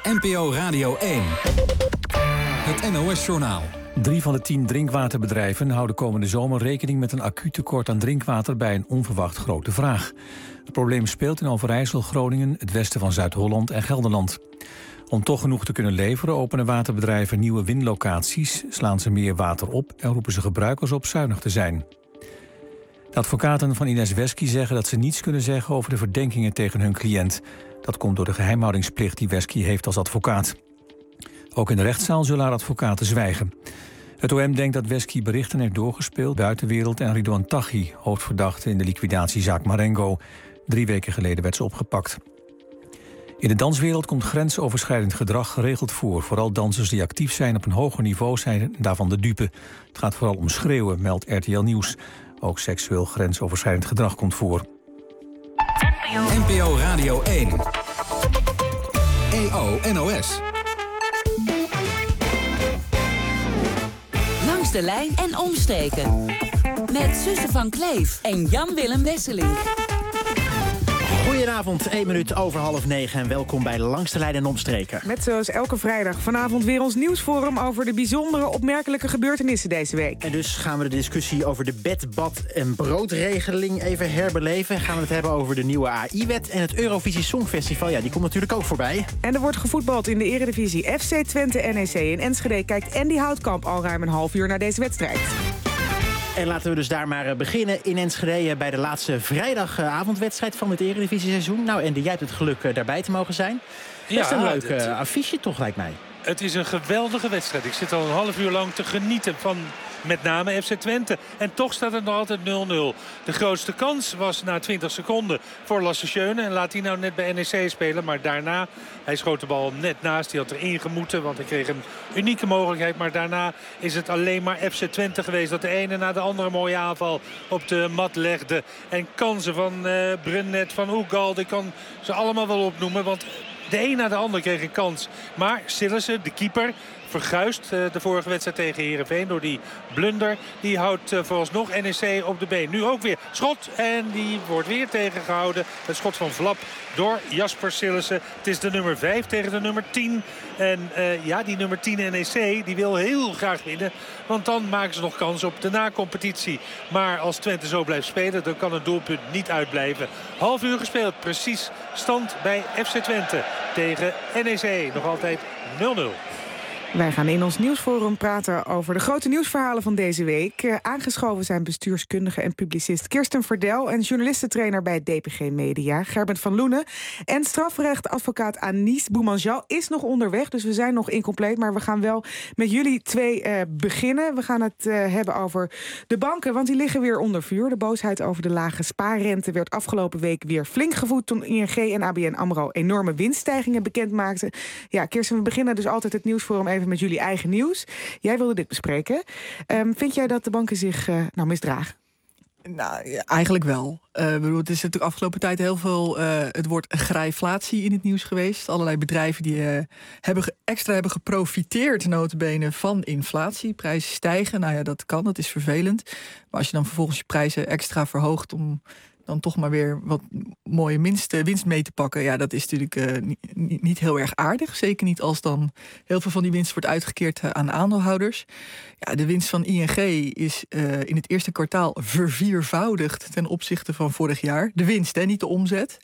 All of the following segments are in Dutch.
NPO Radio 1. Het NOS-journaal. 3 van de 10 drinkwaterbedrijven houden komende zomer rekening met een acuut tekort aan drinkwater bij een onverwacht grote vraag. Het probleem speelt in Overijssel, Groningen, het westen van Zuid-Holland en Gelderland. Om toch genoeg te kunnen leveren openen waterbedrijven nieuwe winlocaties, slaan ze meer water op en roepen ze gebruikers op zuinig te zijn. De advocaten van Ines Wesky zeggen dat ze niets kunnen zeggen over de verdenkingen tegen hun cliënt. Dat komt door de geheimhoudingsplicht die Wesky heeft als advocaat. Ook in de rechtszaal zullen haar advocaten zwijgen. Het OM denkt dat Wesky berichten heeft doorgespeeld buitenwereld en Ridouan Taghi, hoofdverdachte in de liquidatiezaak Marengo. 3 weken geleden werd ze opgepakt. In de danswereld komt grensoverschrijdend gedrag geregeld voor. Vooral dansers die actief zijn op een hoger niveau zijn daarvan de dupe. Het gaat vooral om schreeuwen, meldt RTL Nieuws. Ook seksueel grensoverschrijdend gedrag komt voor. NPO Radio 1. EO NOS. Langs de lijn en omstreken. Met Susse van Kleef en Jan-Willem Wesseling. Goedenavond, 1 minuut over 8:30 en welkom bij Langs de Lijn en Omstreken. Met zoals elke vrijdag vanavond weer ons nieuwsforum over de bijzondere opmerkelijke gebeurtenissen deze week. En dus gaan we de discussie over de bed, bad en broodregeling even herbeleven. Gaan we het hebben over de nieuwe AI-wet en het Eurovisie Songfestival. Ja, die komt natuurlijk ook voorbij. En er wordt gevoetbald in de Eredivisie. FC Twente NEC in Enschede kijkt Andy Houtkamp al ruim een half uur naar deze wedstrijd. En laten we dus daar maar beginnen in Enschede bij de laatste vrijdagavondwedstrijd van het Eredivisie-seizoen. Nou, Andy, jij hebt het geluk daarbij te mogen zijn. Dat is een leuk affiche toch, lijkt mij. Het is een geweldige wedstrijd. Ik zit al een half uur lang te genieten van met name FC Twente. En toch staat het nog altijd 0-0. De grootste kans was na 20 seconden voor Lasse Schöne. En laat hij nou net bij NEC spelen. Maar daarna, hij schoot de bal net naast. Die had erin gemoeten, want hij kreeg een unieke mogelijkheid. Maar daarna is het alleen maar FC Twente geweest dat de ene na de andere mooie aanval op de mat legde. En kansen van Brunet, van Oegal, ik kan ze allemaal wel opnoemen. Want de een na de ander kreeg een kans. Maar Sillissen, de keeper, verguist de vorige wedstrijd tegen Heerenveen door die blunder. Die houdt vooralsnog NEC op de been. Nu ook weer schot en die wordt weer tegengehouden. Het schot van Vlap door Jasper Sillissen. Het is de nummer 5 tegen de nummer 10. En die nummer 10 NEC die wil heel graag winnen. Want dan maken ze nog kans op de na-competitie. Maar als Twente zo blijft spelen, dan kan het doelpunt niet uitblijven. Half uur gespeeld, precies stand bij FC Twente tegen NEC. Nog altijd 0-0. Wij gaan in ons nieuwsforum praten over de grote nieuwsverhalen van deze week. Aangeschoven zijn bestuurskundige en publicist Kirsten Verdel en journalistentrainer bij DPG Media, Gerben van Loenen. En strafrechtadvocaat Anis Boumanjal is nog onderweg, dus we zijn nog incompleet. Maar we gaan wel met jullie twee beginnen. We gaan het hebben over de banken, want die liggen weer onder vuur. De boosheid over de lage spaarrente werd afgelopen week weer flink gevoed toen ING en ABN AMRO enorme winststijgingen bekend maakten. Ja, Kirsten, we beginnen dus altijd het nieuwsforum even met jullie eigen nieuws. Jij wilde dit bespreken. Vind jij dat de banken zich misdragen? Nou, ja, eigenlijk wel. Het is natuurlijk afgelopen tijd heel veel het woord grijflatie in het nieuws geweest. Allerlei bedrijven die extra hebben geprofiteerd nota bene van inflatie. Prijzen stijgen, nou ja, dat kan, dat is vervelend. Maar als je dan vervolgens je prijzen extra verhoogt om dan toch maar weer wat mooie winst mee te pakken. Ja, dat is natuurlijk niet heel erg aardig. Zeker niet als dan heel veel van die winst wordt uitgekeerd aan aandeelhouders. Ja, de winst van ING is in het eerste kwartaal verviervoudigd ten opzichte van vorig jaar. De winst, niet de omzet.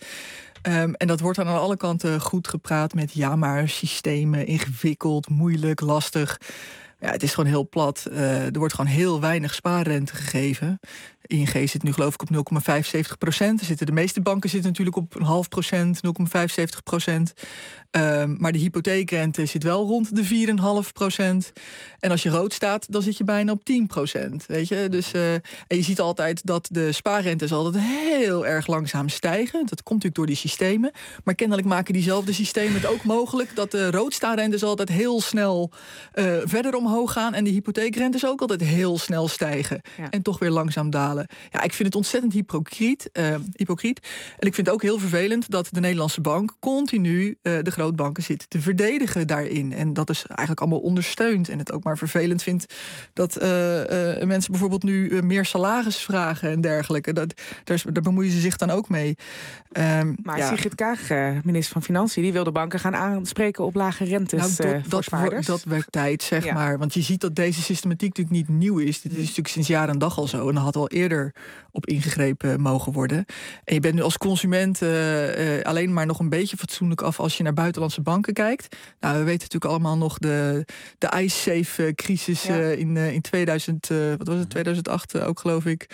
En dat wordt dan aan alle kanten goed gepraat met ja, maar systemen, ingewikkeld, moeilijk, lastig. Ja, het is gewoon heel plat. Er wordt gewoon heel weinig spaarrente gegeven. ING zit nu geloof ik op 0,75%. De meeste banken zitten natuurlijk op 0,5%, 0,75%. Maar de hypotheekrente zit wel rond de 4,5%. En als je rood staat, dan zit je bijna op 10%. Weet je? Dus, en je ziet altijd dat de spaarrentes altijd heel erg langzaam stijgen. Dat komt natuurlijk door die systemen. Maar kennelijk maken diezelfde systemen het ook mogelijk dat de roodstaarrentes altijd heel snel verder omhoog omhoog gaan en de hypotheekrentes ook altijd heel snel stijgen. Ja. En toch weer langzaam dalen. Ja, ik vind het ontzettend hypocriet. En ik vind het ook heel vervelend dat de Nederlandse bank continu de grootbanken zit te verdedigen daarin. En dat is eigenlijk allemaal ondersteund. En het ook maar vervelend vindt dat mensen bijvoorbeeld nu meer salaris vragen en dergelijke. Daar bemoeien ze zich dan ook mee. Maar Sigrid Kaag, minister van Financiën, die wil de banken gaan aanspreken op lage rentes. Dat werkt tijd, zeg maar. Want je ziet dat deze systematiek natuurlijk niet nieuw is. Dit is natuurlijk sinds jaar en dag al zo. En daar had al eerder op ingegrepen mogen worden. En je bent nu als consument alleen maar nog een beetje fatsoenlijk af als je naar buitenlandse banken kijkt. Nou, we weten natuurlijk allemaal nog de iSafe-crisis in 2008 ook, geloof ik.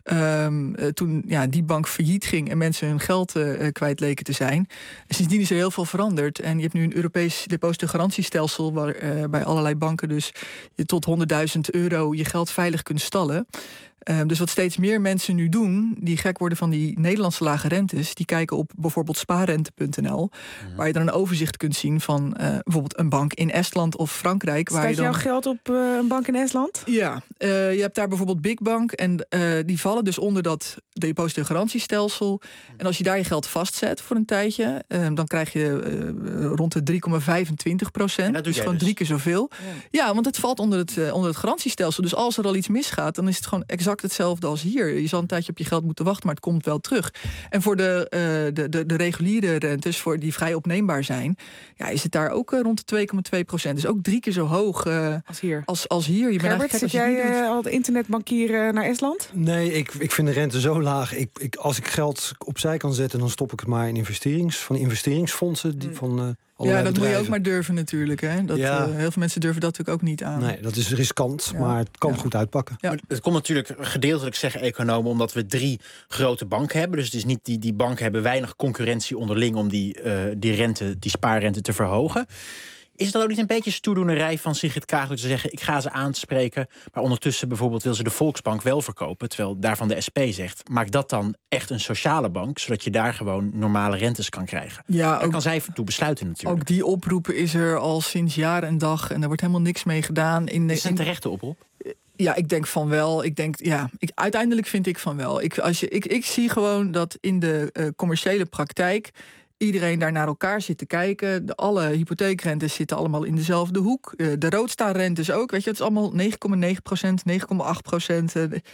Toen die bank failliet ging en mensen hun geld kwijt leken te zijn. En sindsdien is er heel veel veranderd. En je hebt nu een Europees depositogarantiestelsel waar bij allerlei banken dus je tot €100.000 je geld veilig kunt stallen. Dus wat steeds meer mensen nu doen, die gek worden van die Nederlandse lage rentes, die kijken op bijvoorbeeld spaarrente.nl, waar je dan een overzicht kunt zien van bijvoorbeeld een bank in Estland of Frankrijk. Staat jouw geld op een bank in Estland? Ja, je hebt daar bijvoorbeeld Big Bank en die vallen dus onder dat depositogarantiestelsel. En als je daar je geld vastzet voor een tijdje, dan krijg je rond de 3,25%. Dus gewoon 3 keer zoveel. Ja, want het valt onder het garantiestelsel. Dus als er al iets misgaat, dan is het gewoon exact hetzelfde als hier. Je zal een tijdje op je geld moeten wachten, maar het komt wel terug. En voor de reguliere rentes, voor die vrij opneembaar zijn, is het daar ook rond de 2,2%. Dus ook 3 keer zo hoog als hier. Herbert, zit jij al het internetbankieren naar Estland? Nee, ik vind de rente zo laag. Als ik geld opzij kan zetten, dan stop ik het maar in investeringsfondsen. Dat moet je ook maar durven natuurlijk. Hè? Heel veel mensen durven dat natuurlijk ook niet aan. Nee, dat is riskant, maar het kan goed uitpakken. Ja. Het komt natuurlijk gedeeltelijk, zeggen economen, omdat we 3 grote banken hebben. Dus het is niet die banken hebben weinig concurrentie onderling om die spaarrente te verhogen. Is het dan ook niet een beetje stoerdoenerij van Sigrid Kaag te zeggen, ik ga ze aanspreken, maar ondertussen bijvoorbeeld wil ze de Volksbank wel verkopen, terwijl daarvan de SP zegt, maak dat dan echt een sociale bank, zodat je daar gewoon normale rentes kan krijgen. Ja, daar kan zij toe besluiten natuurlijk. Ook die oproepen is er al sinds jaar en dag en daar wordt helemaal niks mee gedaan. Is het een terechte oproep? Ja, ik denk van wel. Uiteindelijk vind ik van wel. Ik zie gewoon dat in de commerciële praktijk iedereen daar naar elkaar zit te kijken. Alle hypotheekrentes zitten allemaal in dezelfde hoek. De roodstaarrentes ook. Weet je, het is allemaal 9,9%, 9,8%,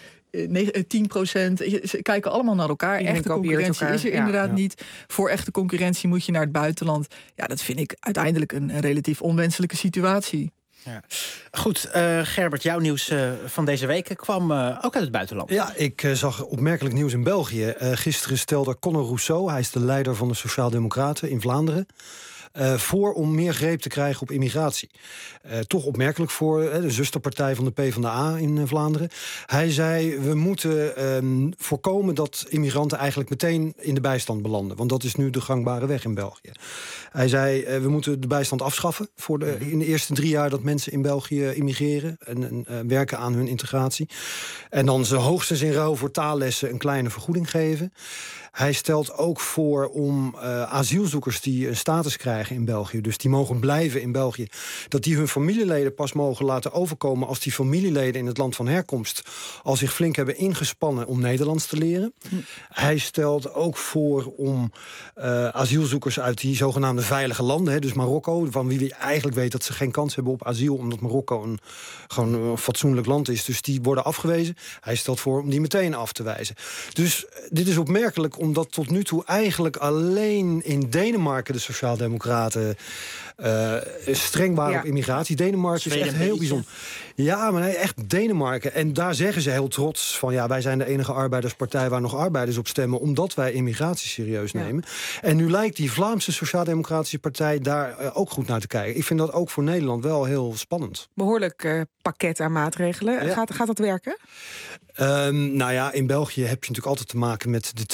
10%. Ze kijken allemaal naar elkaar. Echte concurrentie is er inderdaad niet. Voor echte concurrentie moet je naar het buitenland. Ja, dat vind ik uiteindelijk een relatief onwenselijke situatie. Ja. Goed, Gerbert, jouw nieuws van deze week kwam ook uit het buitenland. Ja, ik zag opmerkelijk nieuws in België. Gisteren stelde Conor Rousseau, hij is de leider van de Sociaaldemocraten in Vlaanderen, voor om meer greep te krijgen op immigratie. Toch opmerkelijk voor de zusterpartij van de PvdA in Vlaanderen. Hij zei, we moeten voorkomen dat immigranten eigenlijk meteen in de bijstand belanden. Want dat is nu de gangbare weg in België. Hij zei, we moeten de bijstand afschaffen in de eerste 3 jaar dat mensen in België immigreren en werken aan hun integratie. En dan ze hoogstens in ruil voor taallessen een kleine vergoeding geven. Hij stelt ook voor om asielzoekers die een status krijgen in België, dus die mogen blijven in België, dat die hun familieleden pas mogen laten overkomen als die familieleden in het land van herkomst al zich flink hebben ingespannen om Nederlands te leren. Hij stelt ook voor om asielzoekers uit die zogenaamde veilige landen, dus Marokko, van wie we eigenlijk weten dat ze geen kans hebben op asiel, omdat Marokko gewoon een fatsoenlijk land is, dus die worden afgewezen. Hij stelt voor om die meteen af te wijzen. Dus dit is opmerkelijk, omdat tot nu toe eigenlijk alleen in Denemarken de Sociaaldemocraten streng waren op immigratie. Denemarken is echt heel bijzonder. Ja, maar nee, echt Denemarken. En daar zeggen ze heel trots van, wij zijn de enige arbeiderspartij waar nog arbeiders op stemmen, omdat wij immigratie serieus nemen. En nu lijkt die Vlaamse Sociaal-Democratische Partij daar ook goed naar te kijken. Ik vind dat ook voor Nederland wel heel spannend. Behoorlijk pakket aan maatregelen. Ja. Gaat dat werken? In België heb je natuurlijk altijd te maken met de 2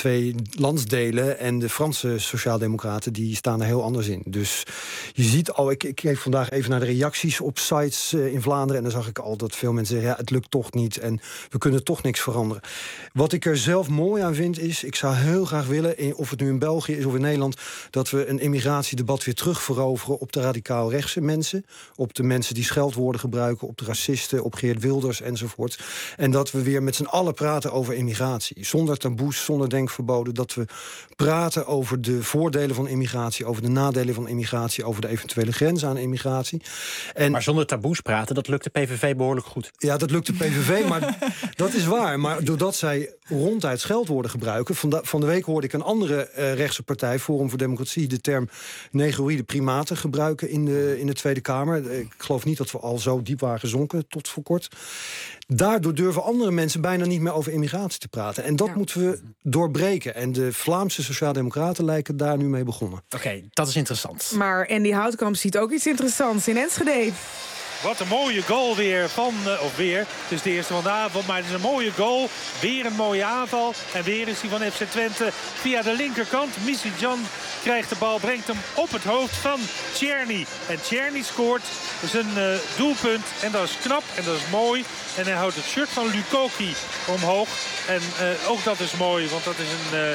landsdelen en de Franse sociaaldemocraten die staan er heel anders in. Dus je ziet al, ik keek vandaag even naar de reacties op sites in Vlaanderen en dan zag ik al dat veel mensen zeggen, ja, het lukt toch niet en we kunnen toch niks veranderen. Wat ik er zelf mooi aan vind is, ik zou heel graag willen, of het nu in België is of in Nederland, dat we een immigratiedebat weer terug veroveren op de radicaal rechtse mensen, op de mensen die scheldwoorden gebruiken, op de racisten, op Geert Wilders enzovoort. En dat we weer met z'n allen praten over immigratie. Zonder taboes, zonder denkverboden. Dat we praten over de voordelen van immigratie, over de nadelen van immigratie, over de eventuele grenzen aan immigratie. Maar zonder taboes praten, dat lukt de PVV behoorlijk goed. Ja, dat lukt de PVV, maar dat is waar. Maar doordat zij ronduit scheldwoorden gebruiken. Van de week hoorde ik een andere rechtse partij, Forum voor Democratie, de term negroïde primaten gebruiken in de Tweede Kamer. Ik geloof niet dat we al zo diep waren gezonken tot voor kort. Daardoor durven andere mensen bijna niet meer over immigratie te praten. En dat moeten we doorbreken. En de Vlaamse Sociaaldemocraten lijken daar nu mee begonnen. Oké, dat is interessant. Maar Andy Houtkamp ziet ook iets interessants in Enschede. Wat een mooie goal weer van, het is de eerste van de avond, maar het is een mooie goal. Weer een mooie aanval. En weer is hij van FC Twente via de linkerkant. Misijan krijgt de bal, brengt hem op het hoofd van Tjerni. En Tjerni scoort zijn doelpunt. En dat is knap en dat is mooi. En hij houdt het shirt van Lukoki omhoog. En ook dat is mooi, want dat is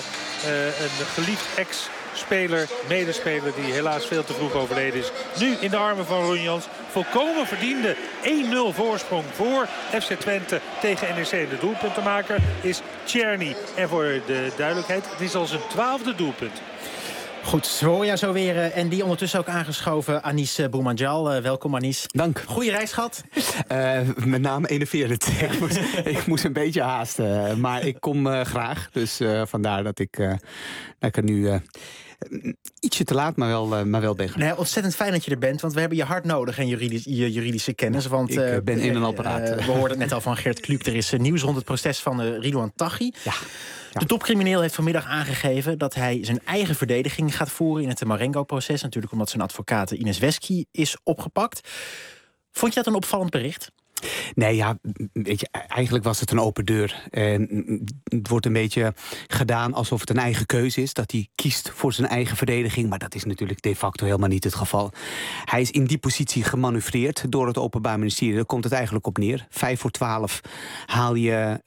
een geliefd ex-speler, medespeler die helaas veel te vroeg overleden is. Nu in de armen van Ron Jans. Volkomen verdiende 1-0 voorsprong voor FC Twente tegen NEC. De doelpuntenmaker is Tjerni. En voor de duidelijkheid, het is al zijn 12e doelpunt. Goed, we horen jou zo weer. En die ondertussen ook aangeschoven, Anis Boumanjal. Welkom, Anis. Dank. Goeie reis gehad? Met name enerverend. Ik moest een beetje haasten. Maar ik kom graag. Dus vandaar dat ik er nu ietsje te laat, maar wel ben. Nee, ontzettend fijn dat je er bent, want we hebben je hard nodig en je juridische kennis. Want ik ben in en al paraat. We hoorden het net al van Gert Kluk. Er is nieuws rond het proces van Ridouan Taghi. Ja. De topcrimineel heeft vanmiddag aangegeven dat hij zijn eigen verdediging gaat voeren in het Marengo-proces. Natuurlijk omdat zijn advocaat Ines Wesky is opgepakt. Vond je dat een opvallend bericht? Nee, ja, weet je, eigenlijk was het een open deur. En het wordt een beetje gedaan alsof het een eigen keuze is. Dat hij kiest voor zijn eigen verdediging. Maar dat is natuurlijk de facto helemaal niet het geval. Hij is in die positie gemanoeuvreerd door het Openbaar Ministerie. Daar komt het eigenlijk op neer. 11:55 haal je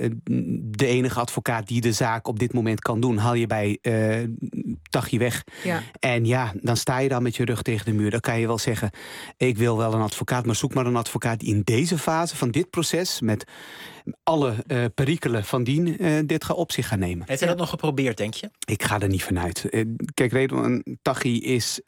de enige advocaat die de zaak op dit moment kan doen, haal je bij Taghi weg. Ja. En ja, dan sta je dan met je rug tegen de muur. Dan kan je wel zeggen, ik wil wel een advocaat, maar zoek maar een advocaat die in deze fase van dit proces, met alle perikelen van dien, dit op zich gaan nemen. Heeft hij dat nog geprobeerd, denk je? Ik ga er niet vanuit. Kijk, Ridouan Taghi is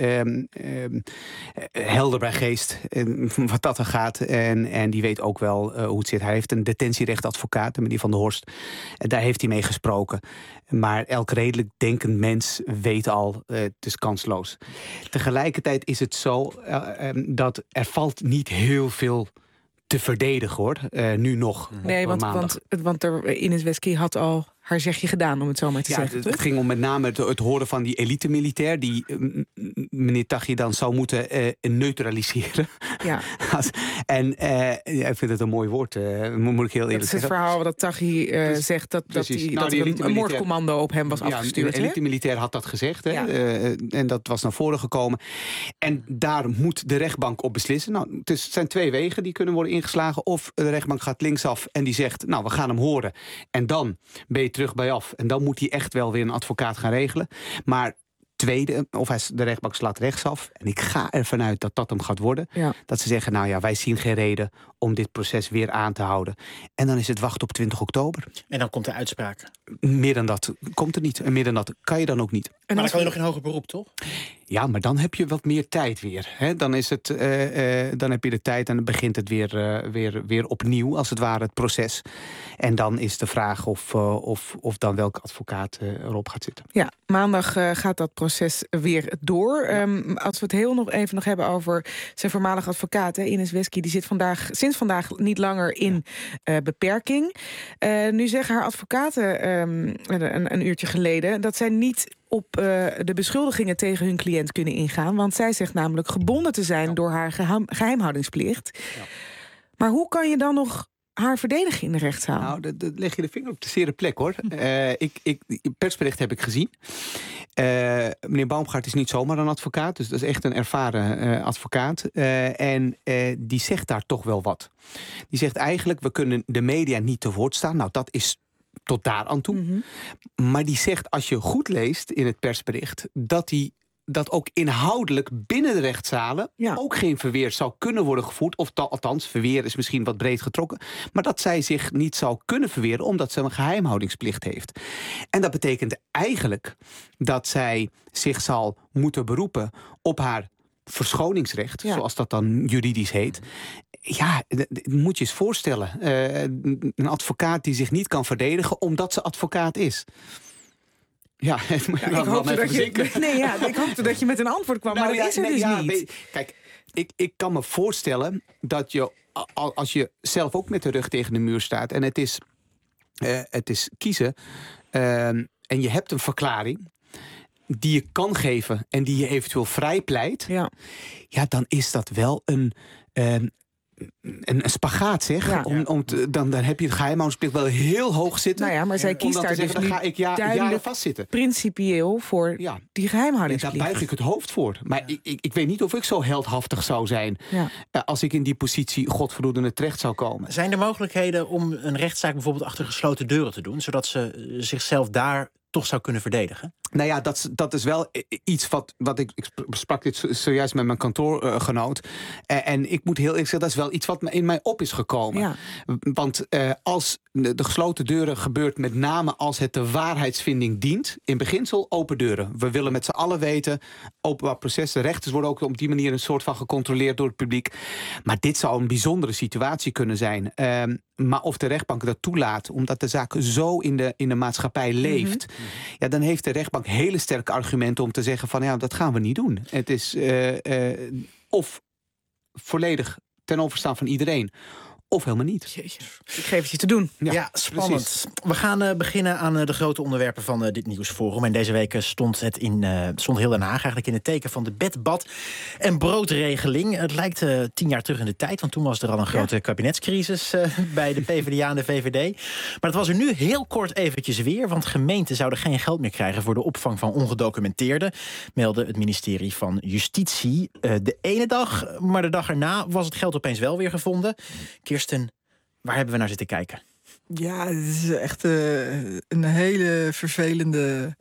helder bij geest wat dat er gaat. En die weet ook wel hoe het zit. Hij heeft een detentierechtadvocaat, meneer Van der Horst. Daar heeft hij mee gesproken. Maar elk redelijk denkend mens weet al, het is kansloos. Tegelijkertijd is het zo dat er valt niet heel veel te verdedigen, hoor. Nu nog. Nee, want Ines Wesky had al haar zegje gedaan, om het zo maar te zeggen. Het ging om met name het horen van die elite-militair die meneer Taghi dan zou moeten neutraliseren. Ja. Ik vind het een mooi woord, moet ik heel eerlijk zeggen. Het is het verhaal dat Taghi zegt dat er een moordcommando op hem was afgestuurd. De elite-militair had dat gezegd. Hè? Ja. En dat was naar voren gekomen. En daar moet de rechtbank op beslissen. Nou, het zijn twee wegen die kunnen worden ingeslagen. Of de rechtbank gaat linksaf en die zegt, nou, we gaan hem horen. En dan ben je terug bij af. En dan moet hij echt wel weer een advocaat gaan regelen. Maar tweede, of de rechtbank slaat rechtsaf. En ik ga ervan uit dat dat hem gaat worden. Ja. Dat ze zeggen, nou ja, wij zien geen reden om dit proces weer aan te houden. En dan is het wachten op 20 oktober. En dan komt de uitspraak. Meer dan dat komt er niet. En meer dan dat kan je dan ook niet. Maar dan kan je nog in hoger beroep, toch? Ja, maar dan heb je wat meer tijd weer. Hè? Dan heb je de tijd en dan begint het weer opnieuw, als het ware, het proces. En dan is de vraag of dan welke advocaat erop gaat zitten. Ja, maandag gaat dat proces weer door. Als we het nog even hebben over zijn voormalige advocaat, Ines Wesky, die zit sinds vandaag niet langer in beperking. Nu zeggen haar advocaten een uurtje geleden dat zij niet op de beschuldigingen tegen hun cliënt kunnen ingaan. Want zij zegt namelijk gebonden te zijn door haar geheimhoudingsplicht. Ja. Maar hoe kan je dan nog haar verdedigen in de rechtszaal? Nou, dat leg je de vinger op de zere plek, hoor. Persbericht heb ik gezien. Meneer Baumgart is niet zomaar een advocaat, dus dat is echt een ervaren advocaat. En die zegt daar toch wel wat. Die zegt eigenlijk, we kunnen de media niet te woord staan. Nou, dat is tot daar aan toe. Mm-hmm. Maar die zegt, als je goed leest in het persbericht, dat ook inhoudelijk binnen de rechtszalen ook geen verweer zou kunnen worden gevoerd. Of althans, verweer is misschien wat breed getrokken. Maar dat zij zich niet zou kunnen verweren omdat ze een geheimhoudingsplicht heeft. En dat betekent eigenlijk dat zij zich zal moeten beroepen op haar verschoningsrecht, zoals dat dan juridisch heet. Ja, moet je eens voorstellen. Een advocaat die zich niet kan verdedigen omdat ze advocaat is. Ja, ik hoopte dat je met een antwoord kwam, maar dat is er dus niet. Kijk, ik kan me voorstellen dat je, als je zelf ook met de rug tegen de muur staat en het is kiezen en je hebt een verklaring die je kan geven en die je eventueel vrijpleit, dan is dat wel een spagaat, zeg. Ja. Dan heb je het geheimhoudingsplicht wel heel hoog zitten. Nou ja, maar zij kiest daar dus dan ga ik jaren vastzitten. Principieel voor die geheimhoudingsplicht. Daar buig ik het hoofd voor. Maar ik weet niet of ik zo heldhaftig zou zijn als ik in die positie godverdoende terecht zou komen. Zijn er mogelijkheden om een rechtszaak bijvoorbeeld achter gesloten deuren te doen, zodat ze zichzelf daar toch zou kunnen verdedigen? Nou ja, dat is wel iets wat ik sprak dit zojuist met mijn kantoorgenoot. En ik moet heel eerlijk zeggen, dat is wel iets wat in mij op is gekomen. Ja. Want als de gesloten deuren gebeurt met name als het de waarheidsvinding dient, in beginsel open deuren. We willen met z'n allen weten, openbaar proces, de rechters worden ook op die manier een soort van gecontroleerd door het publiek. Maar dit zou een bijzondere situatie kunnen zijn. Maar of de rechtbank dat toelaat, omdat de zaak zo in de maatschappij leeft, dan heeft de rechtbank hele sterke argumenten om te zeggen van dat gaan we niet doen. Het is of volledig ten overstaan van iedereen, of helemaal niet. Jeetje. Ik geef het je te doen. Ja, spannend. Precies. We gaan beginnen aan de grote onderwerpen van dit nieuwsforum. En deze week stond heel Den Haag eigenlijk in het teken van de bed, bad en broodregeling. Het lijkt 10 jaar terug in de tijd, want toen was er al een grote kabinetscrisis bij de PvdA en de VVD. Maar het was er nu heel kort eventjes weer, want gemeenten zouden geen geld meer krijgen voor de opvang van ongedocumenteerden, meldde het ministerie van Justitie. De ene dag, maar de dag erna was het geld opeens wel weer gevonden. Kirsten, waar hebben we naar zitten kijken? Ja, het is echt een hele vervelende,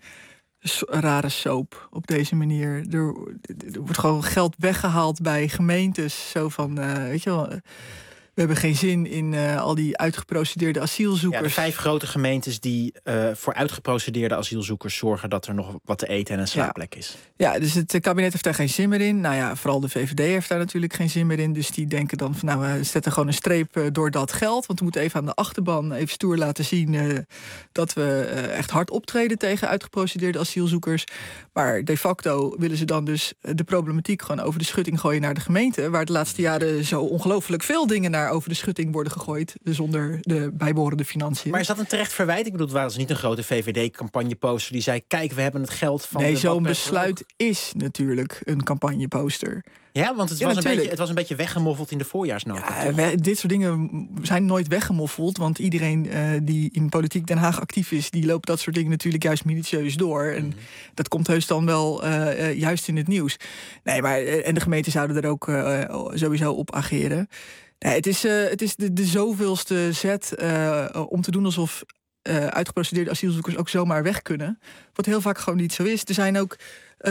rare soap op deze manier. Er wordt gewoon geld weggehaald bij gemeentes. Zo van, weet je wel, we hebben geen zin in al die uitgeprocedeerde asielzoekers. Ja, de 5 grote gemeentes die voor uitgeprocedeerde asielzoekers zorgen dat er nog wat te eten en een slaapplek is. Ja, dus het kabinet heeft daar geen zin meer in. Nou ja, vooral de VVD heeft daar natuurlijk geen zin meer in. Dus die denken dan van we zetten gewoon een streep door dat geld. Want we moeten even aan de achterban even stoer laten zien dat we echt hard optreden tegen uitgeprocedeerde asielzoekers. Maar de facto willen ze dan dus de problematiek gewoon over de schutting gooien naar de gemeente. Waar de laatste jaren zo ongelooflijk veel dingen naar over de schutting worden gegooid zonder de bijbehorende financiën. Maar is dat een terecht verwijt? Ik bedoel, het was niet een grote VVD-campagneposter die zei, kijk, we hebben het geld van... Nee, zo'n besluit is natuurlijk een campagneposter. Ja, want het was een beetje weggemoffeld in de voorjaarsnota. Ja, dit soort dingen zijn nooit weggemoffeld, want iedereen die in politiek Den Haag actief is, die loopt dat soort dingen natuurlijk juist minutieus door. En dat komt heus dan wel juist in het nieuws. Nee, maar en de gemeenten zouden er ook sowieso op ageren. Nee, het is de zoveelste zet om te doen alsof uitgeprocedeerde asielzoekers ook zomaar weg kunnen. Wat heel vaak gewoon niet zo is. Er zijn ook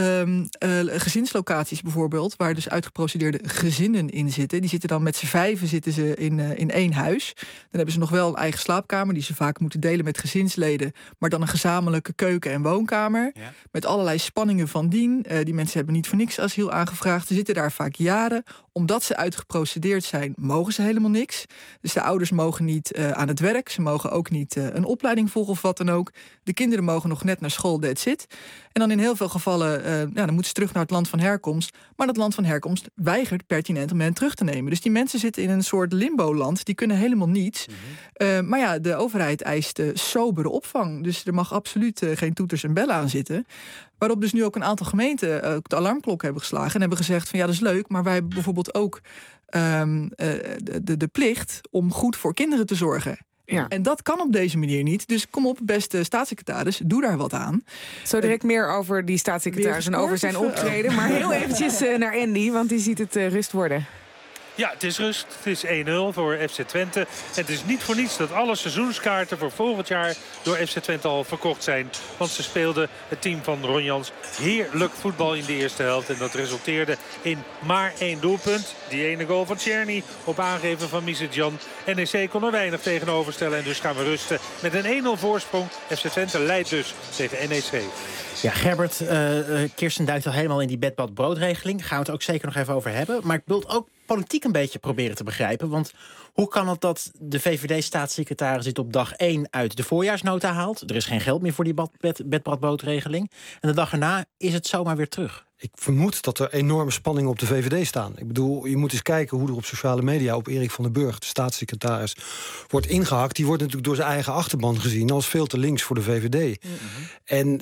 gezinslocaties bijvoorbeeld, waar dus uitgeprocedeerde gezinnen in zitten. Die zitten dan met z'n 5 in 1 huis. Dan hebben ze nog wel een eigen slaapkamer die ze vaak moeten delen met gezinsleden, maar dan een gezamenlijke keuken en woonkamer. Ja. Met allerlei spanningen van dien. Die mensen hebben niet voor niks asiel aangevraagd. Ze zitten daar vaak jaren. Omdat ze uitgeprocedeerd zijn, mogen ze helemaal niks. Dus de ouders mogen niet aan het werk. Ze mogen ook niet een opleiding volgen of wat dan ook. De kinderen mogen nog net naar school, that's it. En dan in heel veel gevallen, dan moeten ze terug naar het land van herkomst. Maar dat land van herkomst weigert pertinent om hen terug te nemen. Dus die mensen zitten in een soort limbo-land. Die kunnen helemaal niets. Maar ja, de overheid eist sobere opvang. Dus er mag absoluut geen toeters en bellen aan zitten. Waarop dus nu ook een aantal gemeenten ook de alarmklok hebben geslagen en hebben gezegd van ja, dat is leuk, maar wij hebben bijvoorbeeld ook de plicht om goed voor kinderen te zorgen. Ja. En dat kan op deze manier niet. Dus kom op, beste staatssecretaris, doe daar wat aan. Zo direct meer over die staatssecretaris en over zijn optreden. Maar heel eventjes naar Andy, want die ziet het rust worden. Ja, het is rust. Het is 1-0 voor FC Twente. En het is niet voor niets dat alle seizoenskaarten voor volgend jaar door FC Twente al verkocht zijn. Want ze speelden, het team van Ron Jans, heerlijk voetbal in de eerste helft. En dat resulteerde in maar 1 doelpunt. Die ene goal van Tjerni op aangeven van Misitjan. NEC kon er weinig tegenover stellen. En dus gaan we rusten met een 1-0 voorsprong. FC Twente leidt dus tegen NEC. Ja, Gerbert, Kirsten duikt al helemaal in die bed-bad-broodregeling. Gaan we het ook zeker nog even over hebben. Maar ik wil het ook politiek een beetje proberen te begrijpen. Want hoe kan het dat de VVD-staatssecretaris dit op dag 1 uit de voorjaarsnota haalt? Er is geen geld meer voor die bed-bad-broodregeling. En de dag erna is het zomaar weer terug. Ik vermoed dat er enorme spanningen op de VVD staan. Ik bedoel, je moet eens kijken hoe er op sociale media op Erik van den Burg, de staatssecretaris, wordt ingehakt. Die wordt natuurlijk door zijn eigen achterban gezien als veel te links voor de VVD. En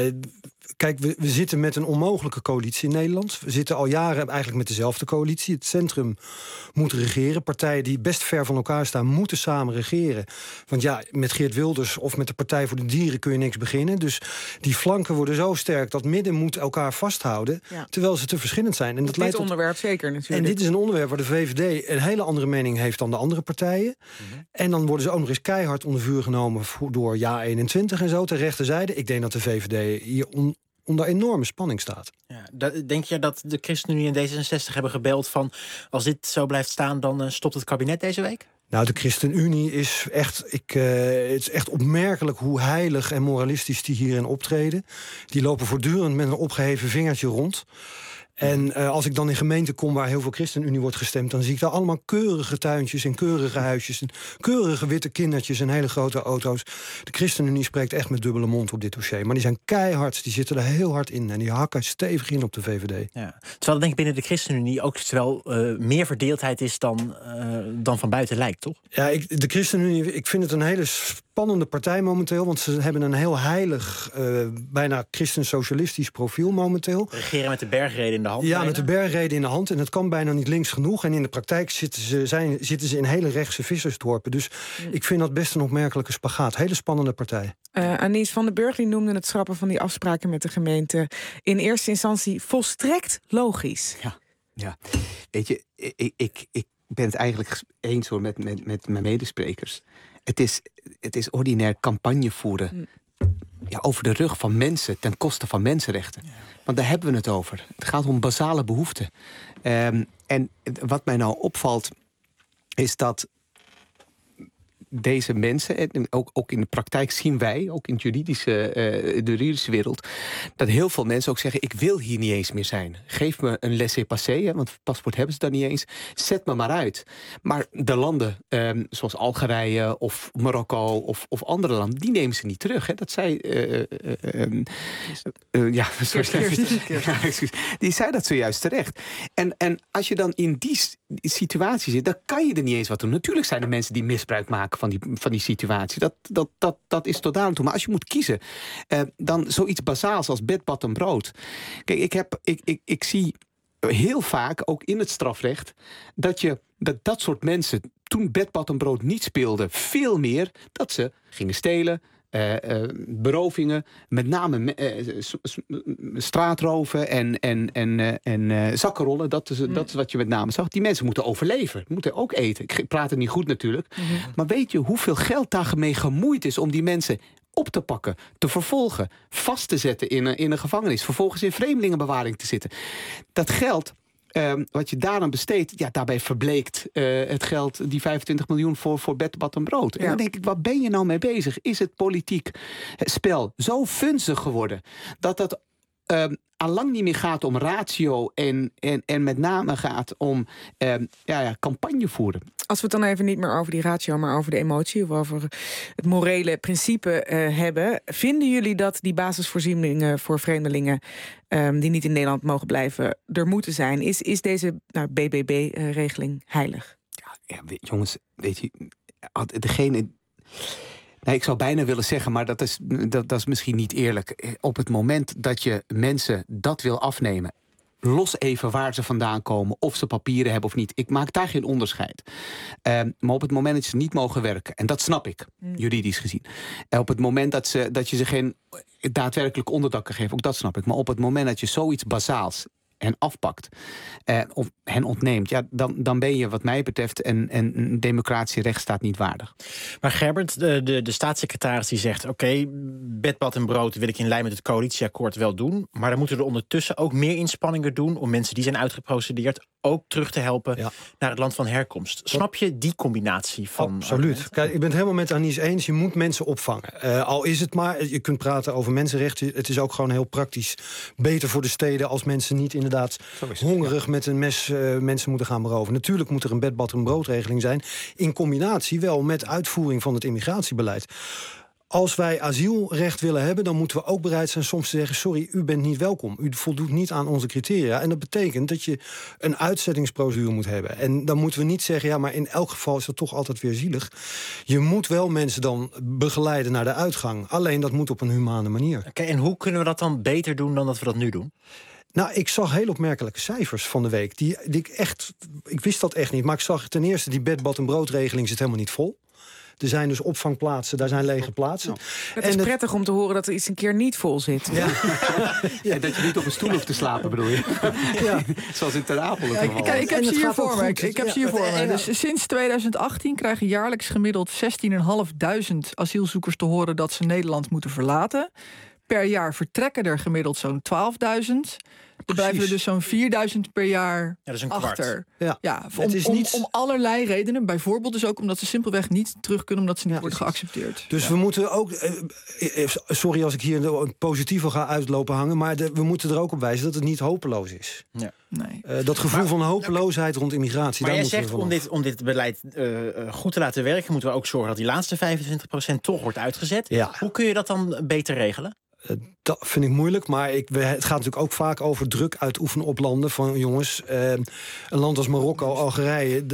kijk, we zitten met een onmogelijke coalitie in Nederland. We zitten al jaren eigenlijk met dezelfde coalitie. Het centrum moet regeren. Partijen die best ver van elkaar staan, moeten samen regeren. Want ja, met Geert Wilders of met de Partij voor de Dieren kun je niks beginnen. Dus die flanken worden zo sterk dat midden moet elkaar vasthouden. Terwijl ze te verschillend zijn. En dat leidt tot onderwerp zeker natuurlijk. En dit is een onderwerp waar de VVD een hele andere mening heeft dan de andere partijen. En dan worden ze ook nog eens keihard onder vuur genomen door JA21 en zo ter rechterzijde. Ik denk dat de VVD hier onder enorme spanning staat. Ja, denk je dat de ChristenUnie en D66 hebben gebeld van als dit zo blijft staan, dan stopt het kabinet deze week? Nou, de ChristenUnie is echt, het is echt opmerkelijk hoe heilig en moralistisch die hierin optreden. Die lopen voortdurend met een opgeheven vingertje rond. En als ik dan in gemeenten kom waar heel veel ChristenUnie wordt gestemd, dan zie ik daar allemaal keurige tuintjes en keurige huisjes en keurige witte kindertjes en hele grote auto's. De ChristenUnie spreekt echt met dubbele mond op dit dossier. Maar die zijn keihard, die zitten er heel hard in en die hakken stevig in op de VVD. Ja. Terwijl denk ik binnen de ChristenUnie ook meer verdeeldheid is dan van buiten lijkt, toch? Ja, de ChristenUnie, ik vind het een hele spannende partij momenteel, want ze hebben een heel heilig, bijna christen-socialistisch profiel momenteel. Regeren met de bergreden in de hand. Ja, bijna. met de bergreden in de hand. En het kan bijna niet links genoeg. En in de praktijk zitten ze in hele rechtse vissersdorpen. Dus ik vind dat best een opmerkelijke spagaat. Hele spannende partij. Anies van den Burg die noemde het schrappen van die afspraken met de gemeente in eerste instantie volstrekt logisch. Ja. Weet je, ik ben het eigenlijk eens hoor met mijn medesprekers. Het is ordinair campagne voeren. Ja, over de rug van mensen ten koste van mensenrechten. Want daar hebben we het over. Het gaat om basale behoeften. En wat mij nou opvalt is dat deze mensen, en ook in de praktijk zien wij, ook in de juridische wereld, dat heel veel mensen ook zeggen, ik wil hier niet eens meer zijn. Geef me een laissez-passer, want paspoort hebben ze dan niet eens. Zet me maar uit. Maar de landen, zoals Algerije of Marokko of andere landen, die nemen ze niet terug. Hè. Dat zei die zei dat zojuist terecht. En als je dan in die situatie zit, dan kan je er niet eens wat doen. Natuurlijk zijn er mensen die misbruik maken van die situatie. Dat is tot aan toe. Maar als je moet kiezen, dan zoiets bazaals als bed, bad en brood. Kijk, ik zie heel vaak, ook in het strafrecht, dat soort mensen, toen bed, bad en brood niet speelden, veel meer dat ze gingen stelen, berovingen, met name straatroven en zakkenrollen. Dat is wat je met name zag. Die mensen moeten overleven, moeten ook eten. Ik praat het niet goed natuurlijk. Maar weet je hoeveel geld daarmee gemoeid is om die mensen op te pakken, te vervolgen, vast te zetten in een gevangenis, vervolgens in vreemdelingenbewaring te zitten. Dat geld wat je daaraan besteedt, daarbij verbleekt het geld, die 25 miljoen voor bed, bad en brood. Ja. En dan denk ik, waar ben je nou mee bezig? Is het politiek spel zo funzig geworden dat allang niet meer gaat om ratio en met name gaat om campagne voeren? Als we het dan even niet meer over die ratio, maar over de emotie of over het morele principe hebben. Vinden jullie dat die basisvoorzieningen voor vreemdelingen die niet in Nederland mogen blijven, er moeten zijn? Is deze BBB-regeling heilig? Ja, jongens, weet je, degene. Nee, ik zou bijna willen zeggen, maar dat is misschien niet eerlijk. Op het moment dat je mensen dat wil afnemen, los even waar ze vandaan komen, of ze papieren hebben of niet. Ik maak daar geen onderscheid. Maar op het moment dat ze niet mogen werken, en dat snap ik, juridisch gezien. Op het moment dat je ze geen daadwerkelijk onderdak kan geven, ook dat snap ik. Maar op het moment dat je zoiets bazaals hen afpakt of hen ontneemt, dan ben je wat mij betreft een democratische rechtsstaat niet waardig. Maar Gerbert, de staatssecretaris die zegt, oké, bed, bad en brood wil ik in lijn met het coalitieakkoord wel doen, maar dan moeten er ondertussen ook meer inspanningen doen om mensen die zijn uitgeprocedeerd ook terug te helpen naar het land van herkomst. Snap je die combinatie van? Absoluut. Kijk, ik ben het helemaal met Anies eens. Je moet mensen opvangen. Al is het maar, je kunt praten over mensenrechten. Het is ook gewoon heel praktisch beter voor de steden als mensen niet inderdaad hongerig met een mes mensen moeten gaan beroven. Natuurlijk moet er een bed, bad en broodregeling zijn. In combinatie wel met uitvoering van het immigratiebeleid. Als wij asielrecht willen hebben, dan moeten we ook bereid zijn soms te zeggen, sorry, u bent niet welkom. U voldoet niet aan onze criteria. En dat betekent dat je een uitzettingsprocedure moet hebben. En dan moeten we niet zeggen, ja, maar in elk geval is dat toch altijd weer zielig. Je moet wel mensen dan begeleiden naar de uitgang. Alleen dat moet op een humane manier. Oké, en hoe kunnen we dat dan beter doen dan dat we dat nu doen? Nou, ik zag heel opmerkelijke cijfers van de week. Ik wist dat echt niet. Maar ik zag ten eerste die bed, bad en broodregeling zit helemaal niet vol. Er zijn dus opvangplaatsen, daar zijn lege plaatsen. Het is prettig om te horen dat er iets een keer niet vol zit. Ja. En dat je niet op een stoel hoeft te slapen, bedoel je? Ja. Zoals in Ter Apel. Ik heb ze hier voor me. Ik heb ze hier voor me. Dus sinds 2018 krijgen jaarlijks gemiddeld 16.500 asielzoekers te horen dat ze Nederland moeten verlaten. Per jaar vertrekken er gemiddeld zo'n 12.000. Er blijven er dus zo'n 4.000 per jaar dat is een achter. Kwart. Ja, om allerlei redenen. Bijvoorbeeld dus ook omdat ze simpelweg niet terug kunnen, omdat ze niet worden geaccepteerd. Dus we moeten ook, sorry als ik hier positief ga uitlopen hangen, maar we moeten er ook op wijzen dat het niet hopeloos is. Ja. Nee. Dat gevoel van hopeloosheid rond immigratie. Maar jij zegt, om dit beleid goed te laten werken, moeten we ook zorgen dat die laatste 25% toch wordt uitgezet. Ja. Hoe kun je dat dan beter regelen? Dat vind ik moeilijk, maar het gaat natuurlijk ook vaak over druk uitoefenen op landen. Van jongens, een land als Marokko, Algerije,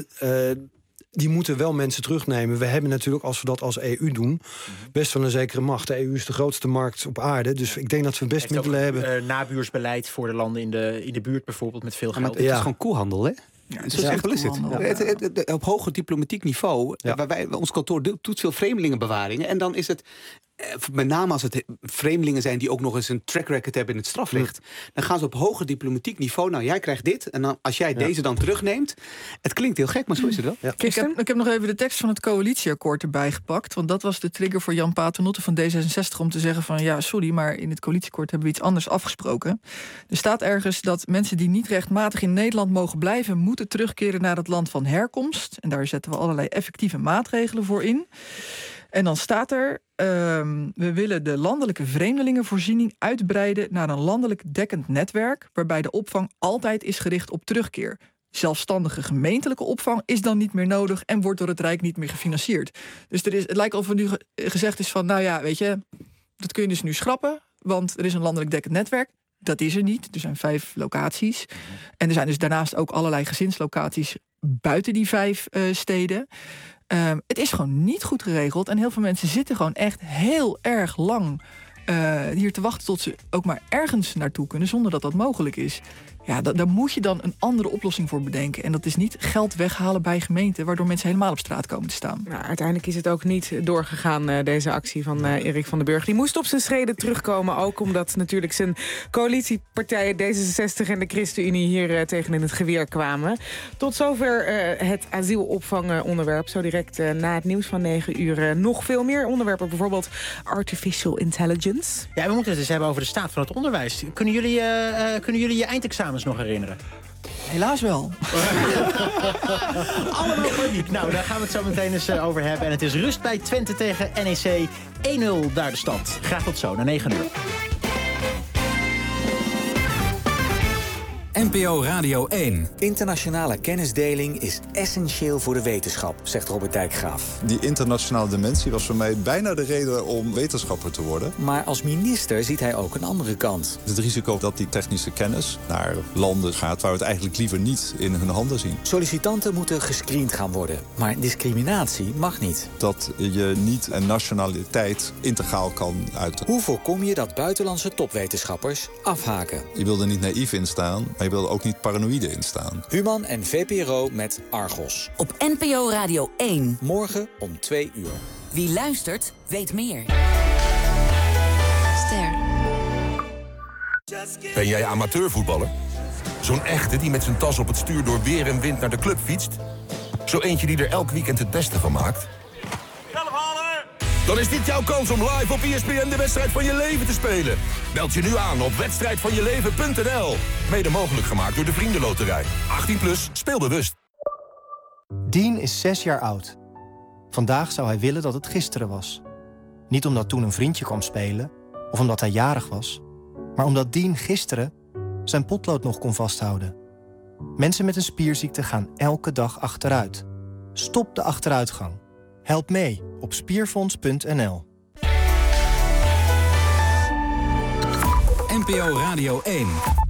die moeten wel mensen terugnemen. We hebben natuurlijk, als we dat als EU doen, best wel een zekere macht. De EU is de grootste markt op aarde, dus ik denk dat we best middelen hebben. Nabuursbeleid voor de landen in de buurt bijvoorbeeld met veel geld. Maar het is gewoon koelhandel, hè? Ja, zo simpel is het. Op hoger diplomatiek niveau, ons kantoor doet veel vreemdelingenbewaringen. En dan is het, met name als het vreemdelingen zijn die ook nog eens een track record hebben in het strafrecht, dan gaan ze op hoger diplomatiek niveau, nou, jij krijgt dit, en dan, als jij deze dan terugneemt, het klinkt heel gek, maar zo is het wel. Ja. Ik heb nog even de tekst van het coalitieakkoord erbij gepakt, want dat was de trigger voor Jan Paternotte van D66 om te zeggen van, ja, sorry, maar in het coalitieakkoord hebben we iets anders afgesproken. Er staat ergens dat mensen die niet rechtmatig in Nederland mogen blijven, moeten terugkeren naar het land van herkomst. En daar zetten we allerlei effectieve maatregelen voor in. En dan staat er, we willen de landelijke vreemdelingenvoorziening uitbreiden naar een landelijk dekkend netwerk, waarbij de opvang altijd is gericht op terugkeer. Zelfstandige gemeentelijke opvang is dan niet meer nodig en wordt door het Rijk niet meer gefinancierd. Dus het lijkt alsof er nu gezegd is van, nou ja, weet je, dat kun je dus nu schrappen, want er is een landelijk dekkend netwerk. Dat is er niet. Er zijn 5 locaties. En er zijn dus daarnaast ook allerlei gezinslocaties buiten die 5 steden. Het is gewoon niet goed geregeld. En heel veel mensen zitten gewoon echt heel erg lang hier te wachten tot ze ook maar ergens naartoe kunnen, zonder dat dat mogelijk is. Ja, daar moet je dan een andere oplossing voor bedenken. En dat is niet geld weghalen bij gemeenten, waardoor mensen helemaal op straat komen te staan. Nou, uiteindelijk is het ook niet doorgegaan, deze actie van Erik van den Burg. Die moest op zijn schreden terugkomen, ook omdat natuurlijk zijn coalitiepartijen D66 en de ChristenUnie hier tegen in het geweer kwamen. Tot zover het asielopvangonderwerp. Zo direct na het nieuws van 9 uur nog veel meer onderwerpen. Bijvoorbeeld artificial intelligence. Ja, we moeten het eens hebben over de staat van het onderwijs. Kunnen jullie je eindexamen nog herinneren? Helaas wel. Allemaal paniek. Nou, daar gaan we het zo meteen eens over hebben. En het is rust bij Twente tegen NEC. 1-0 daar de stand. Graag tot zo, na 9 uur. NPO Radio 1. Internationale kennisdeling is essentieel voor de wetenschap, zegt Robert Dijkgraaf. Die internationale dimensie was voor mij bijna de reden om wetenschapper te worden. Maar als minister ziet hij ook een andere kant. Het risico dat die technische kennis naar landen gaat waar we het eigenlijk liever niet in hun handen zien. Sollicitanten moeten gescreend gaan worden, maar discriminatie mag niet. Dat je niet een nationaliteit integraal kan uiten. Hoe voorkom je dat buitenlandse topwetenschappers afhaken? Je wil er niet naïef in staan. Maar je wil er ook niet paranoïde in staan. Human en VPRO met Argos. Op NPO Radio 1. Morgen om 2 uur. Wie luistert, weet meer. Ster. Ben jij amateurvoetballer? Zo'n echte die met zijn tas op het stuur door weer en wind naar de club fietst? Zo eentje die er elk weekend het beste van maakt? Dan is dit jouw kans om live op ESPN de wedstrijd van je leven te spelen. Meld je nu aan op wedstrijdvanjeleven.nl. Mede mogelijk gemaakt door de Vriendenloterij. 18+, speel bewust. Dean is 6 jaar oud. Vandaag zou hij willen dat het gisteren was. Niet omdat toen een vriendje kwam spelen, of omdat hij jarig was, maar omdat Dean gisteren zijn potlood nog kon vasthouden. Mensen met een spierziekte gaan elke dag achteruit. Stop de achteruitgang. Help mee op spierfonds.nl. NPO Radio 1.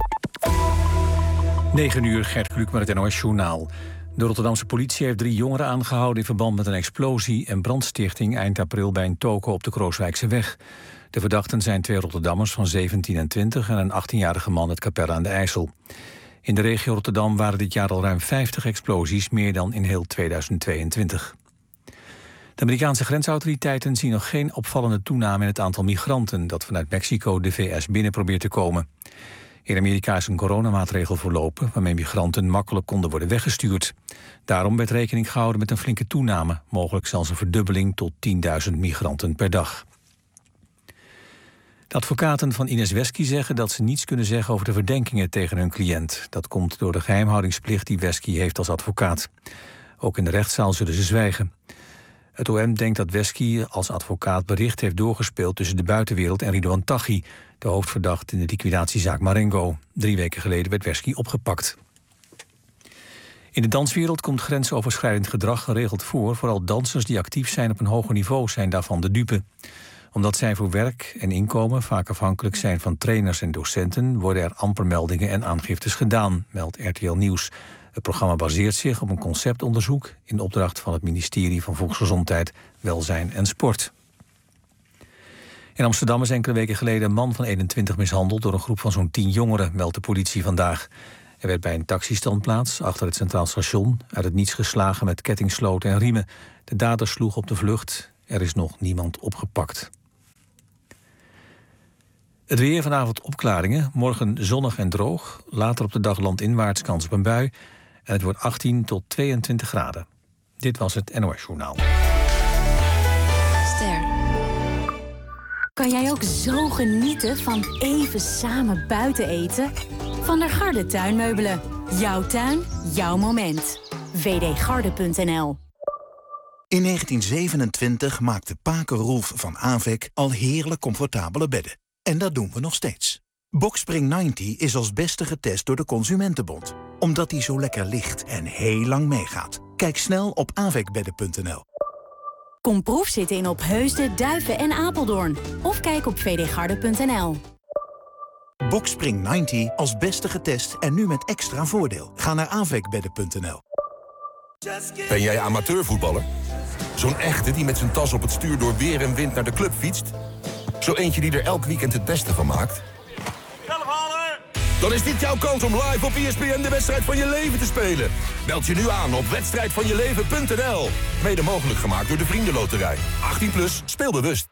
9 uur, Gert Kluk met het NOS-journaal. De Rotterdamse politie heeft 3 jongeren aangehouden in verband met een explosie en brandstichting eind april bij een toko op de Krooswijkseweg. De verdachten zijn 2 Rotterdammers van 17 en 20 en een 18-jarige man uit Capelle aan de IJssel. In de regio Rotterdam waren dit jaar al ruim 50 explosies, meer dan in heel 2022. De Amerikaanse grensautoriteiten zien nog geen opvallende toename in het aantal migranten dat vanuit Mexico de VS binnen probeert te komen. In Amerika is een coronamaatregel voorlopen waarmee migranten makkelijk konden worden weggestuurd. Daarom werd rekening gehouden met een flinke toename, mogelijk zelfs een verdubbeling tot 10.000 migranten per dag. De advocaten van Ines Wesky zeggen dat ze niets kunnen zeggen over de verdenkingen tegen hun cliënt. Dat komt door de geheimhoudingsplicht die Wesky heeft als advocaat. Ook in de rechtszaal zullen ze zwijgen. Het OM denkt dat Wesky als advocaat bericht heeft doorgespeeld tussen de buitenwereld en Ridouan Taghi, de hoofdverdachte in de liquidatiezaak Marengo. 3 weken geleden werd Wesky opgepakt. In de danswereld komt grensoverschrijdend gedrag geregeld voor. Vooral dansers die actief zijn op een hoger niveau zijn daarvan de dupe. Omdat zij voor werk en inkomen vaak afhankelijk zijn van trainers en docenten, worden er amper meldingen en aangiftes gedaan, meldt RTL Nieuws. Het programma baseert zich op een conceptonderzoek in opdracht van het ministerie van Volksgezondheid, Welzijn en Sport. In Amsterdam is enkele weken geleden een man van 21 mishandeld door een groep van zo'n 10 jongeren, meldt de politie vandaag. Hij werd bij een taxistandplaats achter het Centraal Station uit het niets geslagen met kettingsloten en riemen. De dader sloeg op de vlucht. Er is nog niemand opgepakt. Het weer, vanavond opklaringen, morgen zonnig en droog. Later op de dag landinwaarts kans op een bui. En het wordt 18 tot 22 graden. Dit was het NOS-journaal. Ster. Kan jij ook zo genieten van even samen buiten eten? Van der Garde tuinmeubelen. Jouw tuin, jouw moment. wdgarde.nl. In 1927 maakte Paken Roelf van Avec al heerlijk comfortabele bedden. En dat doen we nog steeds. Boxspring 90 is als beste getest door de Consumentenbond. Omdat hij zo lekker ligt en heel lang meegaat. Kijk snel op avecbedden.nl. Kom proefzitten in Opheusden, Duiven en Apeldoorn. Of kijk op vdgarde.nl. Boxspring 90 als beste getest en nu met extra voordeel. Ga naar avecbedden.nl. Ben jij amateurvoetballer? Zo'n echte die met zijn tas op het stuur door weer en wind naar de club fietst? Zo eentje die er elk weekend het beste van maakt? Dan is dit jouw kans om live op ESPN de wedstrijd van je leven te spelen. Meld je nu aan op wedstrijdvanjeleven.nl. Mede mogelijk gemaakt door de Vriendenloterij. 18+, speel bewust.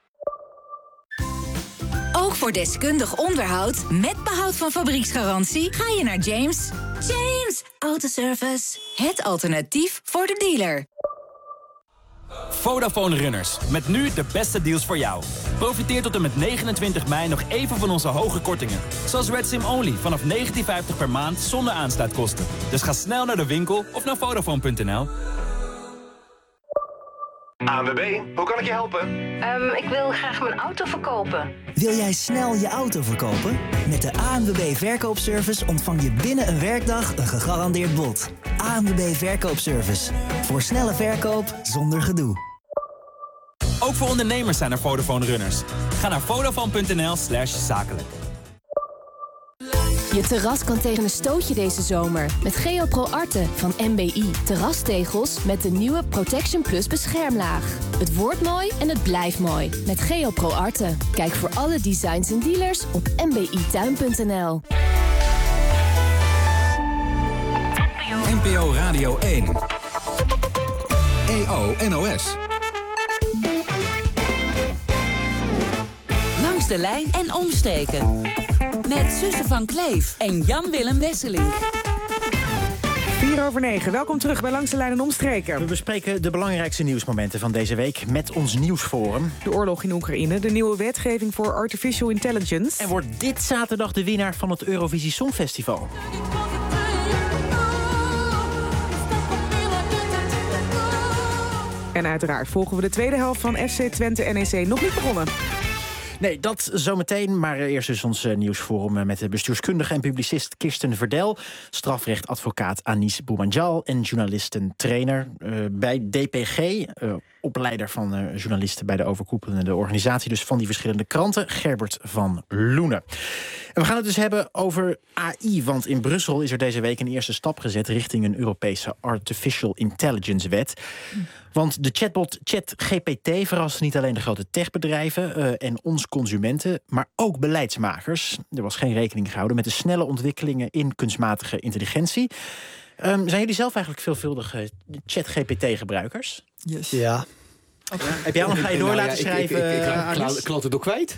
Ook voor deskundig onderhoud, met behoud van fabrieksgarantie, ga je naar James. James Autoservice, het alternatief voor de dealer. Vodafone Runners, met nu de beste deals voor jou. Profiteer tot en met 29 mei nog even van onze hoge kortingen. Zoals Red Sim Only vanaf €19,50 per maand zonder aansluitkosten. Dus ga snel naar de winkel of naar Vodafone.nl. ANWB, hoe kan ik je helpen? Ik wil graag mijn auto verkopen. Wil jij snel je auto verkopen? Met de ANWB Verkoopservice ontvang je binnen een werkdag een gegarandeerd bod. ANWB Verkoopservice. Voor snelle verkoop zonder gedoe. Ook voor ondernemers zijn er Vodafone Runners. Ga naar Vodafone.nl/zakelijk. Je terras kan tegen een stootje deze zomer. Met Geopro Arte van MBI. Terrastegels met de nieuwe Protection Plus beschermlaag. Het wordt mooi en het blijft mooi. Met Geopro Arte. Kijk voor alle designs en dealers op mbituin.nl. NPO Radio 1. EO NOS. Langs de lijn en omstreken. Met Suze van Kleef en Jan-Willem Wesseling. 8:04. Welkom terug bij Langs de Lijn en Omstreken. We bespreken de belangrijkste nieuwsmomenten van deze week met ons nieuwsforum. De oorlog in Oekraïne, de nieuwe wetgeving voor artificial intelligence. En wordt dit zaterdag de winnaar van het Eurovisie Songfestival. En uiteraard volgen we de tweede helft van FC Twente NEC. Nog niet begonnen. Nee, dat zometeen. Maar eerst dus ons nieuwsforum met de bestuurskundige en publicist Kirsten Verdel, strafrechtadvocaat Anis Boumanjal en journalistentrainer bij DPG, opleider van journalisten bij de overkoepelende organisatie dus van die verschillende kranten, Gerbert van Loenen. En we gaan het dus hebben over AI, want in Brussel is er deze week een eerste stap gezet richting een Europese Artificial Intelligence wet. Want de chatbot ChatGPT verrast niet alleen de grote techbedrijven en ons consumenten, maar ook beleidsmakers. Er was geen rekening gehouden met de snelle ontwikkelingen in kunstmatige intelligentie. Zijn jullie zelf eigenlijk veelvuldige ChatGPT-gebruikers? Yes. Ja. Okay. Heb jij al ga je door laten schrijven? Ik klant het ook kwijt.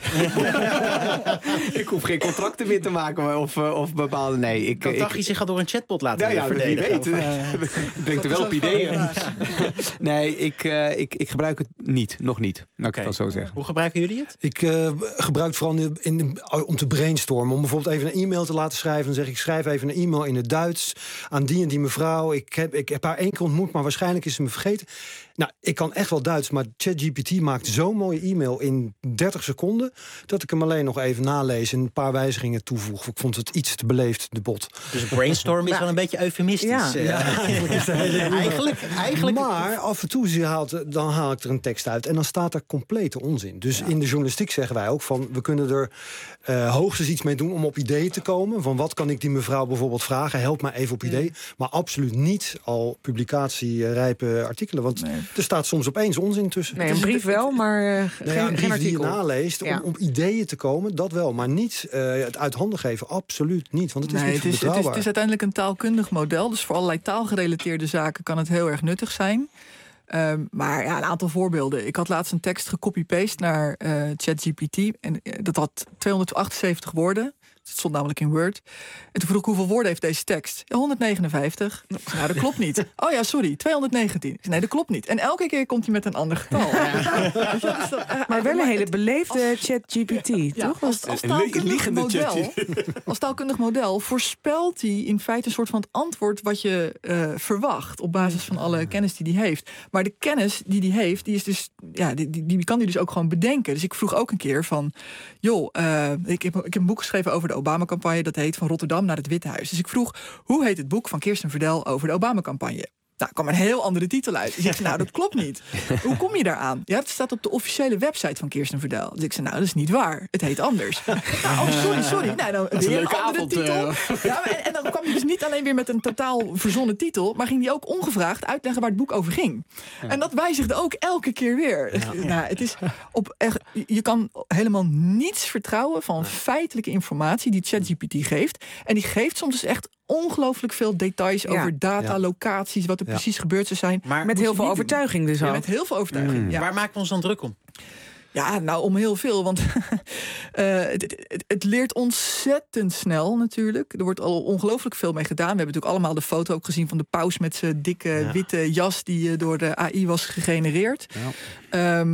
Ik hoef geen contracten meer te maken of bepaalde... Nee, ik dacht je zich al door een chatbot laten verdedigen? Wie weet. Brengt er wel op ideeën. Nee, ik gebruik het niet. Nog niet. Ik kan zo zeggen. Hoe gebruiken jullie het? Ik gebruik het vooral om te brainstormen. Om bijvoorbeeld even een e-mail te laten schrijven. Dan zeg ik schrijf even een e-mail in het Duits aan die en die mevrouw. Ik heb haar 1 keer ontmoet, maar waarschijnlijk is ze me vergeten. Nou, ik kan echt wel Duits, maar ChatGPT maakt zo'n mooie e-mail in 30 seconden... dat ik hem alleen nog even nalees en een paar wijzigingen toevoeg. Ik vond het iets te beleefd, de bot. Dus brainstorm is wel een beetje eufemistisch. Ja, eigenlijk is het eigenlijk. Maar af en toe haal ik er een tekst uit en dan staat er complete onzin. Dus in de journalistiek zeggen wij ook van... we kunnen er hoogstens iets mee doen om op ideeën te komen. Van wat kan ik die mevrouw bijvoorbeeld vragen? Help mij even op ideeën. Maar absoluut niet al publicatierijpe artikelen. Want er staat soms opeens onzin tussen. Nee, een brief wel, maar geen brief artikel. die je naleest om op ideeën te komen, dat wel. Maar niet het uit handen geven, absoluut niet. Want het is niet betrouwbaar. Het is uiteindelijk een taalkundig model. Dus voor allerlei taalgerelateerde zaken kan het heel erg nuttig zijn. Maar een aantal voorbeelden. Ik had laatst een tekst gecopy-paste naar ChatGPT. En dat had 278 woorden. Het stond namelijk in Word. En toen vroeg ik, hoeveel woorden heeft deze tekst? Ja, 159. Nou, dat klopt niet. Oh ja, sorry, 219. Nee, dat klopt niet. En elke keer komt hij met een ander getal. Maar wel een hele beleefde ChatGPT, toch? Als taalkundig model voorspelt hij in feite een soort van het antwoord wat je verwacht op basis van alle kennis die hij heeft. Maar de kennis die hij heeft, die is dus, die kan hij dus ook gewoon bedenken. Dus ik vroeg ook een keer van, ik heb een boek geschreven over de Obama-campagne. Dat heet Van Rotterdam naar het Witte Huis. Dus ik vroeg, hoe heet het boek van Kirsten Verdel over de Obama-campagne? Nou, kwam een heel andere titel uit. Dus ik zei, dat klopt niet. Hoe kom je daaraan? Ja, het staat op de officiële website van Kirsten Verdel. Dus ik zei, dat is niet waar. Het heet anders. Sorry. Nou, dan dat is een leuke avond. Titel. Ja, en dan kwam hij dus niet alleen weer met een totaal verzonnen titel, maar ging hij ook ongevraagd uitleggen waar het boek over ging. Ja. En dat wijzigde ook elke keer weer. Ja. Nou, het is je kan helemaal niets vertrouwen van feitelijke informatie die ChatGPT geeft. En die geeft soms dus echt ongelooflijk veel details over data, locaties, wat er precies gebeurd zou zijn. Maar met heel veel overtuiging dus al. Met heel veel overtuiging. Waar maken we ons dan druk om? Ja, nou, om heel veel. Want het leert ontzettend snel natuurlijk. Er wordt al ongelooflijk veel mee gedaan. We hebben natuurlijk allemaal de foto ook gezien van de paus met zijn dikke witte jas die door de AI was gegenereerd. Ja.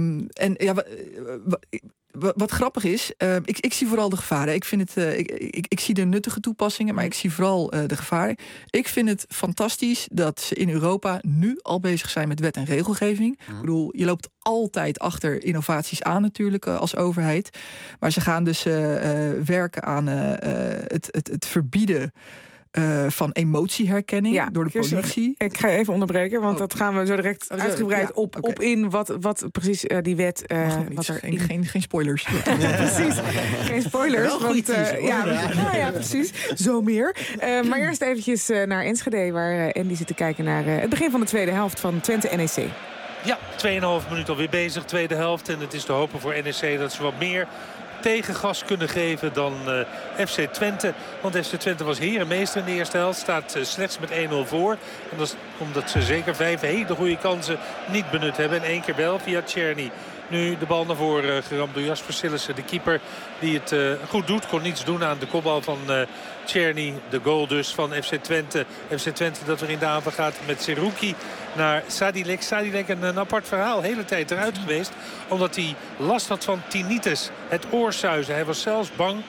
Wat grappig is, ik zie vooral de gevaren. Ik zie de nuttige toepassingen, maar ik zie vooral de gevaren. Ik vind het fantastisch dat ze in Europa nu al bezig zijn met wet en regelgeving. Ik bedoel, je loopt altijd achter innovaties aan natuurlijk als overheid. Maar ze gaan dus werken aan het verbieden van emotieherkenning door de politie. Ik ga even onderbreken, want dat gaan we zo direct uitgebreid op in wat precies die wet... Geen spoilers. Ja, precies, geen spoilers. Precies. Zo meer. Maar eerst eventjes naar Enschede, waar Andy zit te kijken naar het begin van de tweede helft van Twente NEC. Ja, 2,5 minuten alweer bezig, tweede helft. En het is te hopen voor NEC dat ze wat meer tegengas kunnen geven dan FC Twente. Want FC Twente was herenmeester in de eerste helft. Staat slechts met 1-0 voor. En dat is omdat ze zeker 5 hele goede kansen niet benut hebben. En 1 keer wel via Tjerni. Nu de bal naar voren geramd door Jasper Sillissen. De keeper die het goed doet. Kon niets doen aan de kopbal van Tjerni. De goal dus van FC Twente. FC Twente dat weer in de aanval gaat met Seruki naar Sadilek. Sadilek een apart verhaal. Hele tijd eruit geweest. Omdat hij last had van tinnitus. Het oorsuizen. Hij was zelfs bang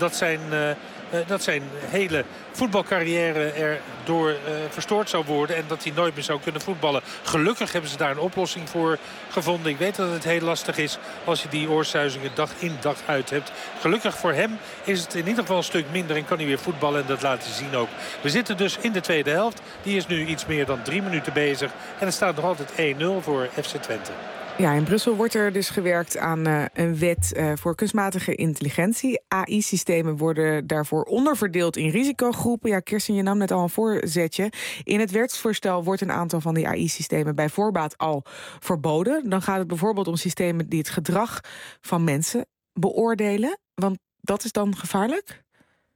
dat zijn hele voetbalcarrière erdoor verstoord zou worden. En dat hij nooit meer zou kunnen voetballen. Gelukkig hebben ze daar een oplossing voor gevonden. Ik weet dat het heel lastig is als je die oorsuizingen dag in dag uit hebt. Gelukkig voor hem is het in ieder geval een stuk minder en kan hij weer voetballen. En dat laat hij zien ook. We zitten dus in de tweede helft. Die is nu iets meer dan 3 minuten bezig. En het staat nog altijd 1-0 voor FC Twente. Ja, in Brussel wordt er dus gewerkt aan een wet voor kunstmatige intelligentie. AI-systemen worden daarvoor onderverdeeld in risicogroepen. Ja, Kirsten, je nam net al een voorzetje. In het wetsvoorstel wordt een aantal van die AI-systemen bij voorbaat al verboden. Dan gaat het bijvoorbeeld om systemen die het gedrag van mensen beoordelen. Want dat is dan gevaarlijk?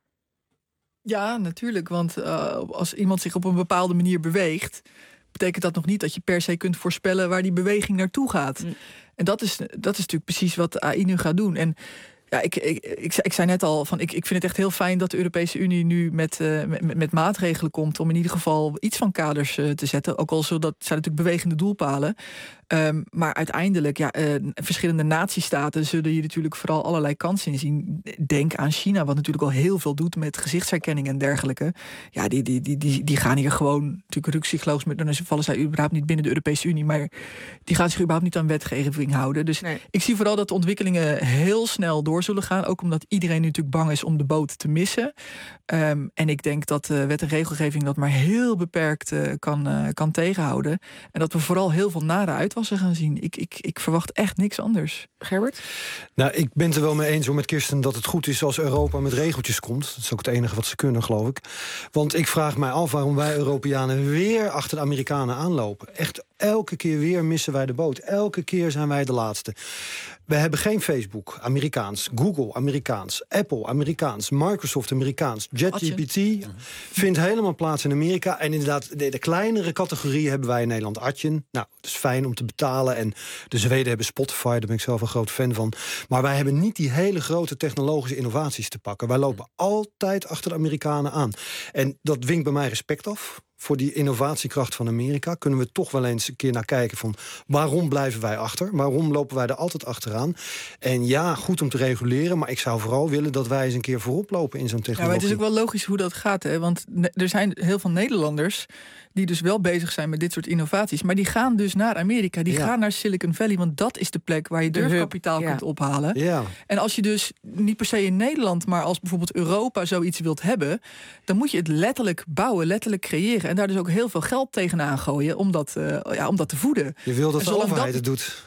Ja, natuurlijk. Want als iemand zich op een bepaalde manier beweegt, betekent dat nog niet dat je per se kunt voorspellen waar die beweging naartoe gaat. En dat is natuurlijk precies wat AI nu gaat doen. En ja, ik zei net al, ik vind het echt heel fijn dat de Europese Unie nu met maatregelen komt om in ieder geval iets van kaders te zetten. Ook al zijn natuurlijk bewegende doelpalen. Maar uiteindelijk, verschillende natiestaten zullen hier natuurlijk vooral allerlei kansen in zien. Denk aan China, wat natuurlijk al heel veel doet met gezichtsherkenning en dergelijke. Ja, die gaan hier gewoon natuurlijk ruksigloos met. Dan vallen zij überhaupt niet binnen de Europese Unie, maar die gaan zich überhaupt niet aan wetgeving houden. Dus ik zie vooral dat de ontwikkelingen heel snel door zullen gaan. Ook omdat iedereen nu natuurlijk bang is om de boot te missen. En ik denk dat wet en regelgeving dat maar heel beperkt kan tegenhouden. En dat we vooral heel veel nare uitwassen gaan zien. Ik verwacht echt niks anders. Gerbert? Nou, ik ben het er wel mee eens met Kirsten dat het goed is als Europa met regeltjes komt. Dat is ook het enige wat ze kunnen, geloof ik. Want ik vraag mij af waarom wij Europeanen weer achter de Amerikanen aanlopen. Echt, elke keer weer missen wij de boot. Elke keer zijn wij de laatste. We hebben geen Facebook, Amerikaans. Google, Amerikaans. Apple, Amerikaans. Microsoft, Amerikaans. ChatGPT vindt helemaal plaats in Amerika. En inderdaad, de kleinere categorieën hebben wij in Nederland. Atjen, nou, dat is fijn om te betalen. En de Zweden hebben Spotify, daar ben ik zelf een groot fan van. Maar wij hebben niet die hele grote technologische innovaties te pakken. Wij lopen altijd achter de Amerikanen aan. En dat dwingt bij mij respect af. Voor die innovatiekracht van Amerika kunnen we toch wel eens een keer naar kijken van waarom blijven wij achter? Waarom lopen wij er altijd achteraan? En ja, goed om te reguleren, maar ik zou vooral willen dat wij eens een keer voorop lopen in zo'n technologie. Ja, maar het is ook wel logisch hoe dat gaat, hè? Want er zijn heel veel Nederlanders die dus wel bezig zijn met dit soort innovaties, maar die gaan dus naar Amerika, die gaan naar Silicon Valley, want dat is de plek waar je durfkapitaal kunt ophalen. Ja. En als je dus niet per se in Nederland, maar als bijvoorbeeld Europa zoiets wilt hebben, dan moet je het letterlijk bouwen, letterlijk creëren en daar dus ook heel veel geld tegenaan gooien om dat te voeden. Je wil dat de overheid het doet.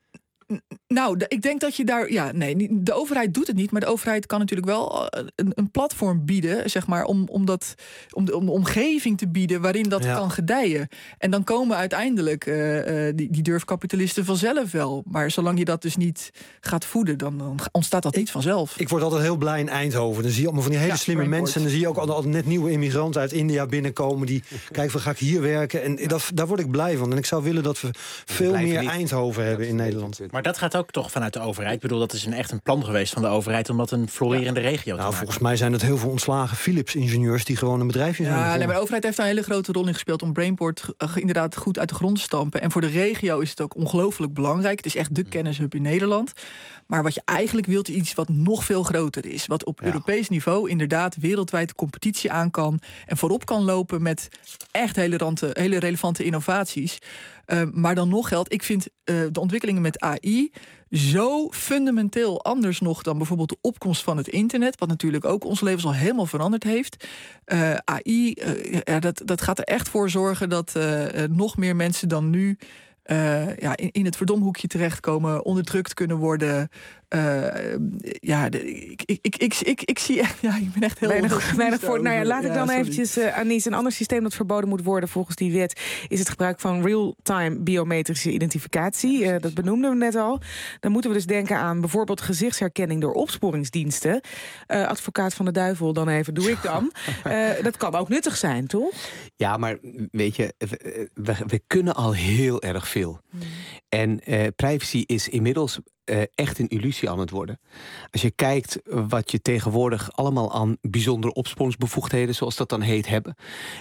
Nou, ik denk dat je daar. Ja, nee, de overheid doet het niet, maar de overheid kan natuurlijk wel een platform bieden, zeg maar, om de omgeving te bieden waarin dat kan gedijen. En dan komen uiteindelijk die durfkapitalisten vanzelf wel. Maar zolang je dat dus niet gaat voeden, dan ontstaat dat niet vanzelf. Ik word altijd heel blij in Eindhoven. Dan zie je allemaal van die hele slimme mensen. En dan zie je ook altijd net nieuwe immigranten uit India binnenkomen die kijken van ga ik hier werken. En daar word ik blij van. En ik zou willen dat we veel meer Eindhoven hebben in Nederland. Maar dat gaat ook toch vanuit de overheid? Ik bedoel, dat is echt een plan geweest van de overheid om dat een florerende regio te maken. Volgens mij zijn het heel veel ontslagen Philips-ingenieurs die gewoon een bedrijfje zijn. Ja, maar de overheid heeft daar een hele grote rol in gespeeld om Brainport inderdaad goed uit de grond te stampen. En voor de regio is het ook ongelooflijk belangrijk. Het is echt de kennishub in Nederland. Maar wat je eigenlijk wilt, is iets wat nog veel groter is. Wat op Europees niveau inderdaad wereldwijd competitie aan kan en voorop kan lopen met echt hele relevante innovaties. Maar dan nog geldt, ik vind de ontwikkelingen met AI zo fundamenteel anders nog dan bijvoorbeeld de opkomst van het internet, wat natuurlijk ook ons levens al helemaal veranderd heeft. AI, dat gaat er echt voor zorgen dat nog meer mensen dan nu in het verdomhoekje terechtkomen, onderdrukt kunnen worden, Ik zie echt... Ja, ik ben echt heel... Weinig voor. Nou ja, laat ik dan eventjes, Anies, een ander systeem dat verboden moet worden volgens die wet is het gebruik van real-time biometrische identificatie. Dat benoemden we net al. Dan moeten we dus denken aan bijvoorbeeld gezichtsherkenning door opsporingsdiensten. Advocaat van de duivel, dan even, doe ik dan. Dat kan ook nuttig zijn, toch? Ja, maar weet je, we kunnen al heel erg veel. En privacy is inmiddels echt een illusie aan het worden. Als je kijkt wat je tegenwoordig allemaal aan bijzondere opsporingsbevoegdheden, zoals dat dan heet, hebben,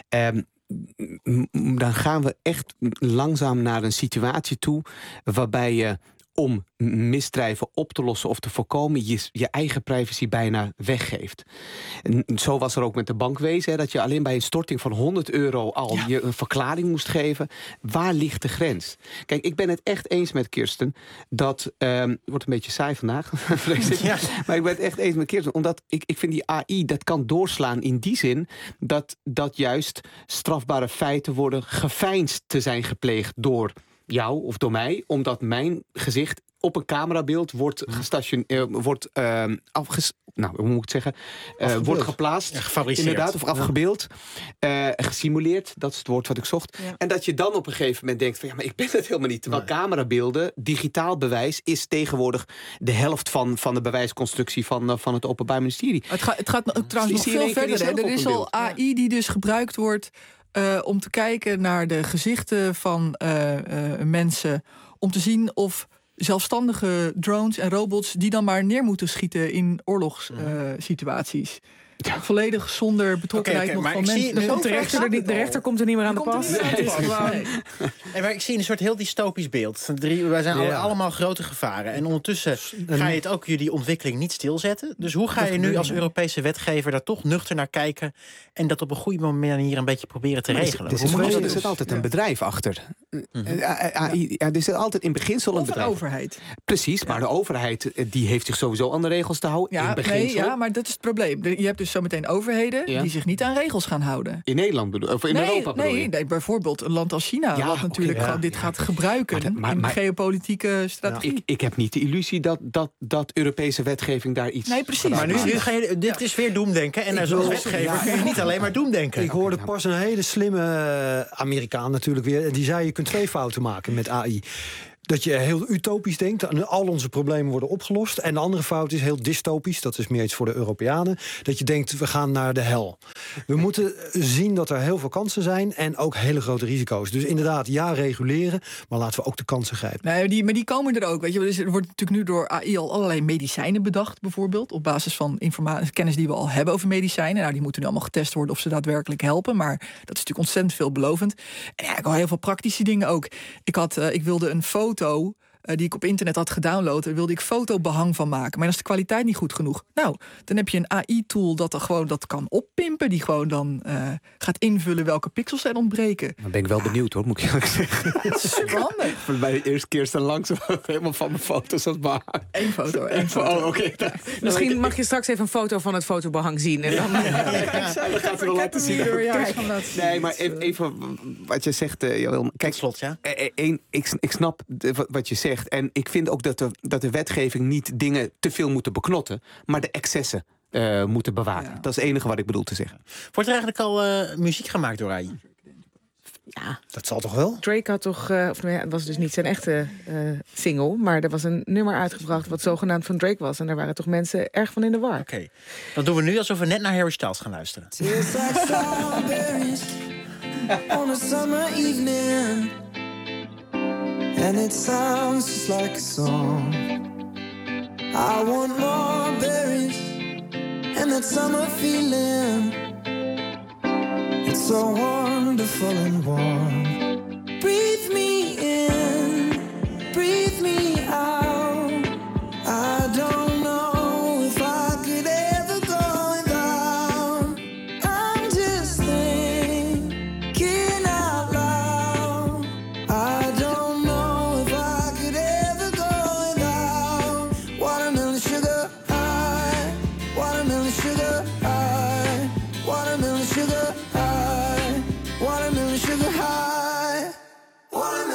dan gaan we echt langzaam naar een situatie toe waarbij je, om misdrijven op te lossen of te voorkomen, je eigen privacy bijna weggeeft. En zo was er ook met de bankwezen, hè, dat je alleen bij een storting van €100 al je een verklaring moest geven. Waar ligt de grens? Kijk, ik ben het echt eens met Kirsten dat... het wordt een beetje saai vandaag, maar ik ben het echt eens met Kirsten, omdat ik vind die AI, dat kan doorslaan in die zin dat juist strafbare feiten worden geveinsd te zijn gepleegd door jou of door mij, omdat mijn gezicht op een camerabeeld wordt wordt geplaatst, gefabriceerd. Inderdaad, of afgebeeld, gesimuleerd, dat is het woord wat ik zocht. Ja. En dat je dan op een gegeven moment denkt van, ja, maar ik ben het helemaal niet. Terwijl camerabeelden, digitaal bewijs, is tegenwoordig de helft van de bewijsconstructie van het Openbaar Ministerie. Het gaat trouwens nog veel verder. Er is al AI die dus gebruikt wordt om te kijken naar de gezichten van mensen, om te zien of zelfstandige drones en robots die dan maar neer moeten schieten in oorlogssituaties. Volledig zonder betrokkenheid nog van mensen. De rechter komt er niet meer aan de pas. Maar ik zie een soort heel dystopisch beeld. Wij zijn allemaal grote gevaren. En ondertussen ga je het ook die ontwikkeling niet stilzetten. Dus hoe ga je nu als Europese wetgever daar toch nuchter naar kijken en dat op een goede manier een beetje proberen te regelen? Er zit altijd een bedrijf achter. Er zit altijd in beginsel een bedrijf. Of een overheid. Precies, maar de overheid die heeft zich sowieso aan de regels te houden. Ja, in beginsel. maar dat is het probleem. Je hebt dus zometeen overheden die zich niet aan regels gaan houden. In Nederland bedoel je? Of in Europa bedoel je? Nee, bijvoorbeeld een land als China, wat natuurlijk dit gaat gebruiken in geopolitieke strategie. Ik heb niet de illusie dat Europese wetgeving daar iets... Nee, precies. Maar nu ga je, dit is weer doemdenken. En als wetgever kun je niet alleen maar doemdenken. Ik hoorde pas een hele slimme Amerikaan natuurlijk weer. Die zei, je kunt 2 fouten maken met AI. Dat je heel utopisch denkt, en al onze problemen worden opgelost. En de andere fout is heel dystopisch, dat is meer iets voor de Europeanen. Dat je denkt, we gaan naar de hel. We moeten zien dat er heel veel kansen zijn en ook hele grote risico's. Dus inderdaad, reguleren, maar laten we ook de kansen grijpen. Nee, maar die komen er ook. Weet je, er wordt natuurlijk nu door AI al allerlei medicijnen bedacht, bijvoorbeeld. Op basis van kennis die we al hebben over medicijnen. Nou, die moeten nu allemaal getest worden of ze daadwerkelijk helpen. Maar dat is natuurlijk ontzettend veelbelovend. En ja, ik al heel veel praktische dingen ook. Ik wilde een foto die ik op internet had gedownload, daar wilde ik fotobehang van maken. Maar dan is de kwaliteit niet goed genoeg. Nou, dan heb je een AI-tool dat kan oppimpen, die gewoon dan gaat invullen welke pixels er ontbreken. Dan ben ik wel benieuwd hoor, moet ik eerlijk zeggen. Dat is spannend. Bij de eerste keer staan langs helemaal van mijn foto's aan het behang. Eén foto. Oh, oké. Misschien mag je straks even een foto van het fotobehang zien. En dan dat gaat er wel laten zien. Nee, maar even wat je zegt, kijk, slot, ja. Ik snap wat je zegt. En ik vind ook dat de wetgeving niet dingen te veel moeten beknotten, maar de excessen moeten bewaken. Ja. Dat is het enige wat ik bedoel te zeggen. Wordt er eigenlijk al muziek gemaakt door AI? Ja. Dat zal toch wel? Drake had toch, het was dus niet zijn echte single, maar er was een nummer uitgebracht wat zogenaamd van Drake was. En daar waren toch mensen erg van in de war. Oké. Dat doen we nu alsof we net naar Harry Styles gaan luisteren. On a summer evening, and it sounds just like a song. I want more berries and that summer feeling. It's so wonderful and warm. Breathe me in, breathe me out. I don't know if I could ever go without. I'm just thinking out loud. I don't know if I could ever go without watermelon sugar high, watermelon sugar high, watermelon sugar high, watermelon sugar high, watermelon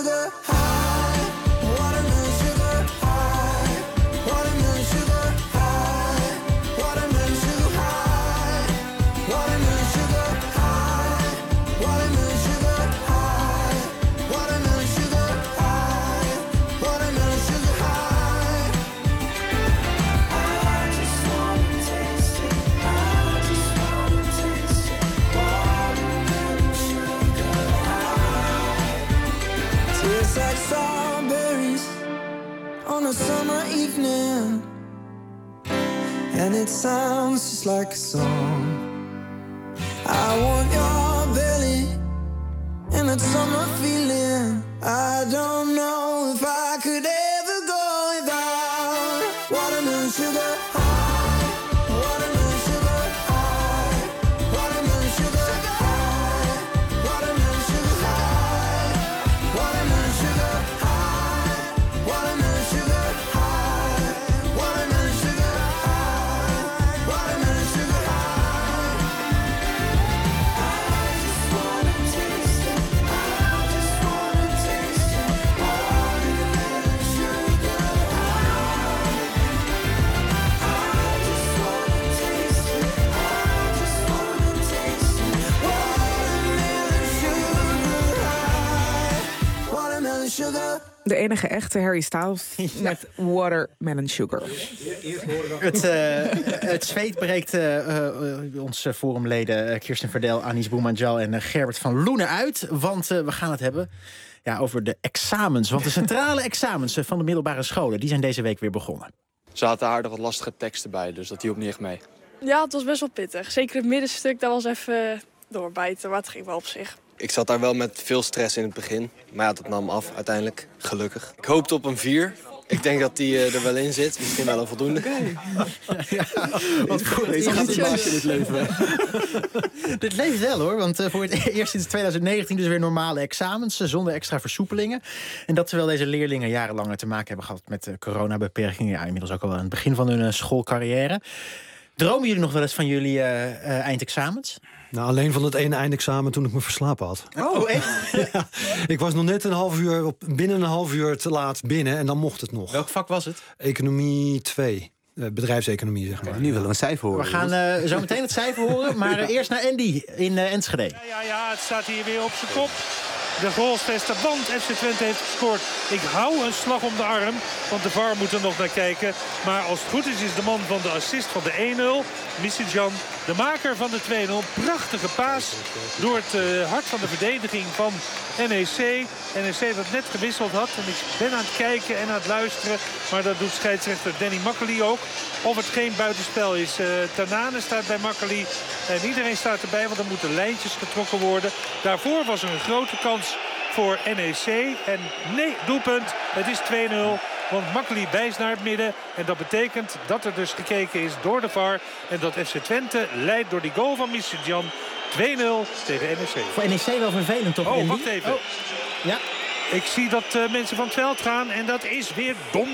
sugar high, watermelon sugar high, watermelon sugar high, watermelon sugar high, watermelon sugar high, watermelon sugar high, watermelon sugar high, watermelon sugar high. I just wanna taste it, I just wanna taste it, watermelon sugar high. Tastes like strawberries on a summer evening, and it sounds just like a song. I want your belly and that summer feeling. I don't know if I could ever go without watermelon sugar high, watermelon sugar high, watermelon sugar high, watermelon sugar high, watermelon sugar high, watermelon sugar high, watermelon sugar high, watermelon sugar high. I just wanna taste it, I just wanna taste it, watermelon sugar high. I just wanna taste it, I just wanna taste it, watermelon sugar high, watermelon sugar. De enige echte Harry Styles met Watermelon Sugar. Het zweet breekt onze forumleden Kirsten Verdel, Anis Boumandjal en Gerbert van Loenen uit. Want we gaan het hebben over de examens. Want de centrale examens van de middelbare scholen die zijn deze week weer begonnen. Er zaten aardig wat lastige teksten bij, dus dat hielp niet echt mee. Ja, het was best wel pittig. Zeker het middenstuk, dat was even doorbijten, maar het ging wel op zich. Ik zat daar wel met veel stress in het begin, maar ja, dat nam af uiteindelijk, gelukkig. Ik hoopte op een 4. Ik denk dat die er wel in zit, misschien wel een voldoende. Wat voor Deze gaat het baasje in het leven. Dit leeft wel hoor, want voor het eerst sinds 2019 dus weer normale examens zonder extra versoepelingen. En dat terwijl deze leerlingen jarenlang te maken hebben gehad met coronabeperkingen. Ja, inmiddels ook al aan het begin van hun schoolcarrière. Dromen jullie nog wel eens van jullie eindexamens? Nou, alleen van het ene eindexamen toen ik me verslapen had. Oh, echt? Ja, ik was nog net binnen een half uur te laat binnen en dan mocht het nog. Welk vak was het? Economie 2. Bedrijfseconomie, zeg maar. Nu willen we een cijfer horen. We gaan zo meteen het cijfer horen, maar eerst naar Andy in Enschede. Ja, het staat hier weer op zijn kop. De goalsvesten, want FC Twente heeft gescoord. Ik hou een slag om de arm, want de VAR moet er nog naar kijken. Maar als het goed is de man van de assist van de 1-0, Missidjan, de maker van de 2-0. Prachtige paas door het hart van de verdediging van NEC. NEC dat net gewisseld had. En ik ben aan het kijken en aan het luisteren. Maar dat doet scheidsrechter Danny Makkely ook. Of het geen buitenspel is. Tanane staat bij Makkely. En iedereen staat erbij, want er moeten lijntjes getrokken worden. Daarvoor was er een grote kans voor NEC. En nee, doelpunt. Het is 2-0. Want Makkely wijst naar het midden. En dat betekent dat er dus gekeken is door de VAR. En dat FC Twente leidt door die goal van Missidjan 2-0 tegen NEC. Voor NEC wel vervelend toch? Oh, wacht even. Oh. Ja. Ik zie dat mensen van het veld gaan. En dat is weer dom.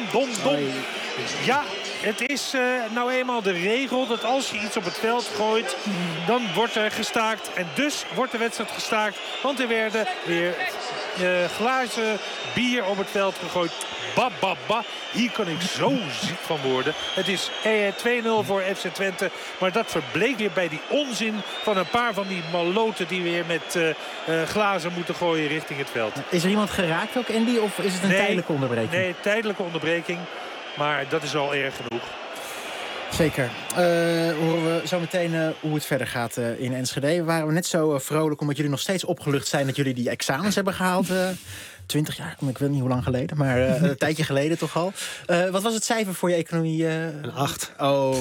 Ja, het is nou eenmaal de regel dat als je iets op het veld gooit, dan wordt er gestaakt. En dus wordt de wedstrijd gestaakt. Want er werden weer glazen bier op het veld gegooid. Ba. Hier kan ik zo ziek van worden. Het is 2-0 voor FC Twente. Maar dat verbleek weer bij die onzin van een paar van die maloten die weer met glazen moeten gooien richting het veld. Is er iemand geraakt ook, Andy? Of is het een tijdelijke onderbreking? Nee, tijdelijke onderbreking. Maar dat is al erg genoeg. Zeker. Horen we zo meteen hoe het verder gaat in Enschede. Waren we net zo vrolijk omdat jullie nog steeds opgelucht zijn dat jullie die examens hebben gehaald. 20 jaar, ik weet niet hoe lang geleden, maar een tijdje geleden toch al. Wat was het cijfer voor je economie? Een 8. Oh.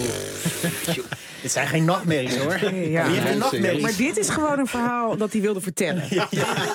Dit zijn geen nachtmerries hoor. Ja. Maar dit is gewoon een verhaal dat hij wilde vertellen. Ja.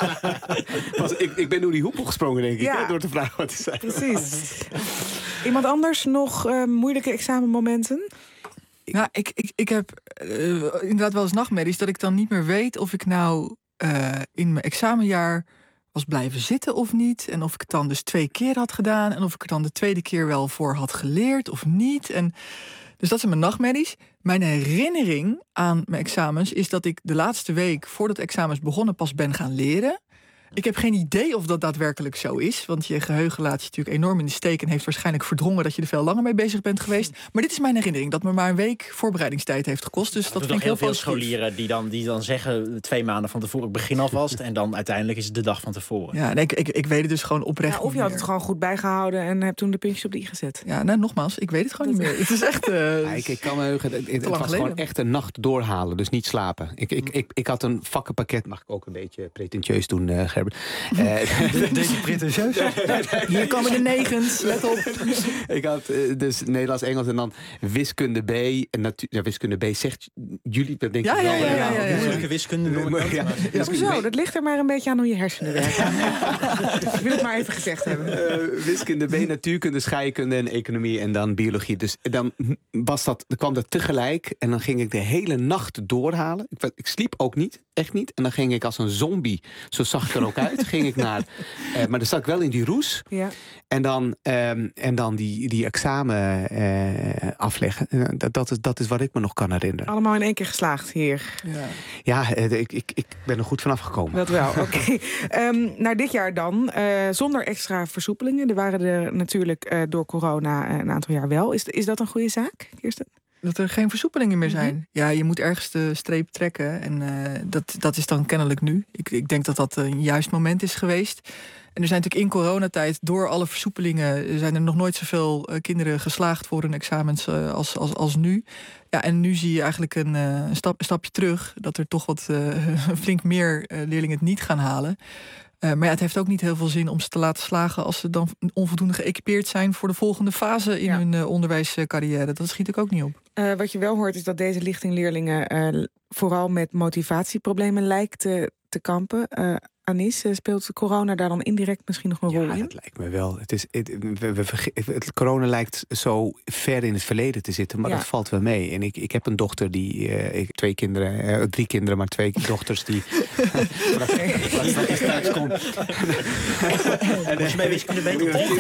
Ik ben door die hoepel gesprongen, denk ik, Ja. door te vragen wat hij zei. Precies. Iemand anders nog moeilijke examenmomenten? Nou, ik heb inderdaad wel eens nachtmerries dat ik dan niet meer weet of ik nou in mijn examenjaar was blijven zitten of niet. En of ik het dan dus 2 keer had gedaan. En of ik er dan de tweede keer wel voor had geleerd of niet. Dus dat zijn mijn nachtmerries. Mijn herinnering aan mijn examens is dat ik de laatste week voordat de examens begonnen pas ben gaan leren. Ik heb geen idee of dat daadwerkelijk zo is. Want je geheugen laat je natuurlijk enorm in de steek... en heeft waarschijnlijk verdrongen dat je er veel langer mee bezig bent geweest. Maar dit is mijn herinnering, dat me maar een week voorbereidingstijd heeft gekost. Dus dat vind ik heel veel positief. scholieren die dan zeggen 2 maanden van tevoren... ik begin alvast en dan uiteindelijk is het de dag van tevoren. Ja, nee, ik weet het dus gewoon oprecht Of je had het gewoon goed bijgehouden en hebt toen de puntjes op de i gezet. Ja, nou, nogmaals, ik weet het gewoon niet meer. Het is echt... Ik kan me heugen, het was gewoon echt een nacht doorhalen, dus niet slapen. Ik had een vakkenpakket, mag ik ook een beetje pretentieus doen, Gerbert. Deze pretentieus? Hier komen de 9's, let op. Ik had dus Nederlands, Engels en dan wiskunde B. En wiskunde B zegt jullie, dat denk ik wel. Ja. Moeilijke wiskunde noem ik dat. Hoezo? Dat ligt er maar een beetje aan hoe je hersenen werken. Ik wil het maar even gezegd hebben. Wiskunde B, natuurkunde, scheikunde en economie en dan biologie. Dus dan kwam dat tegelijk en dan ging ik de hele nacht doorhalen. Ik sliep ook niet, echt niet. En dan ging ik als een zombie, zo zag ik er ook uit, ging ik naar... maar dan zat ik wel in die roes. Ja. En dan die examen afleggen. Dat is wat ik me nog kan herinneren. Allemaal in 1 keer geslaagd hier. Ja, ik ben er goed vanaf gekomen. Dat wel, oké. Naar dit jaar dan, zonder extra versoepelingen. Er waren er natuurlijk door corona een aantal jaar wel. Is dat een goede zaak, Kirsten? Dat er geen versoepelingen meer zijn. Ja, je moet ergens de streep trekken. En dat is dan kennelijk nu. Ik denk dat dat een juist moment is geweest. En er zijn natuurlijk in coronatijd, door alle versoepelingen... zijn er nog nooit zoveel kinderen geslaagd voor hun examens als nu. Ja, en nu zie je eigenlijk een stapje terug... dat er toch wat flink meer leerlingen het niet gaan halen. Maar ja, het heeft ook niet heel veel zin om ze te laten slagen... als ze dan onvoldoende geëquipeerd zijn... voor de volgende fase in hun onderwijscarrière. Dat schiet ik ook niet op. Wat je wel hoort is dat deze lichting leerlingen... vooral met motivatieproblemen lijkt te kampen. Anis, speelt corona daar dan indirect misschien nog een rol in? Ja, dat lijkt me wel. Corona lijkt zo ver in het verleden te zitten, maar dat valt wel mee. En ik heb een dochter die... 3 kinderen, maar 2 dochters die... thuis komt. En als je mij wiskunde bent...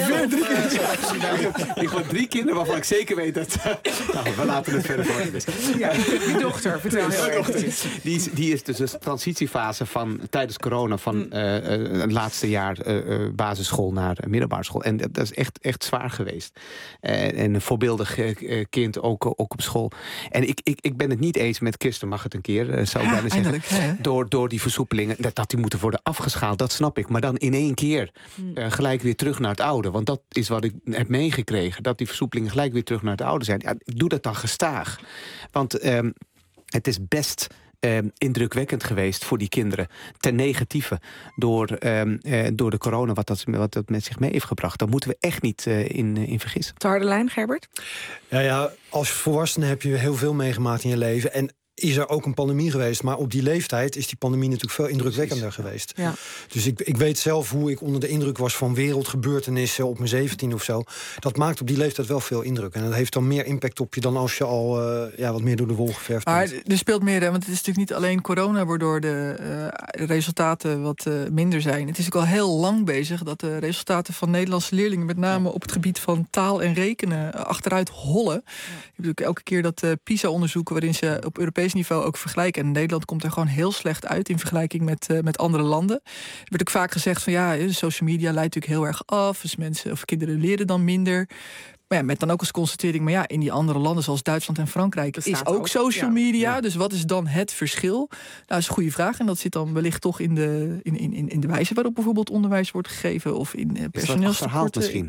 Ik heb 3 kinderen waarvan ik zeker weet dat... we laten het verder voor. Ja, die dochter, vertel heel erg. Die is dus de transitiefase van tijdens corona... van het laatste jaar basisschool naar middelbare school. En dat is echt zwaar geweest. En een voorbeeldig kind ook op school. En ik ben het niet eens met Kirsten, mag het een keer, zou ik bijna zeggen. Door die versoepelingen, dat die moeten worden afgeschaald, dat snap ik. Maar dan in 1 keer gelijk weer terug naar het oude. Want dat is wat ik heb meegekregen. Dat die versoepelingen gelijk weer terug naar het oude zijn. Ja, doe dat dan gestaag. Want het is best... indrukwekkend geweest voor die kinderen. Ten negatieve door de corona, wat dat met zich mee heeft gebracht. Daar moeten we echt niet in vergissen. De harde lijn, Gerbert? Ja, als volwassene heb je heel veel meegemaakt in je leven. En is er ook een pandemie geweest. Maar op die leeftijd is die pandemie natuurlijk veel indrukwekkender geweest. Ja. Dus ik weet zelf hoe ik onder de indruk was van wereldgebeurtenissen op mijn 17 of zo. Dat maakt op die leeftijd wel veel indruk. En dat heeft dan meer impact op je dan als je al wat meer door de wol geverfd bent. Maar er speelt meer, want het is natuurlijk niet alleen corona waardoor de resultaten wat minder zijn. Het is ook al heel lang bezig dat de resultaten van Nederlandse leerlingen, met name op het gebied van taal en rekenen, achteruit hollen. Je hebt natuurlijk elke keer dat PISA-onderzoeken waarin ze op Europees niveau ook vergelijken. En Nederland komt er gewoon heel slecht uit in vergelijking met andere landen. Er wordt ook vaak gezegd van de social media leidt natuurlijk heel erg af. Dus mensen of kinderen leren dan minder. Maar ja, met dan ook als constatering, maar in die andere landen zoals Duitsland en Frankrijk is ook social media. Ja. Dus wat is dan het verschil? Nou, dat is een goede vraag. En dat zit dan wellicht toch in de wijze waarop bijvoorbeeld onderwijs wordt gegeven of in personeelstekorten. Misschien.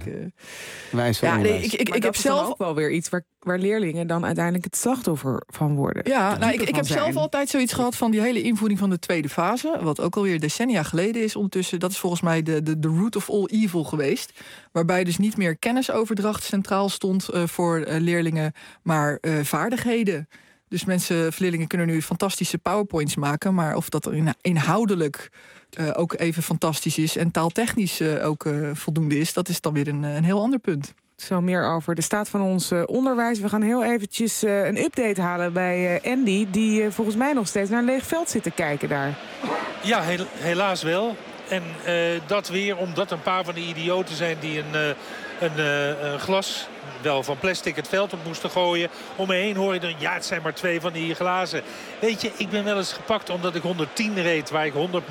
Ik heb zelf ook wel weer iets waar leerlingen dan uiteindelijk het slachtoffer van worden. Ja, ik heb zelf altijd zoiets gehad van die hele invoering van de tweede fase, wat ook alweer decennia geleden is ondertussen. Dat is volgens mij de root of all evil geweest. Waarbij dus niet meer kennisoverdracht centraal stond voor leerlingen, maar vaardigheden. Dus leerlingen kunnen nu fantastische PowerPoints maken, maar of dat inhoudelijk ook even fantastisch is en taaltechnisch ook voldoende is, dat is dan weer een heel ander punt. Zo meer over de staat van ons onderwijs. We gaan heel eventjes een update halen bij Andy, die volgens mij nog steeds naar een leeg veld zit te kijken daar. Ja, helaas wel. En dat weer omdat een paar van de idioten zijn die een glas, wel van plastic, het veld op moesten gooien. Om me heen hoor je dan, het zijn maar 2 van die glazen. Weet je, ik ben wel eens gepakt omdat ik 110 reed waar ik 100 mocht.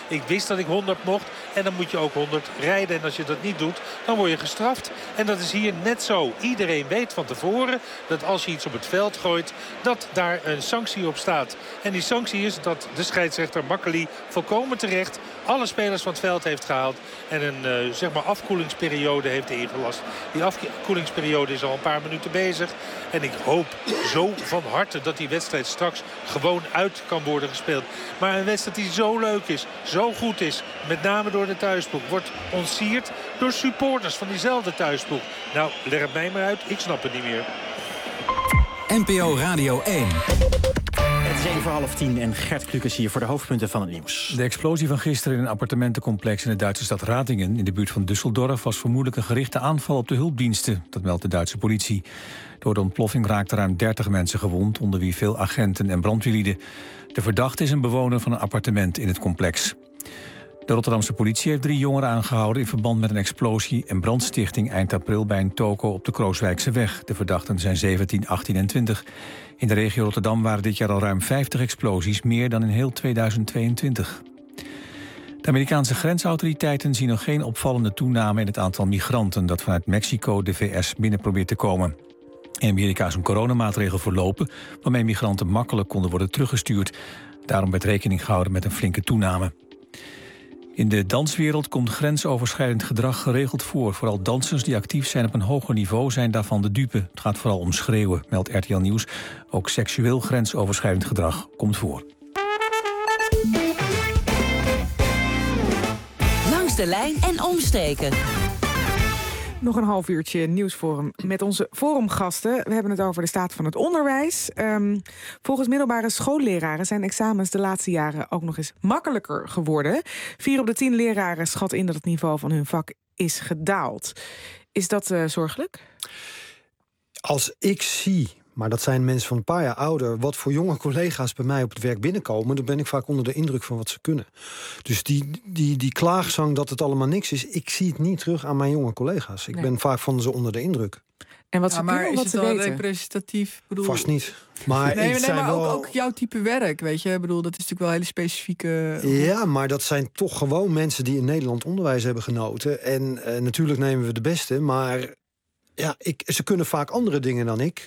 Ik wist dat ik 100 mocht en dan moet je ook 100 rijden. En als je dat niet doet, dan word je gestraft. En dat is hier net zo. Iedereen weet van tevoren dat als je iets op het veld gooit, dat daar een sanctie op staat. En die sanctie is dat de scheidsrechter Makkely volkomen terecht alle spelers van het veld heeft gehaald en een afkoelingsperiode heeft ingelast. Die afkoelingsperiode is al een paar minuten bezig. En ik hoop zo van harte dat die wedstrijd straks gewoon uit kan worden gespeeld. Maar een wedstrijd die zo leuk is, zo goed is, met name door de thuisploeg, wordt ontsierd door supporters van diezelfde thuisploeg. Nou, leg het mij maar uit, ik snap het niet meer. NPO Radio 1. Het is 9:30 en Gert Klukes hier voor de hoofdpunten van het nieuws. De explosie van gisteren in een appartementencomplex in de Duitse stad Ratingen in de buurt van Düsseldorf was vermoedelijk een gerichte aanval op de hulpdiensten. Dat meldt de Duitse politie. Door de ontploffing raakten ruim 30 mensen gewond, onder wie veel agenten en brandweerlieden. De verdachte is een bewoner van een appartement in het complex. De Rotterdamse politie heeft 3 jongeren aangehouden in verband met een explosie en brandstichting eind april bij een toko op de Krooswijkseweg. De verdachten zijn 17, 18 en 20. In de regio Rotterdam waren dit jaar al ruim 50 explosies, meer dan in heel 2022. De Amerikaanse grensautoriteiten zien nog geen opvallende toename in het aantal migranten dat vanuit Mexico de VS binnen probeert te komen. In Amerika is een coronamaatregel verlopen waarmee migranten makkelijk konden worden teruggestuurd. Daarom werd rekening gehouden met een flinke toename. In de danswereld komt grensoverschrijdend gedrag geregeld voor. Vooral dansers die actief zijn op een hoger niveau zijn daarvan de dupe. Het gaat vooral om schreeuwen, meldt RTL Nieuws. Ook seksueel grensoverschrijdend gedrag komt voor. Langs de lijn en omstreken. Nog een half uurtje nieuwsforum met onze forumgasten. We hebben het over de staat van het onderwijs. Volgens middelbare schoolleraren zijn examens de laatste jaren ook nog eens makkelijker geworden. 4 op de 10 leraren schat in dat het niveau van hun vak is gedaald. Is dat zorgelijk? Als ik zie, maar dat zijn mensen van een paar jaar ouder, wat voor jonge collega's bij mij op het werk binnenkomen, dan ben ik vaak onder de indruk van wat ze kunnen. Dus die klaagzang dat het allemaal niks is, ik zie het niet terug aan mijn jonge collega's. Ik ben vaak van ze onder de indruk. En wat ze maar kunnen, is het wel representatief? Vast niet. Maar maar wel ook jouw type werk, weet je? Ik bedoel, dat is natuurlijk wel hele specifieke. Ja, maar dat zijn toch gewoon mensen die in Nederland onderwijs hebben genoten. En natuurlijk nemen we de beste, maar ja, ze kunnen vaak andere dingen dan ik.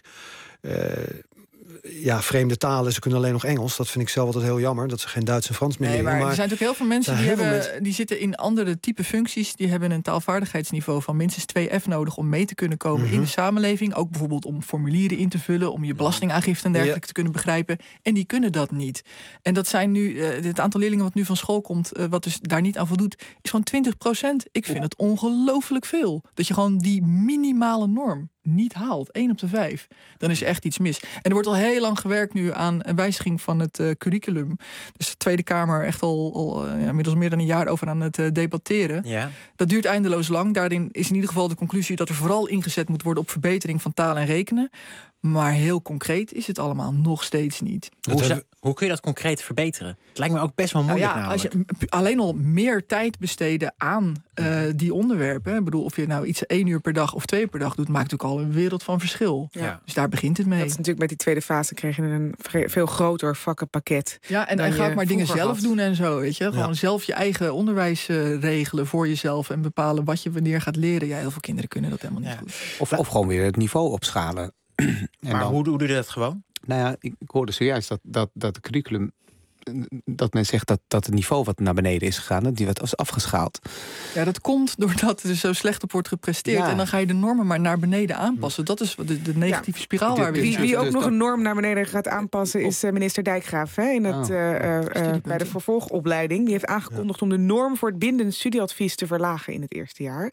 Vreemde talen, ze kunnen alleen nog Engels. Dat vind ik zelf altijd heel jammer, dat ze geen Duits en Frans meer leren. Maar er zijn natuurlijk heel veel mensen die zitten in andere type functies. Die hebben een taalvaardigheidsniveau van minstens 2F nodig om mee te kunnen komen in de samenleving. Ook bijvoorbeeld om formulieren in te vullen, om je belastingaangifte en dergelijke te kunnen begrijpen. En die kunnen dat niet. En dat zijn nu, het aantal leerlingen wat nu van school komt, wat dus daar niet aan voldoet, is gewoon 20%. Ik vind het ongelooflijk veel. Dat je gewoon die minimale norm niet haalt, 1 op de 5, dan is er echt iets mis. En er wordt al heel lang gewerkt nu aan een wijziging van het curriculum. Dus de Tweede Kamer echt al inmiddels meer dan een jaar over aan het debatteren. Ja. Dat duurt eindeloos lang. Daarin is in ieder geval de conclusie dat er vooral ingezet moet worden op verbetering van taal en rekenen. Maar heel concreet is het allemaal nog steeds niet. Hoe kun je dat concreet verbeteren? Het lijkt me ook best wel moeilijk als je alleen al meer tijd besteden aan die onderwerpen. Ik bedoel, of je nou iets 1 uur per dag of 2 per dag doet, maakt natuurlijk al een wereld van verschil. Ja. Dus daar begint het mee. Dat is natuurlijk bij die tweede fase kreeg je een veel groter vakkenpakket. Ja, en ga ook maar dingen zelf doen en zo, weet je. Gewoon zelf je eigen onderwijs regelen voor jezelf en bepalen wat je wanneer gaat leren. Ja, heel veel kinderen kunnen dat helemaal niet goed. Of gewoon weer het niveau opschalen. Maar hoe doe je dat gewoon? Nou ja, ik hoorde zojuist dat het curriculum, dat men zegt dat het niveau wat naar beneden is gegaan, die wat was afgeschaald. Ja, dat komt doordat er zo slecht op wordt gepresteerd. Ja. En dan ga je de normen maar naar beneden aanpassen. Dat is de negatieve spiraal waar we in Wie ook nog een norm naar beneden gaat aanpassen is minister Dijkgraaf. Hè, bij de vervolgopleiding. Die heeft aangekondigd om de norm voor het bindend studieadvies te verlagen in het eerste jaar.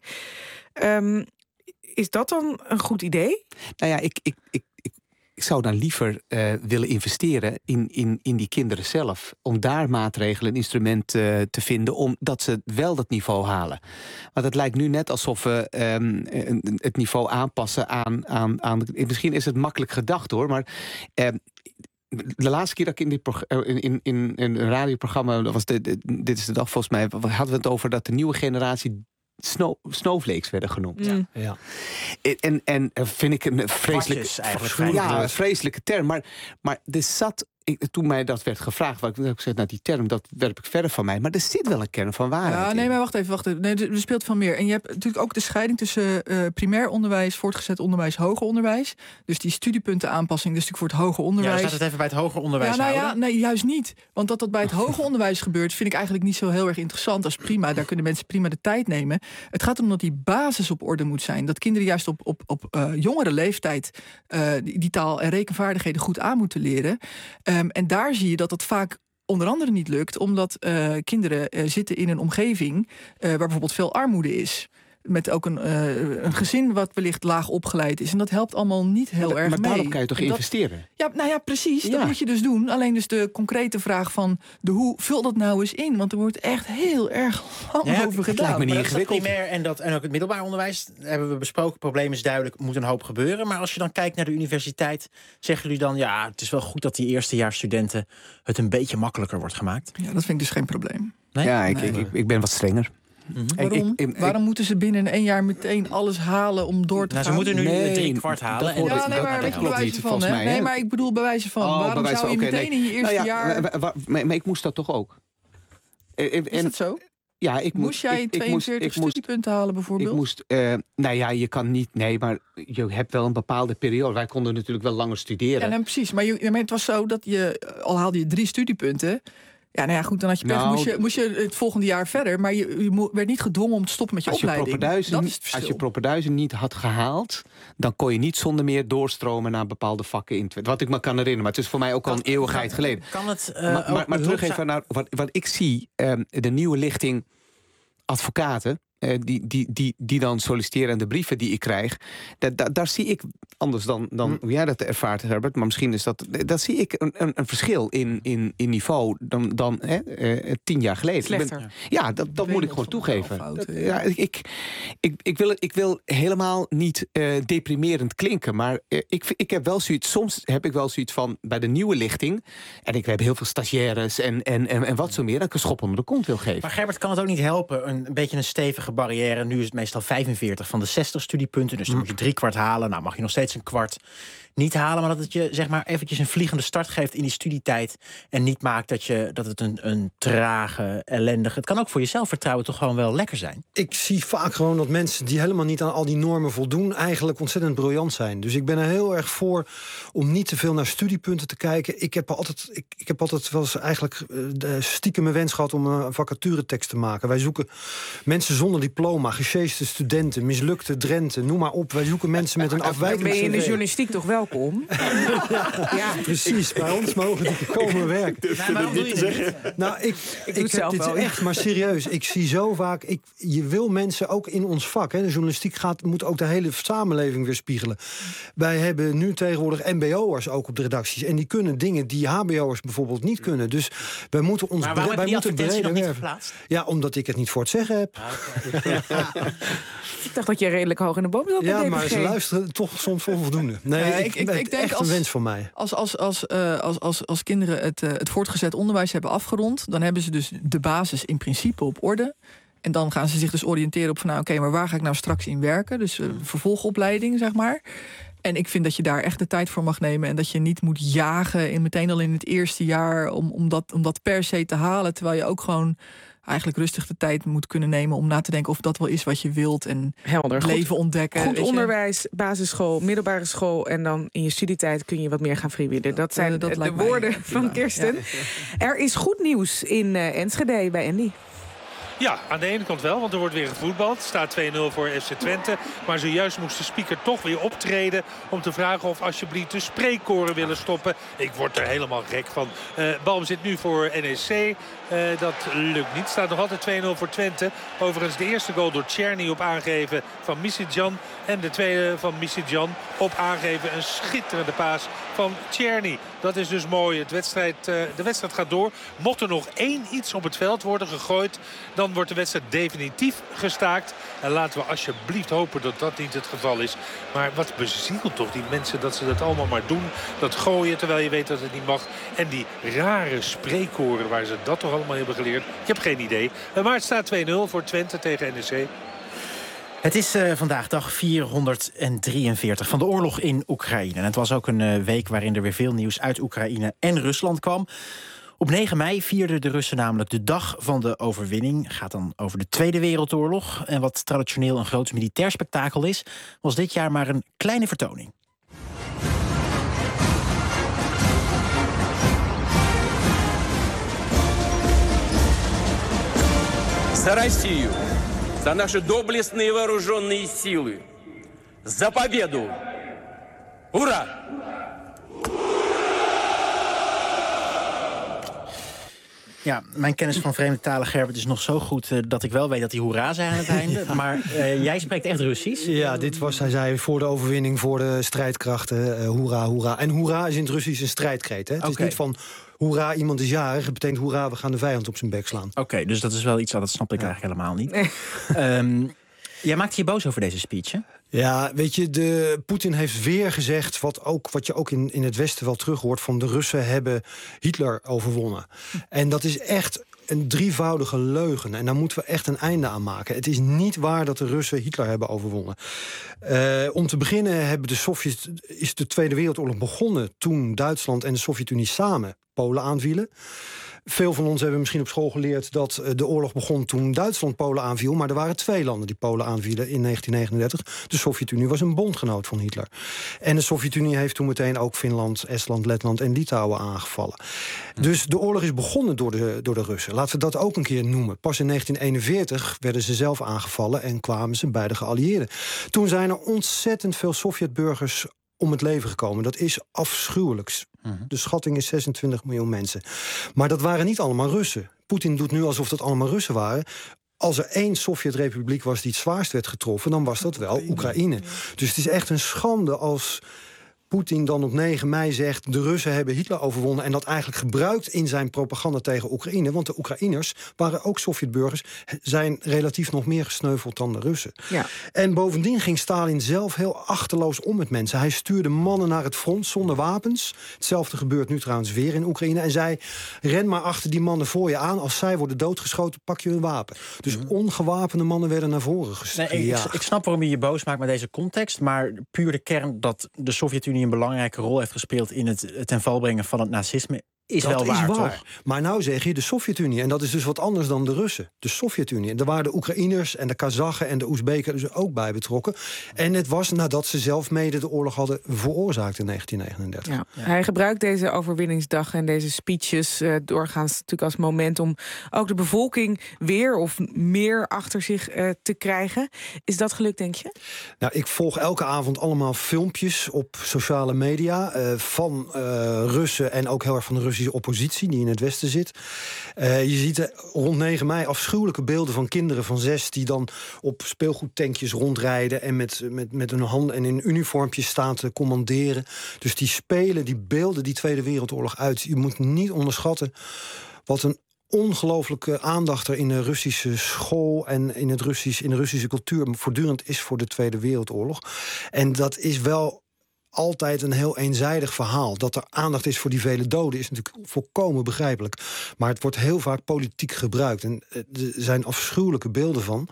Is dat dan een goed idee? Nou ja, ik zou dan liever willen investeren in die kinderen zelf. Om daar maatregelen, een instrument te vinden, omdat ze wel dat niveau halen. Want het lijkt nu net alsof we het niveau aanpassen aan. Misschien is het makkelijk gedacht hoor, maar. De laatste keer dat ik in een radioprogramma, dat was dit is de dag volgens mij, hadden we het over dat de nieuwe generatie snowflakes werden genoemd. Ja. En vind ik een vreselijke term. Maar er zat toen mij dat werd gevraagd, wat ik zeg, nou, die term, dat werp ik verder van mij. Maar er zit wel een kern van waarheid in. Nee, maar wacht even. Nee, er speelt veel meer. En je hebt natuurlijk ook de scheiding tussen primair onderwijs, voortgezet onderwijs, hoger onderwijs. Dus die studiepuntenaanpassing, dus natuurlijk voor het hoger onderwijs. Ja, laat het even bij het hoger onderwijs houden. Nee, juist niet. Want dat bij het hoger onderwijs gebeurt, vind ik eigenlijk niet zo heel erg interessant. Dat is prima, daar kunnen mensen prima de tijd nemen. Het gaat erom dat die basis op orde moet zijn. Dat kinderen juist op jongere leeftijd die taal en rekenvaardigheden goed aan moeten leren. En daar zie je dat het vaak onder andere niet lukt, omdat kinderen zitten in een omgeving waar bijvoorbeeld veel armoede is. Met ook een gezin wat wellicht laag opgeleid is. En dat helpt allemaal niet heel erg mee. Maar daarop kan je toch investeren? Ja, precies. Ja. Dat moet je dus doen. Alleen dus de concrete vraag van hoe, vul dat nou eens in. Want er wordt echt heel erg lang over gedaan. Het lijkt me niet ingewikkeld. Primair en ook het middelbaar onderwijs hebben we besproken. Het probleem is duidelijk, moet een hoop gebeuren. Maar als je dan kijkt naar de universiteit, zeggen jullie dan, ja, het is wel goed dat die eerstejaarsstudenten het een beetje makkelijker wordt gemaakt? Ja, dat vind ik dus geen probleem. Nee? Ja, ik ben wat strenger. Waarom? Waarom moeten ze binnen 1 jaar meteen alles halen om door te gaan? Ze moeten nu 3/4 halen. Dat klopt niet, volgens mij. Nee, maar ik bedoel bij wijze van, waarom zou je meteen in je eerste jaar... Maar ik moest dat toch ook? Is dat zo? Ja, moest jij 42 studiepunten halen bijvoorbeeld? Ik moest, je kan niet, maar je hebt wel een bepaalde periode. Wij konden natuurlijk wel langer studeren. Ja, precies. Maar het was zo dat al haalde je 3 studiepunten... Ja, goed, dan had je pech. Moest je het volgende jaar verder. Maar je werd niet gedwongen om te stoppen met je opleiding. Als je propenduizen niet had gehaald, dan kon je niet zonder meer doorstromen naar bepaalde vakken in. Wat ik me kan herinneren, maar het is voor mij ook al een eeuwigheid geleden. Kan het, maar terug even naar wat ik zie. De nieuwe lichting advocaten, die dan solliciteren en de brieven die ik krijg, daar zie ik, anders dan hoe jij dat ervaart, Herbert, maar misschien is dat zie ik een verschil in niveau dan 10 jaar geleden. Slechter. Dat moet ik gewoon toegeven. Ik wil helemaal niet deprimerend klinken, maar ik heb wel zoiets, soms heb ik wel zoiets van, bij de nieuwe lichting, en ik heb heel veel stagiaires en wat zo meer, dat ik een schop onder de kont wil geven. Maar Gerbert, kan het ook niet helpen, een beetje een stevige barrière. Nu is het meestal 45 van de 60 studiepunten. Dus dan moet je 3/4 halen. Nou mag je nog steeds een kwart niet halen. Maar dat het je zeg maar eventjes een vliegende start geeft in die studietijd. En niet maakt dat het een trage, ellendige... Het kan ook voor je zelfvertrouwen toch gewoon wel lekker zijn. Ik zie vaak gewoon dat mensen die helemaal niet aan al die normen voldoen, eigenlijk ontzettend briljant zijn. Dus ik ben er heel erg voor om niet te veel naar studiepunten te kijken. Ik heb altijd wel eens eigenlijk stiekem mijn wens gehad om een vacaturetekst te maken. Wij zoeken mensen zonder diploma, gesjeeste studenten, mislukte Drenthe, noem maar op. Wij zoeken mensen met een afwijkend Ben je in de CV. journalistiek toch welkom? Ja, precies. Bij ons mogen die komen werken. Ik doe het zelf wel. Echt, maar serieus. Ik zie zo vaak. Je wil mensen ook in ons vak. Hè, de journalistiek moet ook de hele samenleving weerspiegelen. Wij hebben nu tegenwoordig mbo'ers ook op de redacties. En die kunnen dingen die hbo'ers bijvoorbeeld niet kunnen. Dus wij moeten ons breder werven. Ja, omdat ik het niet voor het zeggen heb. Ik dacht dat je redelijk hoog in de boom zat. Ja, maar ze luisteren toch soms onvoldoende. Nee, ik denk echt een wens van mij. Als kinderen het voortgezet onderwijs hebben afgerond, dan hebben ze dus de basis in principe op orde. En dan gaan ze zich dus oriënteren op van maar waar ga ik nou straks in werken? Dus vervolgopleiding, zeg maar. En ik vind dat je daar echt de tijd voor mag nemen. En dat je niet moet jagen meteen al in het eerste jaar om dat per se te halen. Terwijl je ook gewoon eigenlijk rustig de tijd moet kunnen nemen om na te denken of dat wel is wat je wilt. En leven ontdekken. Goed onderwijs, basisschool, middelbare school. En dan in je studietijd kun je wat meer gaan freewheelen. Dat zijn de woorden van Kirsten. Ja. Er is goed nieuws in Enschede bij Andy. Ja, aan de ene kant wel, want er wordt weer gevoetbald. Het staat 2-0 voor FC Twente. Maar zojuist moest de speaker toch weer optreden om te vragen of alsjeblieft de spreekkoren willen stoppen. Ik word er helemaal gek van. Balbezit nu voor NEC. Dat lukt niet. Het staat nog altijd 2-0 voor Twente. Overigens de eerste goal door Tjerni op aangeven van Missidjan. En de tweede van Missidjan op aangeven. Een schitterende paas van Tjerni. Dat is dus mooi. De wedstrijd gaat door. Mocht er nog iets op het veld worden gegooid, dan wordt de wedstrijd definitief gestaakt. En laten we alsjeblieft hopen dat dat niet het geval is. Maar wat bezielt toch die mensen dat ze dat allemaal maar doen. Dat gooien terwijl je weet dat het niet mag. En die rare spreekkoren waar ze dat toch allemaal hebben geleerd. Ik heb geen idee. Maar het staat 2-0 voor Twente tegen NEC. Het is vandaag dag 443 van de oorlog in Oekraïne. En het was ook een week waarin er weer veel nieuws uit Oekraïne en Rusland kwam. Op 9 mei vierden de Russen namelijk de dag van de overwinning. Het gaat dan over de Tweede Wereldoorlog. En wat traditioneel een groot militair spektakel is, was dit jaar maar een kleine vertoning. За Россию, за наши доблестные вооруженные силы, за победу! Ура! Ja, mijn kennis van vreemde talen, Gerbert, is nog zo goed dat ik wel weet dat hij hoera zei aan het einde. Maar jij spreekt echt Russisch? Ja, hij zei voor de overwinning, voor de strijdkrachten, hoera, hoera. En hoera is in het Russisch een strijdkreet. Hè? Het is niet van hoera, iemand is jarig. Het betekent hoera, we gaan de vijand op zijn bek slaan. Oké, dus dat is wel iets dat snap ik eigenlijk helemaal niet. Jij maakte je boos over deze speech, hè? Ja, weet je, Poetin heeft weer gezegd wat je ook in het Westen wel terug hoort, van de Russen hebben Hitler overwonnen. En dat is echt een drievoudige leugen. En daar moeten we echt een einde aan maken. Het is niet waar dat de Russen Hitler hebben overwonnen. Om te beginnen is de Tweede Wereldoorlog begonnen toen Duitsland en de Sovjet-Unie samen Polen aanvielen. Veel van ons hebben misschien op school geleerd dat de oorlog begon toen Duitsland Polen aanviel. Maar er waren 2 landen die Polen aanvielen in 1939. De Sovjet-Unie was een bondgenoot van Hitler. En de Sovjet-Unie heeft toen meteen ook Finland, Estland, Letland en Litouwen aangevallen. Dus de oorlog is begonnen door de Russen. Laten we dat ook een keer noemen. Pas in 1941 werden ze zelf aangevallen en kwamen ze bij de geallieerden. Toen zijn er ontzettend veel Sovjetburgers om het leven gekomen. Dat is afschuwelijk. De schatting is 26 miljoen mensen. Maar dat waren niet allemaal Russen. Poetin doet nu alsof dat allemaal Russen waren. Als er 1 Sovjet-republiek was die het zwaarst werd getroffen, dan was dat wel Oekraïne. Dus het is echt een schande als Poetin dan op 9 mei zegt, de Russen hebben Hitler overwonnen, en dat eigenlijk gebruikt in zijn propaganda tegen Oekraïne. Want de Oekraïners waren ook Sovjetburgers, zijn relatief nog meer gesneuveld dan de Russen. Ja. En bovendien ging Stalin zelf heel achterloos om met mensen. Hij stuurde mannen naar het front zonder wapens. Hetzelfde gebeurt nu trouwens weer in Oekraïne. En zei, ren maar achter die mannen voor je aan. Als zij worden doodgeschoten, pak je hun wapen. Dus ongewapende mannen werden naar voren gestuurd. Nee, ik snap waarom je je boos maakt met deze context, maar puur de kern dat de Sovjet-Unie een belangrijke rol heeft gespeeld in het ten val brengen van het nazisme is dat wel waar, toch? Maar nou zeg je de Sovjet-Unie, en dat is dus wat anders dan de Russen. De Sovjet-Unie. En daar waren de Oekraïners en de Kazachen en de Oezbeken dus ook bij betrokken. En het was nadat ze zelf mede de oorlog hadden veroorzaakt in 1939. Ja. Ja. Hij gebruikt deze overwinningsdag en deze speeches doorgaans natuurlijk als moment om ook de bevolking weer of meer achter zich te krijgen. Is dat gelukt, denk je? Nou, ik volg elke avond allemaal filmpjes op sociale media van Russen en ook heel erg van de Russische oppositie die in het Westen zit. Je ziet rond 9 mei afschuwelijke beelden van kinderen van 6 die dan op speelgoedtankjes rondrijden en met hun handen en in uniformpjes staan te commanderen. Dus die spelen, die beelden die Tweede Wereldoorlog uit. Je moet niet onderschatten wat een ongelooflijke aandacht er in de Russische school en in de Russische cultuur voortdurend is voor de Tweede Wereldoorlog. En dat is wel altijd een heel eenzijdig verhaal. Dat er aandacht is voor die vele doden is natuurlijk volkomen begrijpelijk. Maar het wordt heel vaak politiek gebruikt. En er zijn afschuwelijke beelden van.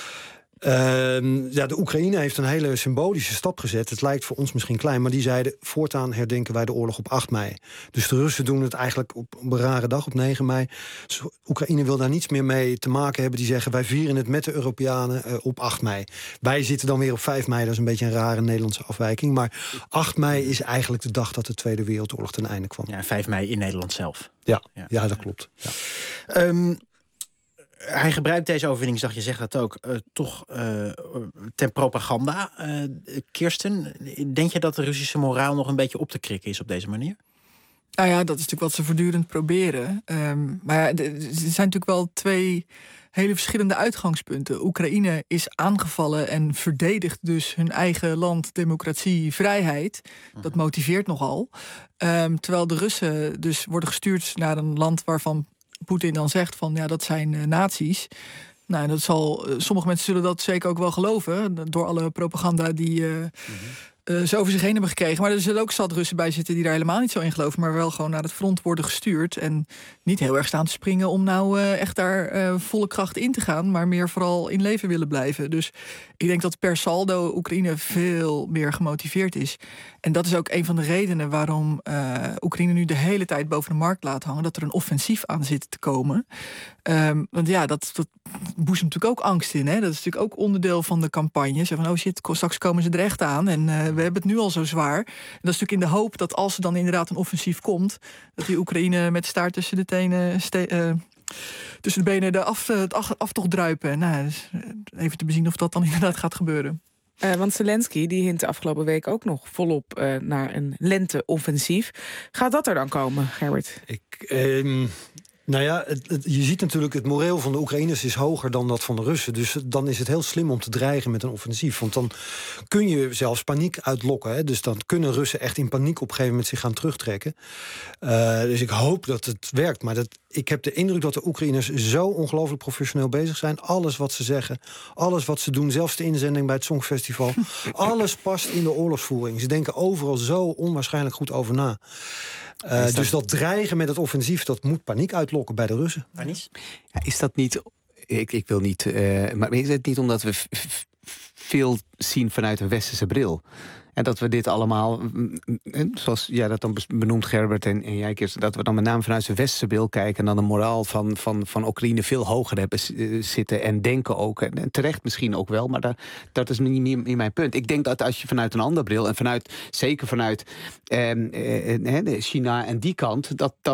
De Oekraïne heeft een hele symbolische stap gezet. Het lijkt voor ons misschien klein, maar die zeiden, voortaan herdenken wij de oorlog op 8 mei. Dus de Russen doen het eigenlijk op een rare dag, op 9 mei. Dus Oekraïne wil daar niets meer mee te maken hebben. Die zeggen, wij vieren het met de Europeanen op 8 mei. Wij zitten dan weer op 5 mei. Dat is een beetje een rare Nederlandse afwijking. Maar 8 mei is eigenlijk de dag dat de Tweede Wereldoorlog ten einde kwam. Ja, 5 mei in Nederland zelf. Ja, dat klopt. Ja. Hij gebruikt deze overwinningsdag, je zegt dat ook, toch ten propaganda. Kirsten, denk je dat de Russische moraal nog een beetje op te krikken is op deze manier? Nou ja, dat is natuurlijk wat ze voortdurend proberen. Maar ja, er zijn natuurlijk wel 2 hele verschillende uitgangspunten. Oekraïne is aangevallen en verdedigt dus hun eigen land, democratie, vrijheid. Dat motiveert nogal. Terwijl de Russen dus worden gestuurd naar een land waarvan Poetin dan zegt van ja, dat zijn nazi's. Nou, dat sommige mensen zullen dat zeker ook wel geloven door alle propaganda die ze over zich heen hebben gekregen. Maar er zullen ook zat Russen bij zitten die daar helemaal niet zo in geloven, maar wel gewoon naar het front worden gestuurd. En niet heel erg staan te springen om nou echt daar volle kracht in te gaan, maar meer vooral in leven willen blijven. Dus ik denk dat per saldo Oekraïne veel meer gemotiveerd is. En dat is ook een van de redenen waarom Oekraïne nu de hele tijd boven de markt laat hangen, dat er een offensief aan zit te komen. Want ja, dat boezemt natuurlijk ook angst in. Hè? Dat is natuurlijk ook onderdeel van de campagne. Zo van, oh shit, straks komen ze er echt aan. En we hebben het nu al zo zwaar. En dat is natuurlijk in de hoop dat als er dan inderdaad een offensief komt, dat die Oekraïne met staart tussen de tenen, tussen de benen de aftocht druipen. Nou, dus even te bezien of dat dan inderdaad gaat gebeuren. Want Zelensky die hint de afgelopen week ook nog volop naar een lenteoffensief. Gaat dat er dan komen, Gerbert? Nou ja, je ziet natuurlijk het moreel van de Oekraïners is hoger dan dat van de Russen. Dus dan is het heel slim om te dreigen met een offensief. Want dan kun je zelfs paniek uitlokken. Hè? Dus dan kunnen Russen echt in paniek op een gegeven moment zich gaan terugtrekken. Dus ik hoop dat het werkt. Maar ik heb de indruk dat de Oekraïners zo ongelooflijk professioneel bezig zijn. Alles wat ze zeggen, alles wat ze doen, zelfs de inzending bij het Songfestival. Alles past in de oorlogsvoering. Ze denken overal zo onwaarschijnlijk goed over na. Dus dat dreigen met het offensief, dat moet paniek uitlokken bij de Russen. Ja, is dat niet... Ik wil niet... maar is het niet omdat we veel zien vanuit een westerse bril? En dat we dit allemaal, zoals jij dat dan benoemt, Gerbert, en jij, Kirsten, dat we dan met name vanuit de westerse bril kijken en dan de moraal van Oekraïne veel hoger hebben zitten en denken ook. En terecht misschien ook wel, maar dat is niet meer mijn punt. Ik denk dat als je vanuit een andere bril en zeker vanuit China en die kant,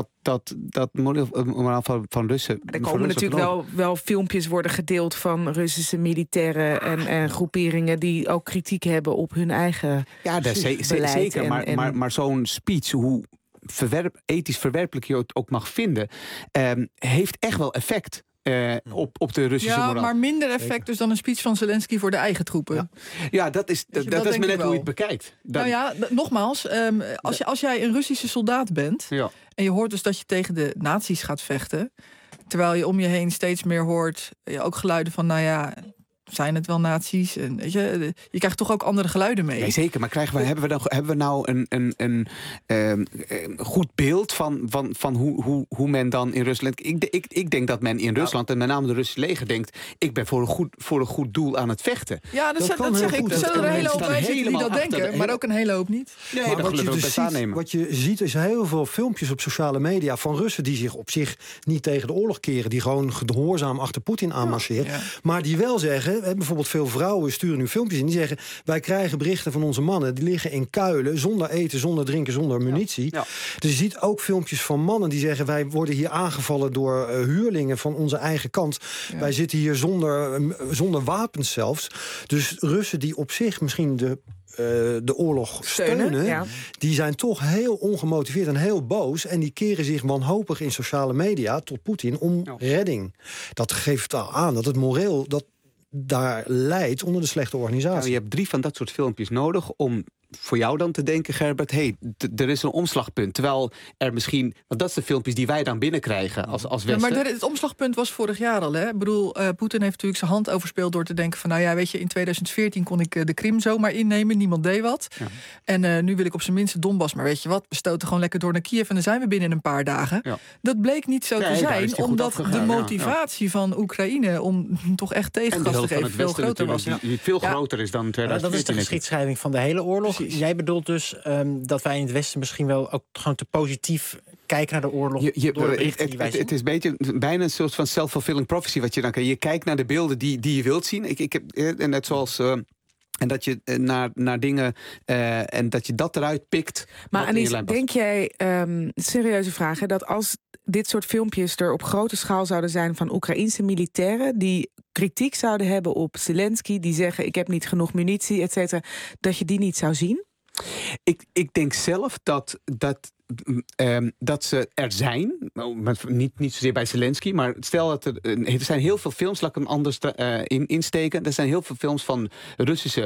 dat moraal van Russen. Er komen natuurlijk wel filmpjes worden gedeeld van Russische militairen en groeperingen die ook kritiek hebben op hun eigen. Ja, dat zeker. Maar zo'n speech, hoe ethisch verwerpelijk je het ook mag vinden, heeft echt wel effect. Op de Russische moraal. Ja, maar minder effect dus dan een speech van Zelensky voor de eigen troepen. Ja, dat is maar net hoe je het bekijkt. Nou ja, nogmaals, als jij een Russische soldaat bent en je hoort dus dat je tegen de nazi's gaat vechten, terwijl je om je heen steeds meer hoort, ook geluiden van, nou ja, zijn het wel nazi's? En, weet je krijgt toch ook andere geluiden mee. Nee, zeker, maar hebben we nou een goed beeld van hoe men dan in Rusland. Ik denk dat men in Rusland, en met name de Russische leger, denkt, ik ben voor een goed doel aan het vechten. Ja, dat zeg ik. Er zijn er een hele hoop mensen die dat denken, maar ook een hele hoop niet. Nee, maar wat je ziet is heel veel filmpjes op sociale media van Russen die zich op zich niet tegen de oorlog keren, die gewoon gehoorzaam achter Poetin aanmarcheren, maar die wel zeggen, bijvoorbeeld veel vrouwen sturen nu filmpjes in die zeggen, wij krijgen berichten van onze mannen die liggen in kuilen zonder eten, zonder drinken, zonder munitie. Ja. Dus je ziet ook filmpjes van mannen die zeggen, wij worden hier aangevallen door huurlingen van onze eigen kant. Ja. Wij zitten hier zonder wapens zelfs. Dus Russen die op zich misschien de oorlog steunen, die zijn toch heel ongemotiveerd en heel boos en die keren zich wanhopig in sociale media tot Poetin om redding. Dat geeft al aan dat het moreel dat daar leidt onder de slechte organisatie. Nou, je hebt 3 van dat soort filmpjes nodig om voor jou dan te denken, Gerbert, er is een omslagpunt. Terwijl er misschien, want dat zijn de filmpjes die wij dan binnenkrijgen als Westen. Ja, maar het omslagpunt was vorig jaar al. Hè? Ik bedoel, Poetin heeft natuurlijk zijn hand overspeeld door te denken van, nou ja, weet je, in 2014 kon ik de Krim zomaar innemen, niemand deed wat. Ja. En nu wil ik op zijn minst Donbass, maar weet je wat, we stoten gewoon lekker door naar Kiev en dan zijn we binnen een paar dagen. Ja. Dat bleek niet zo te zijn, omdat de motivatie van Oekraïne om toch echt tegengas te geven veel groter was. Die veel groter is dan 2014. Dat is de geschiedschrijving van de hele oorlog. Jij bedoelt dus dat wij in het Westen misschien wel ook gewoon te positief kijken naar de oorlog. Het is bijna een soort van self-fulfilling prophecy wat je dan kan. Je kijkt naar de beelden die je wilt zien. Ik heb net zoals. En dat je naar dingen en dat je dat eruit pikt. Maar Anies, denk jij, serieuze vraag, hè, dat als dit soort filmpjes er op grote schaal zouden zijn van Oekraïense militairen die kritiek zouden hebben op Zelensky, die zeggen ik heb niet genoeg munitie, et cetera, dat je die niet zou zien? Ik denk zelf dat ze er zijn. Niet zozeer bij Zelensky, maar stel dat er zijn heel veel films, laat ik hem anders insteken. Er zijn heel veel films van Russische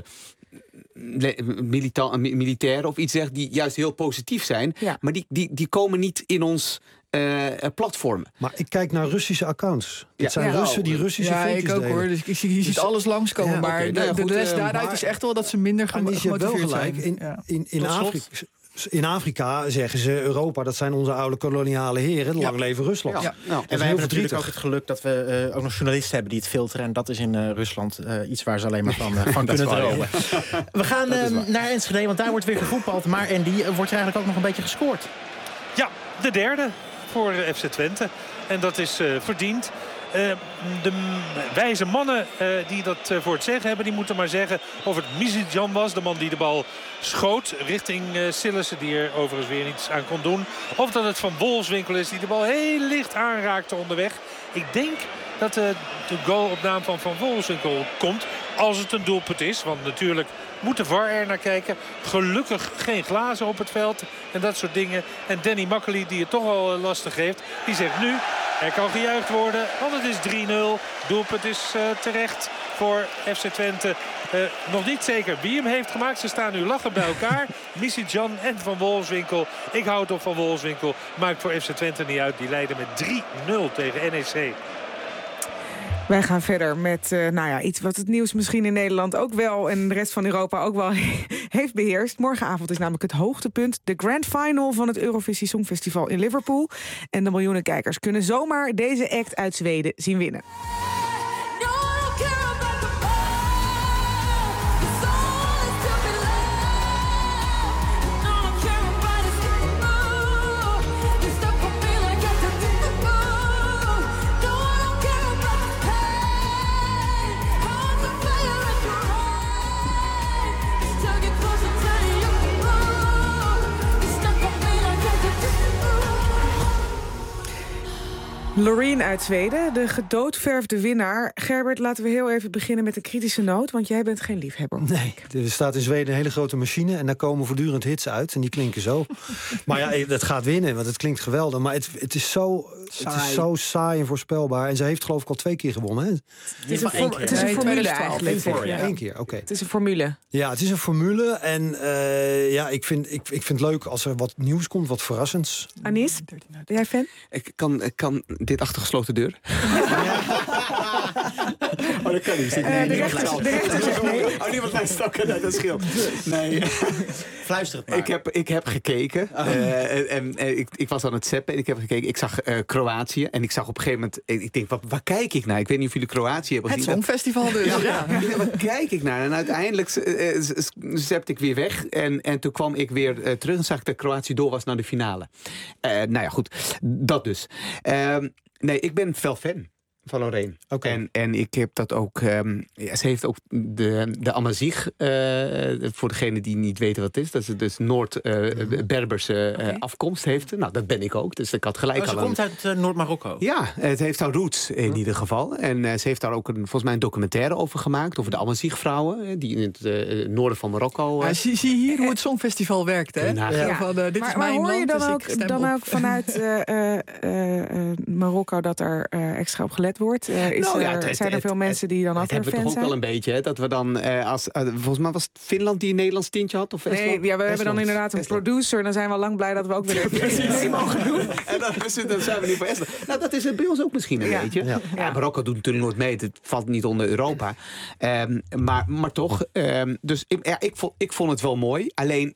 militairen of iets die juist heel positief zijn. Ja. Maar die komen niet in ons platformen. Maar ik kijk naar Russische accounts. Het Ja. zijn Ja. Russen die Russische Ja, filmpjes ik ook delen. hoor. Dus je ziet alles langskomen. Ja, maar oké. Nou ja, de goed, les daaruit maar- is echt wel dat ze minder Anies, je hebt wel gemotiveerd gelijk. zijn. In Tot slot. Afrika... In Afrika zeggen ze Europa, dat zijn onze oude koloniale heren. Lang leven Rusland. Ja. Dat is En wij heel hebben natuurlijk verdrietig. ook het geluk dat we ook nog journalisten hebben die het filteren. En dat is in Rusland iets waar ze alleen maar van Dat is kunnen waar, dromen. We gaan naar Enschede, want daar wordt weer gevoetbald. Maar Andy, wordt er eigenlijk ook nog een beetje gescoord? Ja, de derde voor FC Twente. En dat is verdiend. De wijze mannen die dat voor het zeggen hebben, die moeten maar zeggen of het Mizidjan was, de man die de bal schoot richting Sillissen, die er overigens weer niets aan kon doen. Of dat het Van Wolfswinkel is die de bal heel licht aanraakte onderweg. Ik denk dat de goal op naam van Wolfswinkel komt, als het een doelpunt is. Want natuurlijk moet de VAR er naar kijken. Gelukkig geen glazen op het veld en dat soort dingen. En Danny Makkely, die het toch al lastig heeft, die zegt nu: er kan gejuicht worden, want het is 3-0. Doelpunt is terecht voor FC Twente. Nog niet zeker wie hem heeft gemaakt. Ze staan nu lachend bij elkaar. Mizidjan en Van Wolfswinkel. Ik houd op Van Wolfswinkel. Maakt voor FC Twente niet uit. Die leiden met 3-0 tegen NEC. Wij gaan verder met iets wat het nieuws misschien in Nederland ook wel en de rest van Europa ook wel heeft beheerst. Morgenavond is namelijk het hoogtepunt, de Grand Final van het Eurovisie Songfestival in Liverpool. En de miljoenen kijkers kunnen zomaar deze act uit Zweden zien winnen. Loreen uit Zweden, de gedoodverfde winnaar. Gerbert, laten we heel even beginnen met een kritische noot, want jij bent geen liefhebber. Nee, er staat in Zweden een hele grote machine en daar komen voortdurend hits uit en die klinken zo. Maar ja, dat gaat winnen, want het klinkt geweldig. Maar het is zo saai en voorspelbaar. En ze heeft geloof ik al 2 keer gewonnen. Hè? Het is een formule eigenlijk. Eén keer, oké. Het is een formule. Ja, het is een formule. En ik vind het leuk als er wat nieuws komt, wat verrassends. Anies, ben jij fan? Ik kan dit achter gesloten deur. Oh, dat kan niet. De rechter zegt nee. Oh, niemand luistert. Oké, dat scheelt. Nee. Fluister het maar. Ik heb gekeken. Ik was aan het zappen en ik heb gekeken. Ik zag Kroatië en ik zag op een gegeven moment... Ik denk, waar kijk ik naar? Ik weet niet of jullie Kroatië hebben gezien. Het Songfestival dus. Ja. Waar kijk ik naar? En uiteindelijk zepte ik weer weg. En toen kwam ik weer terug en zag ik dat Kroatië door was naar de finale. Nou ja, goed. Dat dus. Nee, ik ben fel fan van Loreen. Okay. En ik heb dat ook... ze heeft ook de Amazigh, voor degenen die niet weten wat het is. Dat ze dus Noord-Berberse afkomst heeft. Nou, dat ben ik ook. Dus ik had gelijk ze komt uit Noord-Marokko? Ja, het heeft haar roots in ieder geval. En ze heeft daar ook volgens mij een documentaire over gemaakt. Over de Amazigh-vrouwen, die in het noorden van Marokko... zie hier hoe het Songfestival werkt, hè? Dit is mijn hoor je land, dan dus ook vanuit Marokko dat er extra op gelet wordt? Zijn er veel mensen die dan ook weer fan zijn? Dat hebben we toch ook wel een beetje, hè? Dat we dan volgens mij was het Finland die een Nederlands tintje had? Of nee, we hebben dan inderdaad een producer. En dan zijn we lang blij dat we ook weer even mogen doen. En dan zijn we niet voor Estland. Nou, dat is het bij ons ook misschien een beetje. Ja, Marokko doet natuurlijk nooit mee. Het valt niet onder Europa. Maar toch. Dus ik vond het wel mooi. Alleen,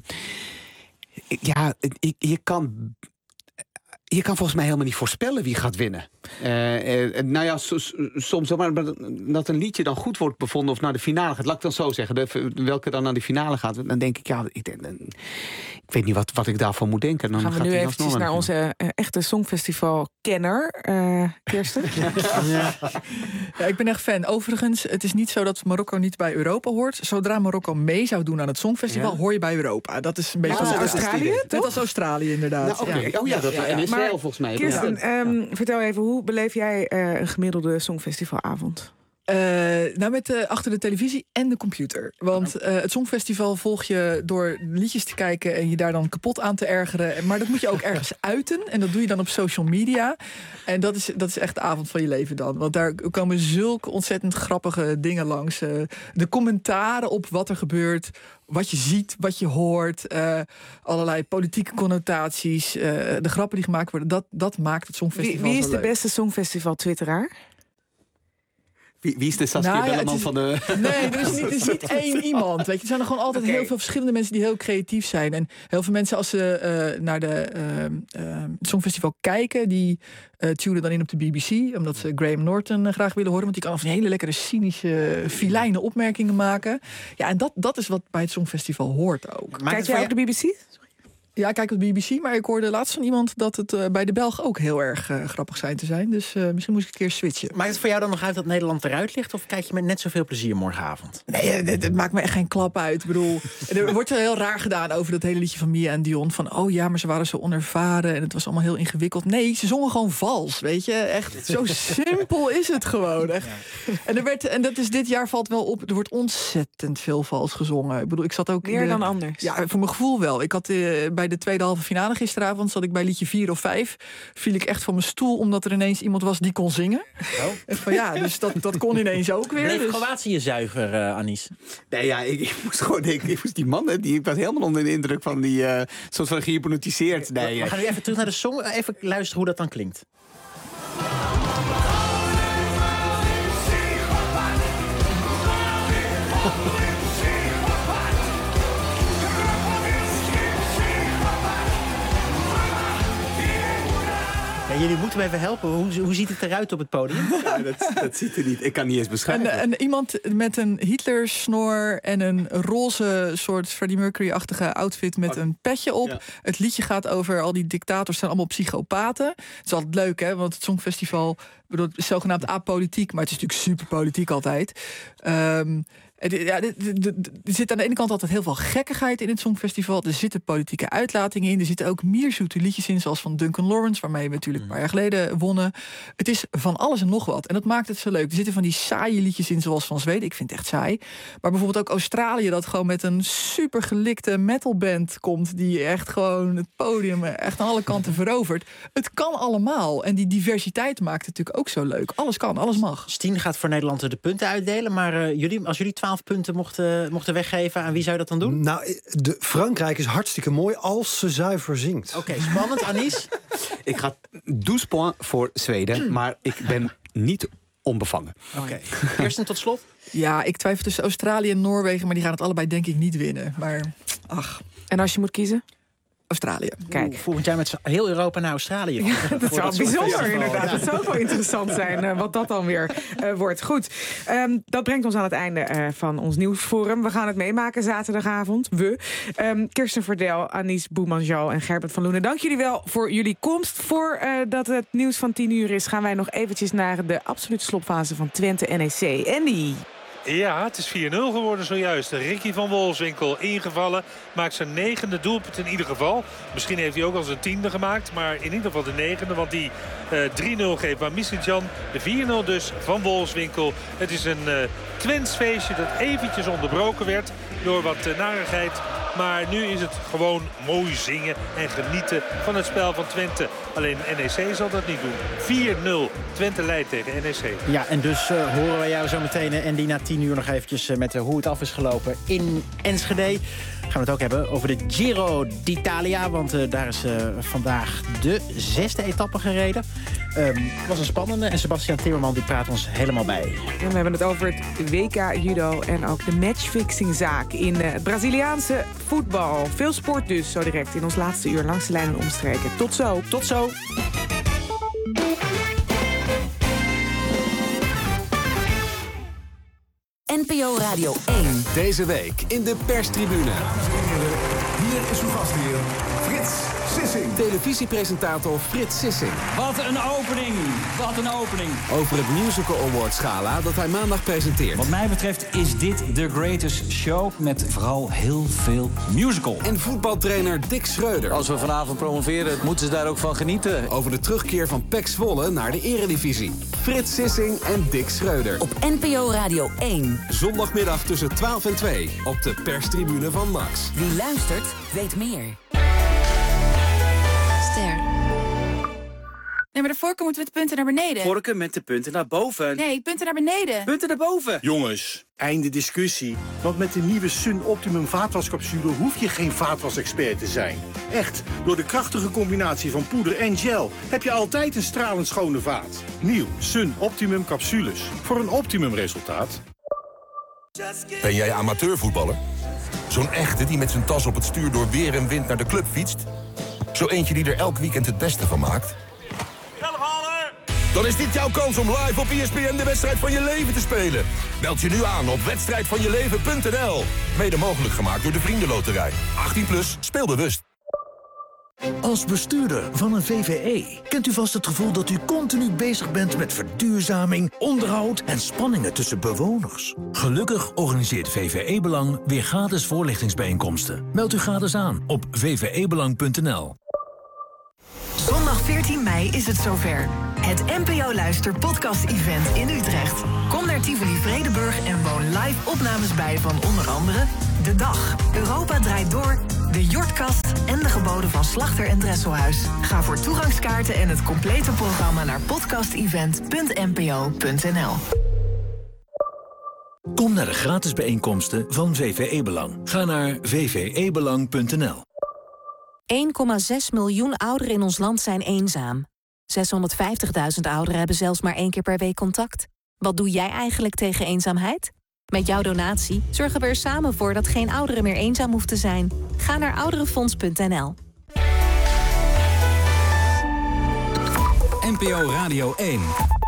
je kan volgens mij helemaal niet voorspellen wie gaat winnen. Nou ja, soms maar dat een liedje dan goed wordt bevonden of naar de finale gaat. Laat ik dan zo zeggen. Welke dan naar de finale gaat. Dan denk ik, ik weet niet wat ik daarvan moet denken. Dan gaan we nu eventjes naar onze echte Songfestival-kenner, Kirsten. Ja, ik ben echt fan. Overigens, het is niet zo dat Marokko niet bij Europa hoort. Zodra Marokko mee zou doen aan het Songfestival, hoor je bij Europa. Dat is een beetje als Australië, toch? Net als Australië, inderdaad. Nou, okay. Ja, dat en Israël volgens mij. Kirsten, vertel even, hoe beleef jij een gemiddelde Songfestivalavond? Met achter de televisie en de computer. Want het Songfestival volg je door liedjes te kijken en je daar dan kapot aan te ergeren. Maar dat moet je ook ergens uiten. En dat doe je dan op social media. En dat is echt de avond van je leven dan. Want daar komen zulke ontzettend grappige dingen langs. De commentaren op wat er gebeurt, wat je ziet, wat je hoort. Allerlei politieke connotaties. De grappen die gemaakt worden. Dat maakt het Songfestival Wie is zo de leuk. beste Songfestival-twitteraar? Wie is de Saskia Belleman van de... Nee, er is niet één iemand. Weet je. Er zijn er gewoon altijd heel veel verschillende mensen die heel creatief zijn. En heel veel mensen, als ze naar het Songfestival kijken, die tunen dan in op de BBC. Omdat ze Graham Norton graag willen horen. Want die kan van hele lekkere, cynische, filijne opmerkingen maken. Ja, en dat is wat bij het Songfestival hoort ook. Kijk jij ook de BBC? Ja, ik kijk op de BBC, maar ik hoorde laatst van iemand dat het bij de Belgen ook heel erg grappig zijn te zijn. Dus misschien moest ik een keer switchen. Maakt het voor jou dan nog uit dat Nederland eruit ligt? Of kijk je met net zoveel plezier morgenavond? Nee, het maakt me echt geen klap uit. Ik bedoel, er wordt heel raar gedaan over dat hele liedje van Mia en Dion. Van, oh ja, maar ze waren zo onervaren en het was allemaal heel ingewikkeld. Nee, ze zongen gewoon vals, weet je. Echt, zo simpel is het gewoon. Echt. Ja. En dat is dit jaar valt wel op. Er wordt ontzettend veel vals gezongen. Ik bedoel, ik zat ook... Meer dan anders. Ja, voor mijn gevoel wel. Ik had bij de tweede halve finale gisteravond, zat ik bij liedje 4 of 5. Viel ik echt van mijn stoel, omdat er ineens iemand was die kon zingen. En van, ja, dus dat kon ineens ook weer. Bleef Dus... Kroatië je zuiver, Anis? Nee, ja, ik moest gewoon denken, ik moest die man, ik was helemaal onder de indruk van die soort van gehypnotiseerd. Nee, we gaan nu even terug naar de song, even luisteren hoe dat dan klinkt. Ja, jullie moeten me even helpen. Hoe ziet het eruit op het podium? Ja, dat ziet er niet. Ik kan niet eens beschrijven. En iemand met een Hitler-snor en een roze soort Freddie Mercury-achtige outfit met een petje op. Ja. Het liedje gaat over al die dictators zijn allemaal psychopaten. Het is altijd leuk, hè? Want het Songfestival, bedoel, het is zogenaamd apolitiek, maar het is natuurlijk super politiek altijd. Ja, er zit aan de ene kant altijd heel veel gekkigheid in het Songfestival. Er zitten politieke uitlatingen in. Er zitten ook mierzoete liedjes in, zoals van Duncan Lawrence, waarmee we natuurlijk een paar jaar geleden wonnen. Het is van alles en nog wat. En dat maakt het zo leuk. Er zitten van die saaie liedjes in, zoals van Zweden. Ik vind het echt saai. Maar bijvoorbeeld ook Australië, dat gewoon met een super gelikte metalband komt, die echt gewoon het podium echt aan alle kanten verovert. Het kan allemaal. En die diversiteit maakt het natuurlijk ook zo leuk. Alles kan, alles mag. Stien gaat voor Nederland de punten uitdelen. Maar als jullie 12 punten mochten weggeven, aan wie zou je dat dan doen? Nou, Frankrijk is hartstikke mooi als ze zuiver zingt. Oké, spannend. Anis? Ik ga 12 points voor Zweden, maar ik ben niet onbevangen. Oké. Kirsten, tot slot? Ja, ik twijfel tussen Australië en Noorwegen, maar die gaan het allebei denk ik niet winnen. Maar, ach. En als je moet kiezen? Australië. Kijk. Volgend jaar met heel Europa naar Australië. Ja, dat zou bijzonder inderdaad. Ja. Dat zou ook wel interessant zijn wat dat dan weer wordt. Goed, dat brengt ons aan het einde van ons nieuwsforum. We gaan het meemaken zaterdagavond. Kirsten Verdel, Anis Boumanjal en Gerbert van Loenen. Dank jullie wel voor jullie komst. Voordat het nieuws van 10 uur is, gaan wij nog eventjes naar de absolute slotfase van Twente NEC. Andy. Ja, het is 4-0 geworden zojuist. Ricky van Wolfswinkel ingevallen. Maakt zijn 9e doelpunt in ieder geval. Misschien heeft hij ook al zijn 10e gemaakt. Maar in ieder geval de 9e. Want die 3-0 geeft aan Misitjan. De 4-0 dus van Wolfswinkel. Het is een Twents feestje dat eventjes onderbroken werd door wat narigheid. Maar nu is het gewoon mooi zingen en genieten van het spel van Twente. Alleen NEC zal dat niet doen. 4-0. Twente leidt tegen NEC. Ja, en dus horen wij jou zo meteen en die na 10 uur nog eventjes met hoe het af is gelopen in Enschede. Gaan we het ook hebben over de Giro d'Italia. Want daar is vandaag de 6e etappe gereden. Het was een spannende en Sebastian Timmerman die praat ons helemaal bij. En we hebben het over het WK Judo en ook de matchfixingzaak in het Braziliaanse voetbal. Veel sport dus, zo direct in ons laatste uur langs de lijn en omstreken. Tot zo. Tot zo. NPO Radio 1. Deze week in de perstribune. Hier is uw gastheer, Frits Sissing. televisiepresentator Frits Sissing. Wat een opening, wat een opening. Over het Musical Awards Gala dat hij maandag presenteert. Wat mij betreft is dit de greatest show met vooral heel veel musical. En voetbaltrainer Dick Schreuder. Als we vanavond promoveren, moeten ze daar ook van genieten. Over de terugkeer van PEC Zwolle naar de Eredivisie. Frits Sissing en Dick Schreuder. Op NPO Radio 1. Zondagmiddag tussen 12 en 2 op de perstribune van Max. Wie luistert, weet meer. Ster. Nee, maar de vorken moeten met de punten naar beneden. Vorken met de punten naar boven. Nee, punten naar beneden. Punten naar boven. Jongens, einde discussie. Want met de nieuwe Sun Optimum vaatwascapsule hoef je geen vaatwasexpert te zijn. Echt, door de krachtige combinatie van poeder en gel heb je altijd een stralend schone vaat. Nieuw Sun Optimum capsules. Voor een optimum resultaat. Ben jij amateurvoetballer? Zo'n echte die met zijn tas op het stuur door weer en wind naar de club fietst? Zo eentje die er elk weekend het beste van maakt? Dan is dit jouw kans om live op ESPN de wedstrijd van je leven te spelen. Meld je nu aan op wedstrijdvanjeleven.nl. Mede mogelijk gemaakt door de Vriendenloterij. 18+, speel bewust. Als bestuurder van een VvE kent u vast het gevoel dat u continu bezig bent met verduurzaming, onderhoud en spanningen tussen bewoners. Gelukkig organiseert VvE Belang weer gratis voorlichtingsbijeenkomsten. Meld u gratis aan op vvebelang.nl. Zondag 14 mei is het zover. Het NPO Luister podcast-event in Utrecht. Kom naar Tivoli Vredenburg en woon live opnames bij van onder andere De Dag, Europa Draait Door, De Jortkast en de geboden van Slachter en Dresselhuis. Ga voor toegangskaarten en het complete programma naar podcastevent.npo.nl. Kom naar de gratis bijeenkomsten van VvE Belang. Ga naar vvebelang.nl. 1,6 miljoen ouderen in ons land zijn eenzaam. 650.000 ouderen hebben zelfs maar 1 keer per week contact. Wat doe jij eigenlijk tegen eenzaamheid? Met jouw donatie zorgen we er samen voor dat geen ouderen meer eenzaam hoeft te zijn. Ga naar ouderenfonds.nl. NPO Radio 1.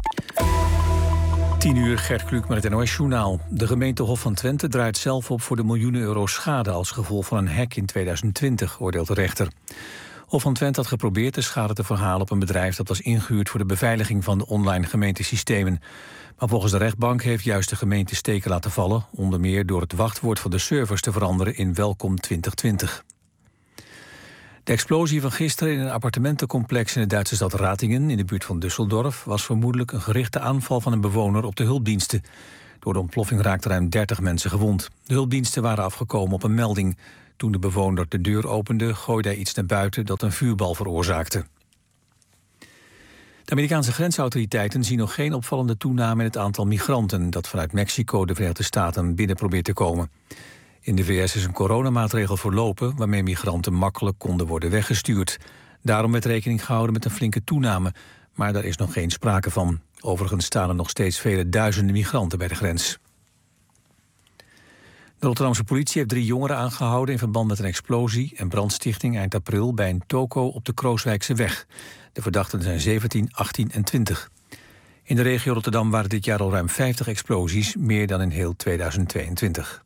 10 uur, Gert Kluk met het NOS-journaal. De gemeente Hof van Twente draait zelf op voor de miljoenen euro schade als gevolg van een hack in 2020, oordeelt de rechter. Hof van Twente had geprobeerd de schade te verhalen op een bedrijf dat was ingehuurd voor de beveiliging van de online gemeentesystemen. Maar volgens de rechtbank heeft juist de gemeente steken laten vallen, onder meer door het wachtwoord van de servers te veranderen in Welkom 2020. De explosie van gisteren in een appartementencomplex in de Duitse stad Ratingen, in de buurt van Düsseldorf, was vermoedelijk een gerichte aanval van een bewoner op de hulpdiensten. Door de ontploffing raakten ruim 30 mensen gewond. De hulpdiensten waren afgekomen op een melding. Toen de bewoner de deur opende, gooide hij iets naar buiten dat een vuurbal veroorzaakte. De Amerikaanse grensautoriteiten zien nog geen opvallende toename in het aantal migranten dat vanuit Mexico de Verenigde Staten binnen probeert te komen. In de VS is een coronamaatregel voorlopen waarmee migranten makkelijk konden worden weggestuurd. Daarom werd rekening gehouden met een flinke toename, maar daar is nog geen sprake van. Overigens staan er nog steeds vele duizenden migranten bij de grens. De Rotterdamse politie heeft 3 jongeren aangehouden in verband met een explosie en brandstichting eind april bij een toko op de Krooswijkse weg. De verdachten zijn 17, 18 en 20. In de regio Rotterdam waren dit jaar al ruim 50 explosies, meer dan in heel 2022.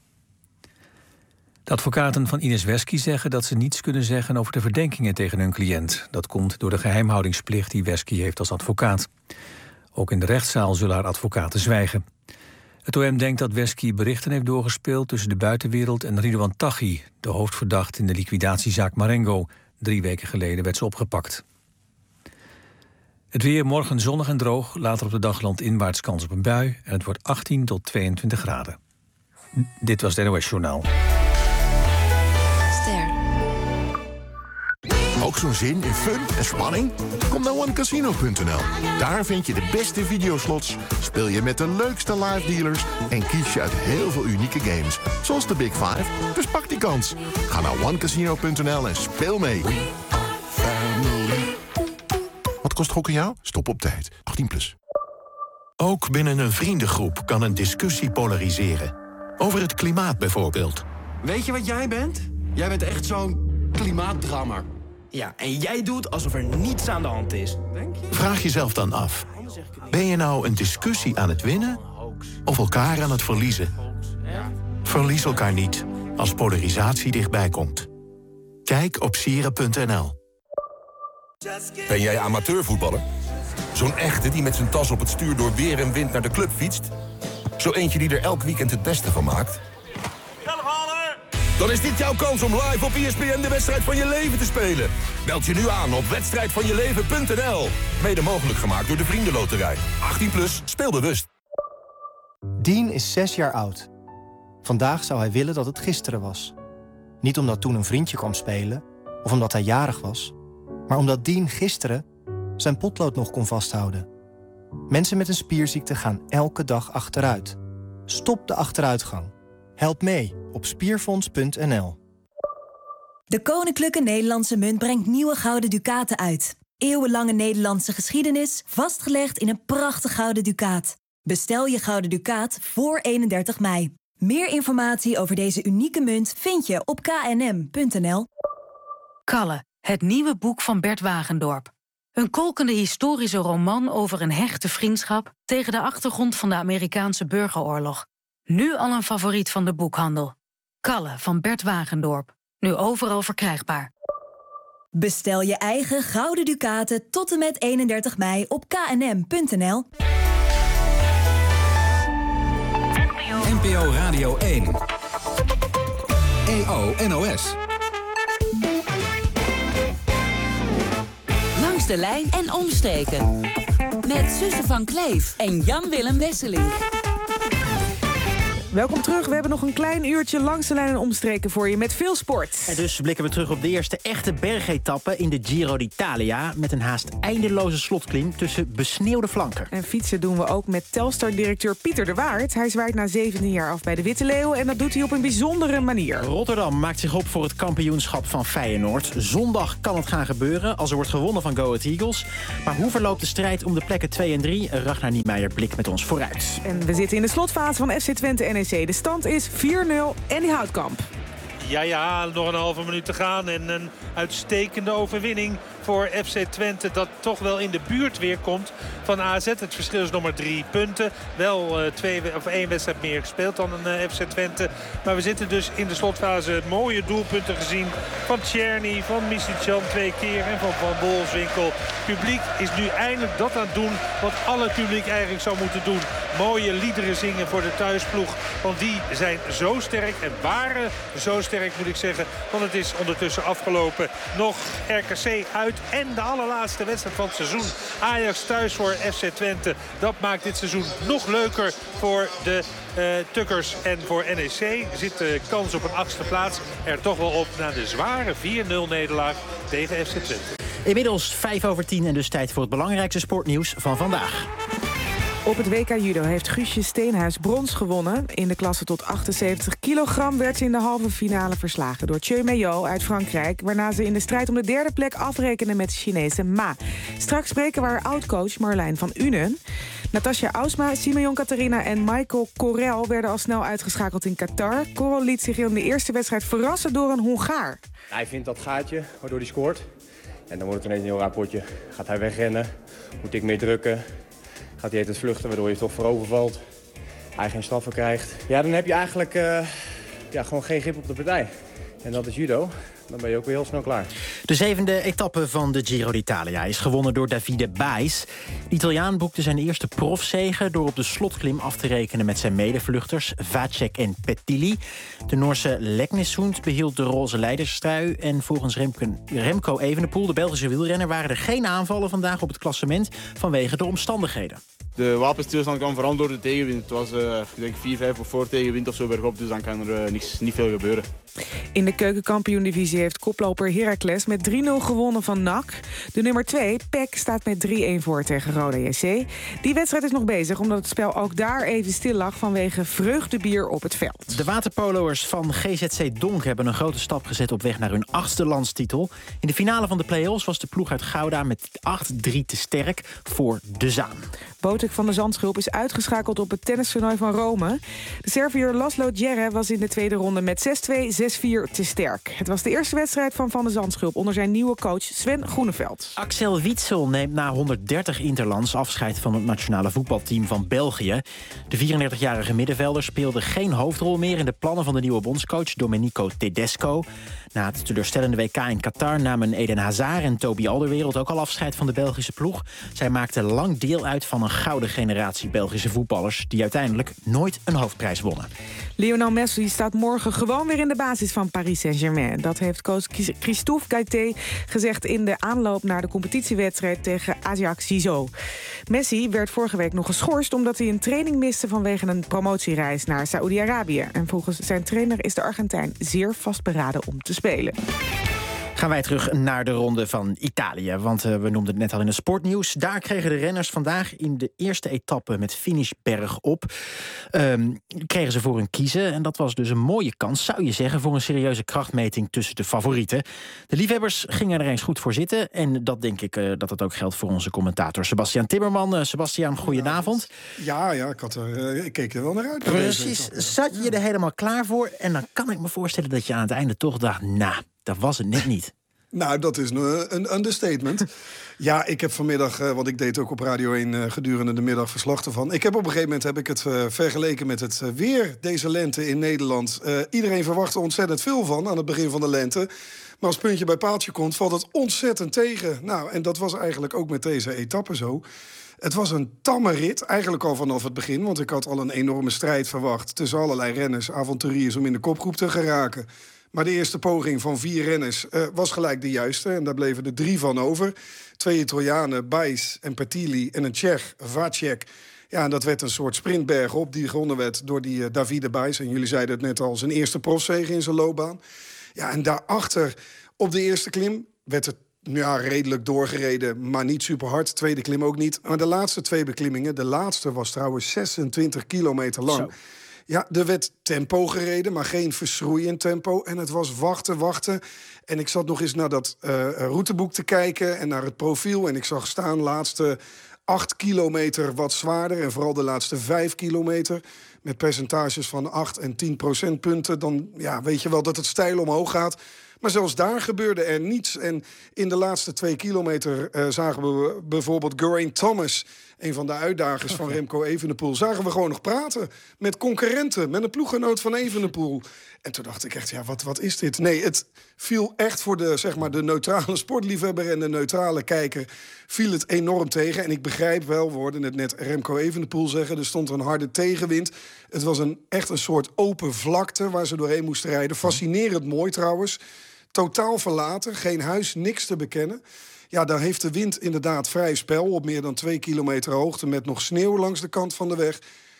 De advocaten van Ines Wesky zeggen dat ze niets kunnen zeggen over de verdenkingen tegen hun cliënt. Dat komt door de geheimhoudingsplicht die Wesky heeft als advocaat. Ook in de rechtszaal zullen haar advocaten zwijgen. Het OM denkt dat Wesky berichten heeft doorgespeeld tussen de buitenwereld en Ridouan Taghi, de hoofdverdachte in de liquidatiezaak Marengo. 3 weken geleden werd ze opgepakt. Het weer morgen zonnig en droog, later op de dag landinwaarts kans op een bui en het wordt 18 tot 22 graden. Dit was het NOS Journaal. Ook zo'n zin in fun en spanning? Kom naar OneCasino.nl. Daar vind je de beste videoslots, speel je met de leukste live dealers en kies je uit heel veel unieke games. Zoals de Big Five, dus pak die kans. Ga naar OneCasino.nl en speel mee. Wat kost gokken jou? Stop op tijd. 18+. Ook binnen een vriendengroep kan een discussie polariseren. Over het klimaat bijvoorbeeld. Weet je wat jij bent? Jij bent echt zo'n klimaatdrammer. Ja, en jij doet alsof er niets aan de hand is. Vraag jezelf dan af. Ben je nou een discussie aan het winnen of elkaar aan het verliezen? Verlies elkaar niet als polarisatie dichtbij komt. Kijk op sieren.nl. Ben jij amateurvoetballer? Zo'n echte die met zijn tas op het stuur door weer en wind naar de club fietst? Zo eentje die er elk weekend het beste van maakt? Dan is dit jouw kans om live op ESPN de wedstrijd van je leven te spelen. Meld je nu aan op wedstrijdvanjeleven.nl. Mede mogelijk gemaakt door de Vriendenloterij. 18+, speel bewust. Dean is 6 jaar oud. Vandaag zou hij willen dat het gisteren was. Niet omdat toen een vriendje kwam spelen, of omdat hij jarig was, maar omdat Dean gisteren zijn potlood nog kon vasthouden. Mensen met een spierziekte gaan elke dag achteruit. Stop de achteruitgang. Help mee op spierfonds.nl. De Koninklijke Nederlandse Munt brengt nieuwe gouden ducaten uit. Eeuwenlange Nederlandse geschiedenis, vastgelegd in een prachtig gouden ducaat. Bestel je gouden ducaat voor 31 mei. Meer informatie over deze unieke munt vind je op knm.nl. Kalle, het nieuwe boek van Bert Wagendorp. Een kolkende historische roman over een hechte vriendschap tegen de achtergrond van de Amerikaanse burgeroorlog. Nu al een favoriet van de boekhandel. Kalle van Bert Wagendorp. Nu overal verkrijgbaar. Bestel je eigen gouden ducaten tot en met 31 mei op knm.nl. NPO Radio 1. EO NOS. Langs de lijn en omstreken. Met Suze van Kleef en Jan-Willem Wesseling. Welkom terug. We hebben nog een klein uurtje langs de lijn en omstreken voor je met veel sport. En dus blikken we terug op de eerste echte bergetappe in de Giro d'Italia, met een haast eindeloze slotklim tussen besneeuwde flanken. En fietsen doen we ook met Telstar-directeur Pieter de Waard. Hij zwaait na 17 jaar af bij de Witte Leeuw en dat doet hij op een bijzondere manier. Rotterdam maakt zich op voor het kampioenschap van Feyenoord. Zondag kan het gaan gebeuren als er wordt gewonnen van Go Ahead Eagles. Maar hoe verloopt de strijd om de plekken 2 en 3? Ragnar Niemeyer blikt met ons vooruit. En we zitten in de slotfase van FC Twente NEC. De stand is 4-0 en die Houtkamp. Ja, nog een halve minuut te gaan en een uitstekende overwinning voor FC Twente, dat toch wel in de buurt weer komt van AZ. Het verschil is nog maar 3 punten. Wel 1 wedstrijd meer gespeeld dan een FC Twente. Maar we zitten dus in de slotfase. Mooie doelpunten gezien van Tjerny, van Misicjan 2 keer en van Van Bolswinkel. Publiek is nu eindelijk dat aan het doen wat alle publiek eigenlijk zou moeten doen. Mooie liederen zingen voor de thuisploeg. Want die zijn zo sterk en waren zo sterk, moet ik zeggen. Want het is ondertussen afgelopen. Nog RKC uit. En de allerlaatste wedstrijd van het seizoen. Ajax thuis voor FC Twente. Dat maakt dit seizoen nog leuker voor de Tukkers. En voor NEC zit de kans op een 8e plaats er toch wel op na de zware 4-0 nederlaag tegen FC Twente. Inmiddels 5:10 en dus tijd voor het belangrijkste sportnieuws van vandaag. Op het WK Judo heeft Guusje Steenhuis brons gewonnen. In de klasse tot 78 kilogram werd ze in de halve finale verslagen door Thieu Meillot uit Frankrijk, waarna ze in de strijd om de 3e plek afrekenen met de Chinese Ma. Straks spreken we haar oud-coach Marlijn van Unen. Natasja Ausma, Simeon Catharina en Michael Corel werden al snel uitgeschakeld in Qatar. Corel liet zich in de eerste wedstrijd verrassen door een Hongaar. Hij vindt dat gaatje, waardoor hij scoort. En dan wordt het ineens een heel raar potje. Gaat hij wegrennen, moet ik mee drukken. Gaat hij het vluchten, waardoor je toch voorover valt. Hij geen straffen krijgt. Ja, dan heb je eigenlijk gewoon geen grip op de partij. En dat is judo. Dan ben je ook weer heel snel klaar. De 7e etappe van de Giro d'Italia is gewonnen door Davide Baes. De Italiaan boekte zijn eerste profzege door op de slotklim af te rekenen met zijn medevluchters Vacek en Petili. De Noorse Leknessund behield de roze leiderstrui. En volgens Remco Evenepoel, de Belgische wielrenner, waren er geen aanvallen vandaag op het klassement vanwege de omstandigheden. De wapenstilstand kwam vooral door de tegenwind. Het was ik denk 4-5 of voor tegenwind of zo bergop, dus dan kan er niet veel gebeuren. In de keukenkampioen-divisie heeft koploper Heracles met 3-0 gewonnen van NAC. De nummer 2, PEC, staat met 3-1 voor tegen Roda JC. Die wedstrijd is nog bezig omdat het spel ook daar even stil lag vanwege vreugdebier op het veld. De waterpolo'ers van GZC Donk hebben een grote stap gezet op weg naar hun 8e landstitel. In de finale van de play-offs was de ploeg uit Gouda met 8-3 te sterk voor De Zaan. Botek van de Zandschulp is uitgeschakeld op het tennistoernooi van Rome. De Serviër Laszlo Djere was in de tweede ronde met 6-2, 7-5 6-4 te sterk. Het was de eerste wedstrijd van Van de Zandschulp onder zijn nieuwe coach Sven Groeneveld. Axel Witsel neemt na 130 interlands afscheid van het nationale voetbalteam van België. De 34-jarige middenvelder speelde geen hoofdrol meer in de plannen van de nieuwe bondscoach Domenico Tedesco. Na het teleurstellende WK in Qatar namen Eden Hazard en Toby Alderweireld ook al afscheid van de Belgische ploeg. Zij maakten lang deel uit van een gouden generatie Belgische voetballers die uiteindelijk nooit een hoofdprijs wonnen. Lionel Messi staat morgen gewoon weer in de basis van Paris Saint-Germain. Dat heeft coach Christophe Galtier gezegd in de aanloop naar de competitiewedstrijd tegen Ajax Zizo. Messi werd vorige week nog geschorst omdat hij een training miste vanwege een promotiereis naar Saoedi-Arabië. En volgens zijn trainer is de Argentijn zeer vastberaden om te spelen. Gaan wij terug naar de ronde van Italië. Want we noemden het net al in het sportnieuws. Daar kregen de renners vandaag in de eerste etappe met finish bergop. Kregen ze voor hun kiezen. En dat was dus een mooie kans, zou je zeggen, voor een serieuze krachtmeting tussen de favorieten. De liefhebbers gingen er eens goed voor zitten. En dat denk ik dat het ook geldt voor onze commentator Sebastian Timmerman. Sebastian, goedenavond. Ja, ik keek er wel naar uit. Precies. Zat je er helemaal klaar voor? En dan kan ik me voorstellen dat je aan het einde toch dacht, dat was het net niet. Nou, dat is een understatement. Ja, ik heb vanmiddag, want ik deed ook op Radio 1 gedurende de middag verslag ervan. Ik heb op een gegeven moment het vergeleken met het weer deze lente in Nederland. Iedereen verwacht er ontzettend veel van aan het begin van de lente. Maar als puntje bij paaltje komt, valt het ontzettend tegen. Nou, en dat was eigenlijk ook met deze etappe zo. Het was een tamme rit, eigenlijk al vanaf het begin. Want ik had al een enorme strijd verwacht tussen allerlei renners, avonturiers om in de kopgroep te geraken. Maar de eerste poging van 4 renners was gelijk de juiste. En daar bleven er 3 van over. 2 Italianen, Bais en Pertili en een Tsjech, Vacek. Ja, en dat werd een soort sprintberg op die gewonnen werd door die Davide Bais. En jullie zeiden het net al, zijn eerste profzege in zijn loopbaan. Ja, en daarachter op de eerste klim werd het redelijk doorgereden, maar niet super hard. Tweede klim ook niet. Maar de laatste 2 beklimmingen, de laatste was trouwens 26 kilometer lang. Zo. Ja, er werd tempo gereden, maar geen verschroeiend tempo. En het was wachten. En ik zat nog eens naar dat routeboek te kijken en naar het profiel. En ik zag staan laatste 8 kilometer wat zwaarder. En vooral de laatste 5 kilometer met percentages van 8 en 10 procentpunten. Dan weet je wel dat het steil omhoog gaat. Maar zelfs daar gebeurde er niets. En in de laatste 2 kilometer zagen we bijvoorbeeld Geraint Thomas, een van de uitdagers van Remco Evenepoel, zagen we gewoon nog praten met concurrenten, met een ploeggenoot van Evenepoel. En toen dacht ik echt, wat is dit? Nee, het viel echt voor de neutrale sportliefhebber en de neutrale kijker viel het enorm tegen. En ik begrijp wel, we hoorden het net Remco Evenepoel zeggen, er stond een harde tegenwind. Het was echt een soort open vlakte waar ze doorheen moesten rijden. Fascinerend mooi trouwens. Totaal verlaten, geen huis, niks te bekennen. Ja, daar heeft de wind inderdaad vrij spel op meer dan 2 kilometer hoogte met nog sneeuw langs de kant van de weg.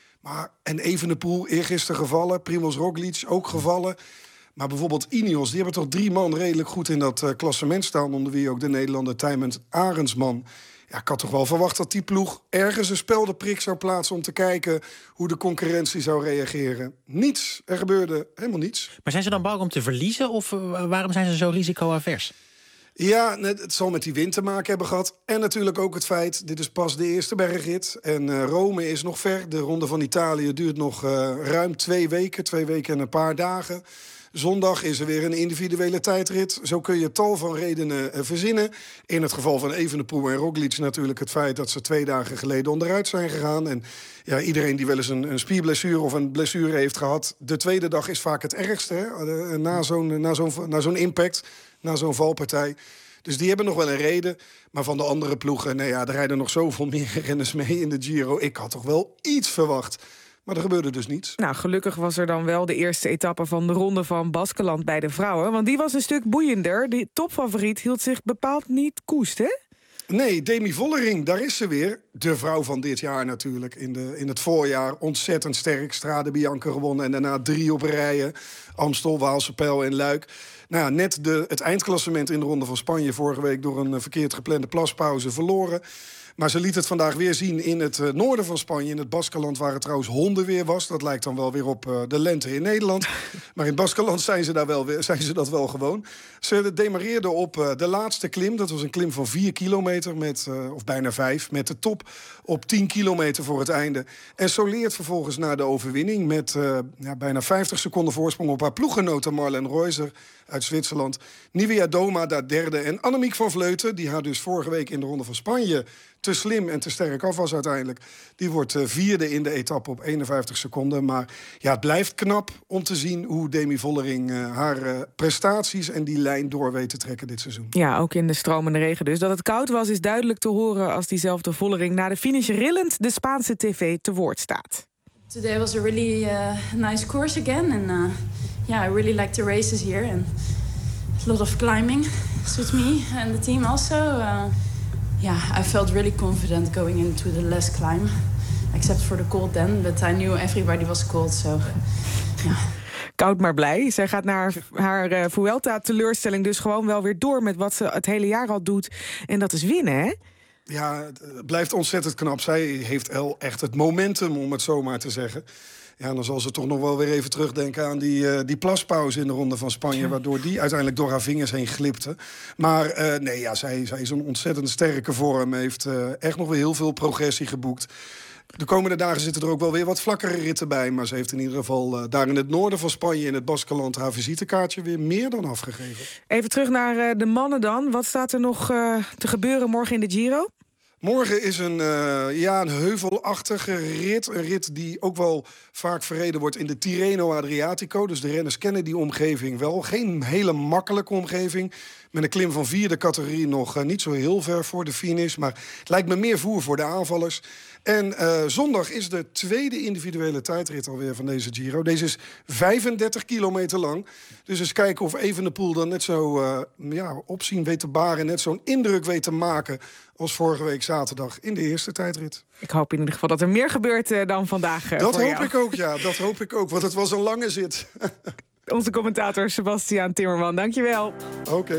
En Evenepoel eergisteren gevallen, Primož Roglič ook gevallen. Maar bijvoorbeeld Ineos, die hebben toch 3 man redelijk goed in dat klassement staan, onder wie ook de Nederlander Tijmen Arendsman. Ja, ik had toch wel verwacht dat die ploeg ergens een speldenprik zou plaatsen om te kijken hoe de concurrentie zou reageren. Niets. Er gebeurde helemaal niets. Maar zijn ze dan bang om te verliezen of waarom zijn ze zo risicoavers? Ja, het zal met die wind te maken hebben gehad. En natuurlijk ook het feit, dit is pas de eerste bergrit. En Rome is nog ver. De Ronde van Italië duurt nog ruim 2 weken. 2 weken en een paar dagen. Zondag is er weer een individuele tijdrit. Zo kun je tal van redenen verzinnen. In het geval van Evenepoel en Roglič natuurlijk het feit dat ze 2 dagen geleden onderuit zijn gegaan. En ja, iedereen die wel eens een spierblessure of een blessure heeft gehad, de tweede dag is vaak het ergste. Hè? Na zo'n impact, na zo'n valpartij. Dus die hebben nog wel een reden. Maar van de andere ploegen, er rijden nog zoveel meer renners mee in de Giro. Ik had toch wel iets verwacht. Maar er gebeurde dus niets. Nou, gelukkig was er dan wel de eerste etappe van de Ronde van Baskeland bij de vrouwen. Want die was een stuk boeiender. De topfavoriet hield zich bepaald niet koest, hè? Nee, Demi Vollering, daar is ze weer. De vrouw van dit jaar natuurlijk. In het voorjaar ontzettend sterk. Strade Bianca gewonnen en daarna 3 op rijen. Amstel, Waalse Pijl en Luik. Nou ja, net het eindklassement in de Ronde van Spanje vorige week door een verkeerd geplande plaspauze verloren. Maar ze liet het vandaag weer zien in het noorden van Spanje. In het Baskenland, waar het trouwens hondenweer was. Dat lijkt dan wel weer op de lente in Nederland. Maar in het Baskenland zijn ze dat wel gewoon. Ze demareerden op de laatste klim. Dat was een klim van 4 kilometer, of bijna 5... met de top op 10 kilometer voor het einde. En soleert vervolgens naar de overwinning... met bijna 50 seconden voorsprong op haar ploeggenote Marlen Reuser uit Zwitserland. Nivea Doma daar derde. En Annemiek van Vleuten, die haar dus vorige week in de Ronde van Spanje te slim en te sterk af was uiteindelijk. Die wordt vierde in de etappe op 51 seconden. Maar ja, het blijft knap om te zien hoe Demi Vollering haar prestaties en die lijn door weet te trekken dit seizoen. Ja, ook in de stromende regen dus. Dat het koud was is duidelijk te horen als diezelfde Vollering na de finish rillend de Spaanse tv te woord staat. Today was a really nice course again, and I really like the races here, and a lot of climbing suits me and the team also. I felt really confident going into the last climb, except for the cold then, but I knew everybody was cold, so yeah. Koud maar blij. Zij gaat naar haar Vuelta-teleurstelling dus gewoon wel weer door met wat ze het hele jaar al doet, en dat is winnen, hè? Ja, het blijft ontzettend knap. Zij heeft echt het momentum, om het zo maar te zeggen. Ja, dan zal ze toch nog wel weer even terugdenken aan die plaspauze in de Ronde van Spanje, ja, waardoor die uiteindelijk door haar vingers heen glipte. Maar zij is een ontzettend sterke vorm. Heeft echt nog weer heel veel progressie geboekt. De komende dagen zitten er ook wel weer wat vlakkere ritten bij. Maar ze heeft in ieder geval daar in het noorden van Spanje, in het Baskenland, haar visitekaartje weer meer dan afgegeven. Even terug naar de mannen dan. Wat staat er nog te gebeuren morgen in de Giro? Morgen is een heuvelachtige rit. Een rit die ook wel vaak verreden wordt in de Tirreno Adriatico. Dus de renners kennen die omgeving wel. Geen hele makkelijke omgeving. Met een klim van 4e categorie nog niet zo heel ver voor de finish. Maar het lijkt me meer voer voor de aanvallers. En zondag is de tweede individuele tijdrit alweer van deze Giro. Deze is 35 kilometer lang. Dus eens kijken of Evenepoel dan net zo opzien weet te baren. Net zo'n indruk weet te maken als vorige week zaterdag in de eerste tijdrit. Ik hoop in ieder geval dat er meer gebeurt dan vandaag. Dat hoop ik ook, ja. Dat hoop ik ook, want het was een lange zit. Onze commentator Sebastiaan Timmerman, dankjewel. Oké.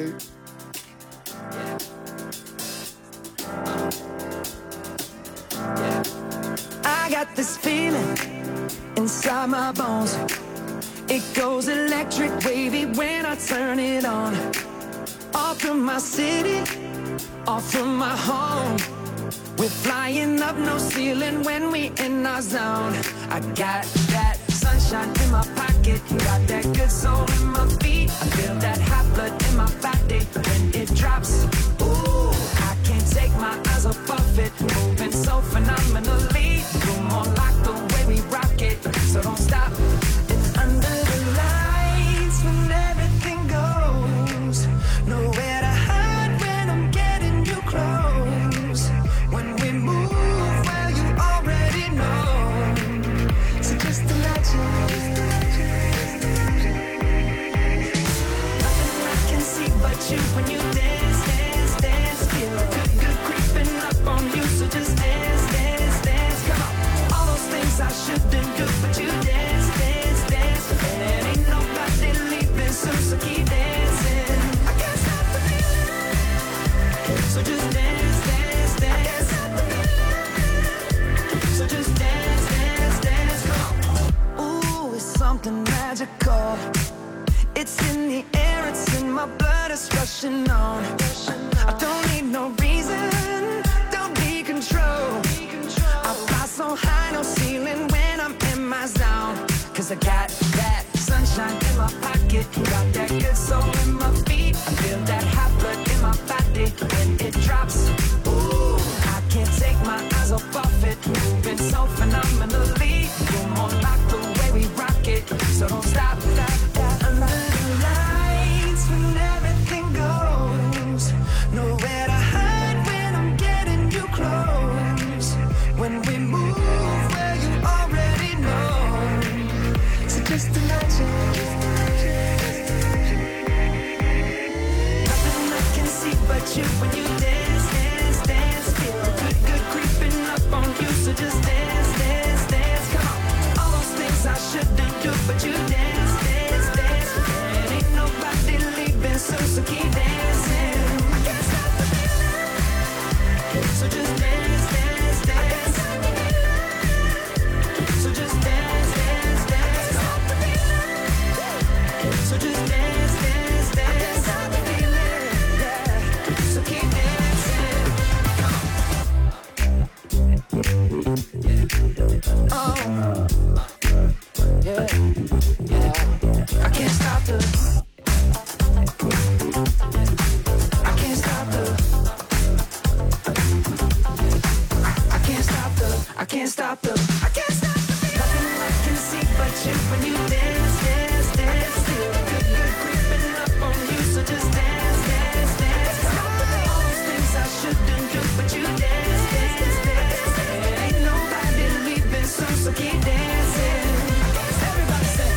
I got this feeling inside my bones. It goes electric wavy when I turn it on. Off from my city, off from my home. We're flying up, no ceiling when we in our zone. I got that sunshine in my pocket, got that good soul in my feet. I feel that hot blood in my body when it drops. Ooh, I can't take my eyes off of it, moving so phenomenally. You're more like the way we rock it, so don't stop. It's under the lights when everything goes. Nowhere to hide when I'm getting you close. When we move, well, you already know. So just imagine. Nothing I can see but you when you dance, dance, dance. Feel good, good creeping up on you. So just dance, dance, dance. Come on. All those things I shouldn't do, but you dance, dance, dance. And ain't nobody leaving soon, so keep dancing. I can't stop the feeling. So just dance, dance, dance. I can't stop the feeling. So just dance, dance, dance. Come on. Ooh, it's something magical. It's in the air, it's in my blood, it's rushing on. I don't need no reason, don't need control. I fly so high, no ceiling when I'm in my zone. Cause I got that sunshine in my pocket, got that good soul in my feet. I feel that hot blood in my body when it drops. Ooh, I can't take my eyes off of it, moving so phenomenally. You're more like the way we rock it, so don't stop, stop, stop. Under the lights when everything goes. Nowhere to hide when I'm getting you close. When we move, well, you already know. So just imagine. Nothing I can see but you when you dance, dance, dance. Feel good, good creeping up on you. So just dance, dance. Yeah, yeah. I can't stop the. I can't stop the. I can't stop the. I can't stop the. I can't stop the. Nothing I can see but you when you dance, dance, dance. Feel good creeping up on you, so just dance, dance, dance. All those things I shouldn't do, but you dance, dance, dance. Ain't nobody leaving soon, so keep dancing. Everybody say.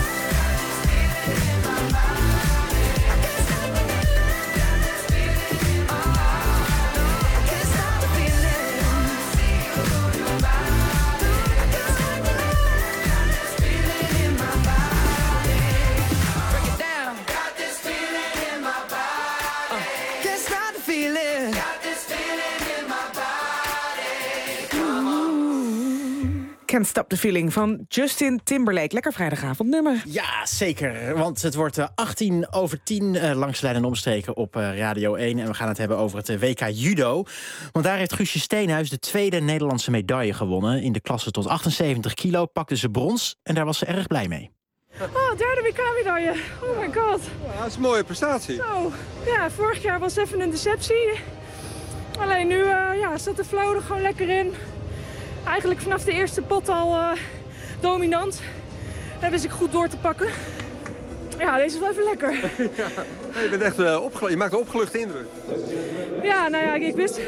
Can't Stop the Feeling van Justin Timberlake. Lekker vrijdagavondnummer. Ja, zeker. Want het wordt 10:18 langs de lijn en omstreken op Radio 1. En we gaan het hebben over het WK Judo. Want daar heeft Guusje Steenhuis de tweede Nederlandse medaille gewonnen. In de klasse tot 78 kilo pakte ze brons en daar was ze erg blij mee. Oh, derde WK-medaille. Oh my god. Ja, dat is een mooie prestatie. Zo. Ja, vorig jaar was even een deceptie. Alleen nu zat de flow er gewoon lekker in. Eigenlijk vanaf de eerste pot al dominant. Daar wist ik goed door te pakken. Ja, deze is wel even lekker. Ja, je bent echt je maakt een opgeluchte indruk. Ja, nou ja, ik wist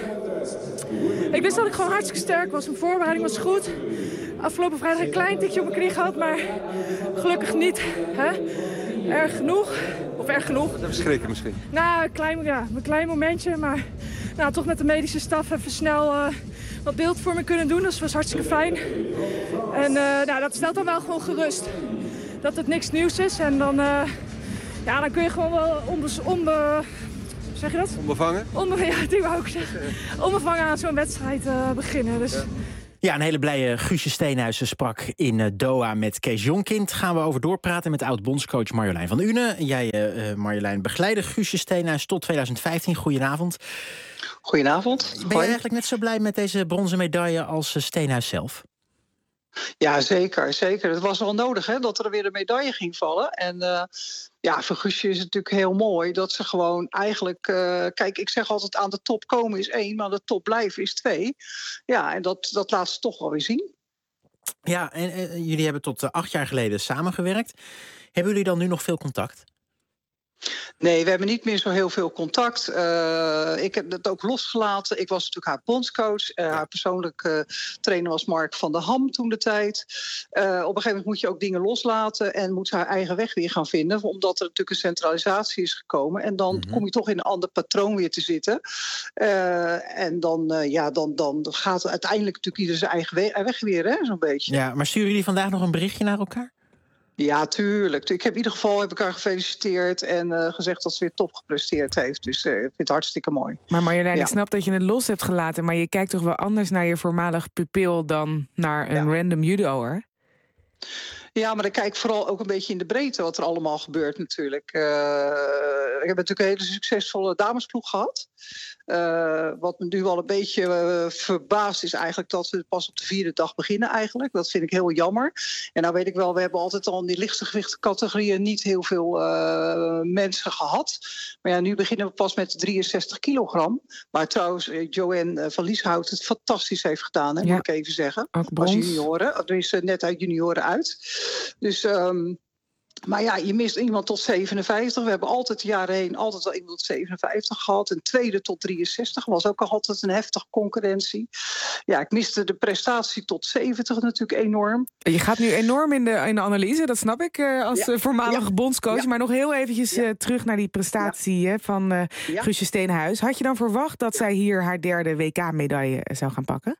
dat ik gewoon hartstikke sterk was. Mijn voorbereiding was goed. Afgelopen vrijdag een klein tikje op mijn knie gehad, maar gelukkig niet. Hè? Erg genoeg. Of erg genoeg. Dat is schrikken misschien. Nou, een klein momentje, maar toch met de medische staf even snel wat beeld voor me kunnen doen. Dat was hartstikke fijn. En dat stelt dan wel gewoon gerust. Dat het niks nieuws is. En dan kun je gewoon wel zeg je dat? Onbevangen? Ja, die wou ik zeggen. Onbevangen aan zo'n wedstrijd beginnen. Dus. Ja, een hele blije Guusje Steenhuis sprak in Doha met Kees Jonkind. Gaan we over doorpraten met oud-bondscoach Marjolein van Une. Jij, Marjolein, begeleidde Guusje Steenhuis tot 2015. Goedenavond. Goedenavond. Ben je eigenlijk net zo blij met deze bronzen medaille als Steenhuis zelf? Ja, zeker. Zeker. Het was wel nodig dat er weer een medaille ging vallen. En voor Guusje is het natuurlijk heel mooi dat ze gewoon eigenlijk... kijk, ik zeg altijd aan de top komen is 1, maar aan de top blijven is 2. Ja, en dat laat ze toch wel weer zien. Ja, en jullie hebben tot 8 jaar geleden samengewerkt. Hebben jullie dan nu nog veel contact? Nee, we hebben niet meer zo heel veel contact. Ik heb het ook losgelaten. Ik was natuurlijk haar bondscoach. Haar persoonlijke trainer was Mark van der Ham toen de tijd. Op een gegeven moment moet je ook dingen loslaten en moet ze haar eigen weg weer gaan vinden. Omdat er natuurlijk een centralisatie is gekomen. En dan kom je toch in een ander patroon weer te zitten. En dan gaat uiteindelijk natuurlijk ieder zijn eigen weg weer, zo'n beetje. Ja, maar sturen jullie vandaag nog een berichtje naar elkaar? Ja, tuurlijk. Ik heb in ieder geval haar gefeliciteerd en gezegd dat ze weer top gepresteerd heeft. Dus ik vind het hartstikke mooi. Maar Marjolein, ik snap dat je het los hebt gelaten, maar je kijkt toch wel anders naar je voormalig pupil dan naar een random judoer? Ja, maar dan kijk ik vooral ook een beetje in de breedte wat er allemaal gebeurt natuurlijk. Ik heb natuurlijk een hele succesvolle damesploeg gehad. Wat me nu wel een beetje verbaast is eigenlijk dat we pas op de 4e dag beginnen eigenlijk. Dat vind ik heel jammer. En nou weet ik wel, we hebben altijd al in die lichte gewichtcategorieën niet heel veel mensen gehad. Maar ja, nu beginnen we pas met 63 kilogram. Maar trouwens, Joanne van Lieshout het fantastisch heeft gedaan, moet ik even zeggen. Als junioren, dus net uit junioren uit. Dus... maar ja, je mist iemand tot 57. We hebben altijd de jaren heen altijd wel iemand tot 57 gehad. Een tweede tot 63 was ook altijd een heftige concurrentie. Ja, ik miste de prestatie tot 70 natuurlijk enorm. Je gaat nu enorm in de analyse, dat snap ik als voormalige bondscoach. Maar nog heel eventjes terug naar die prestatie van Guusje Steenhuis. Had je dan verwacht dat zij hier haar derde WK-medaille zou gaan pakken?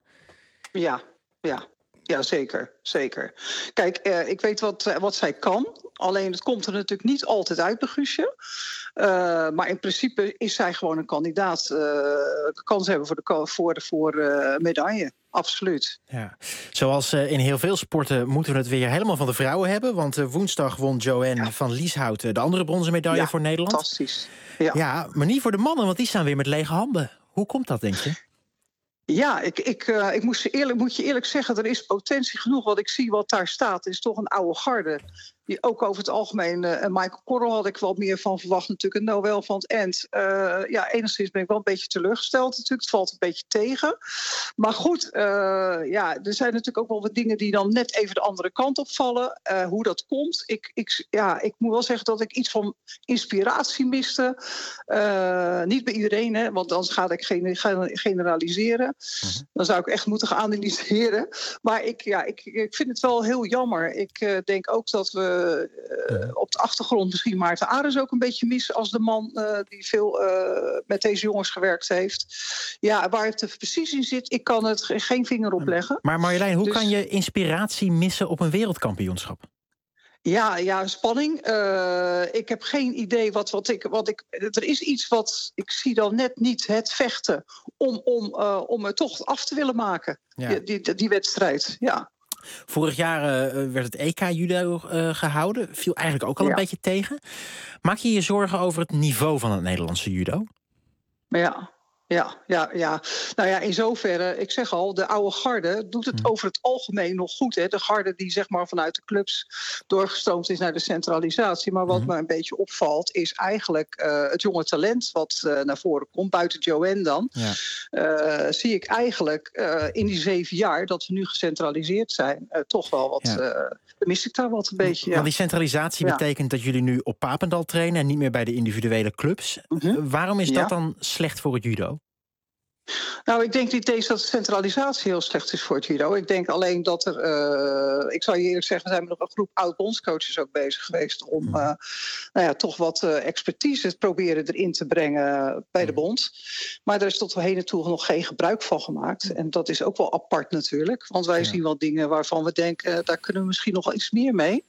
Ja, zeker. Zeker. Kijk, ik weet wat zij kan. Alleen het komt er natuurlijk niet altijd uit bij Guusje. Maar in principe is zij gewoon een kandidaat. Kans hebben voor medaille. Absoluut. Ja. Zoals in heel veel sporten moeten we het weer helemaal van de vrouwen hebben. Want woensdag won Joanne van Lieshout de andere bronzen medaille voor Nederland. Fantastisch. Ja, maar niet voor de mannen, want die staan weer met lege handen. Hoe komt dat, denk je? Ja, ik moet je eerlijk zeggen, er is potentie genoeg. Wat ik zie wat daar staat, is toch een oude garde. Die ook over het algemeen, Michael Corral had ik wel meer van verwacht natuurlijk. En Noël van het End. Enigszins ben ik wel een beetje teleurgesteld natuurlijk. Het valt een beetje tegen. Maar goed, er zijn natuurlijk ook wel wat dingen die dan net even de andere kant opvallen. Hoe dat komt. Ik moet wel zeggen dat ik iets van inspiratie miste. Niet bij iedereen, hè, want anders ga ik generaliseren. Dan zou ik echt moeten gaan analyseren. Maar ik vind het wel heel jammer. Ik denk ook dat we op de achtergrond misschien Maarten Arends ook een beetje missen als de man die veel met deze jongens gewerkt heeft. Ja, waar het er precies in zit, ik kan het geen vinger op leggen. Maar Marjolein, hoe kan je inspiratie missen op een wereldkampioenschap? Ja, spanning. Ik heb geen idee wat ik. Er is iets wat ik zie dan net niet het vechten om het toch af te willen maken. Ja. Die wedstrijd. Ja. Vorig jaar werd het EK judo gehouden. Viel eigenlijk ook al een beetje tegen. Maak je je zorgen over het niveau van het Nederlandse judo? Ja. Nou ja, in zoverre, ik zeg al, de oude garde doet het over het algemeen nog goed. Hè? De garde die zeg maar vanuit de clubs doorgestroomd is naar de centralisatie. Maar wat me een beetje opvalt, is eigenlijk het jonge talent wat naar voren komt. Buiten Joanne dan. Ja. Zie ik eigenlijk in die 7 jaar dat we nu gecentraliseerd zijn, toch wel wat. Mis ik daar wat een beetje. Ja. Want die centralisatie betekent dat jullie nu op Papendal trainen en niet meer bij de individuele clubs. Waarom is dat dan slecht voor het judo? Nou, ik denk niet eens dat de centralisatie heel slecht is voor het judo. Ik denk alleen dat er, ik zal je eerlijk zeggen, we zijn met nog een groep oud-bondscoaches ook bezig geweest om toch wat expertise te proberen erin te brengen bij de bond. Maar er is tot heden en toe nog geen gebruik van gemaakt. En dat is ook wel apart natuurlijk. Want wij zien wel dingen waarvan we denken, daar kunnen we misschien nog wel iets meer mee.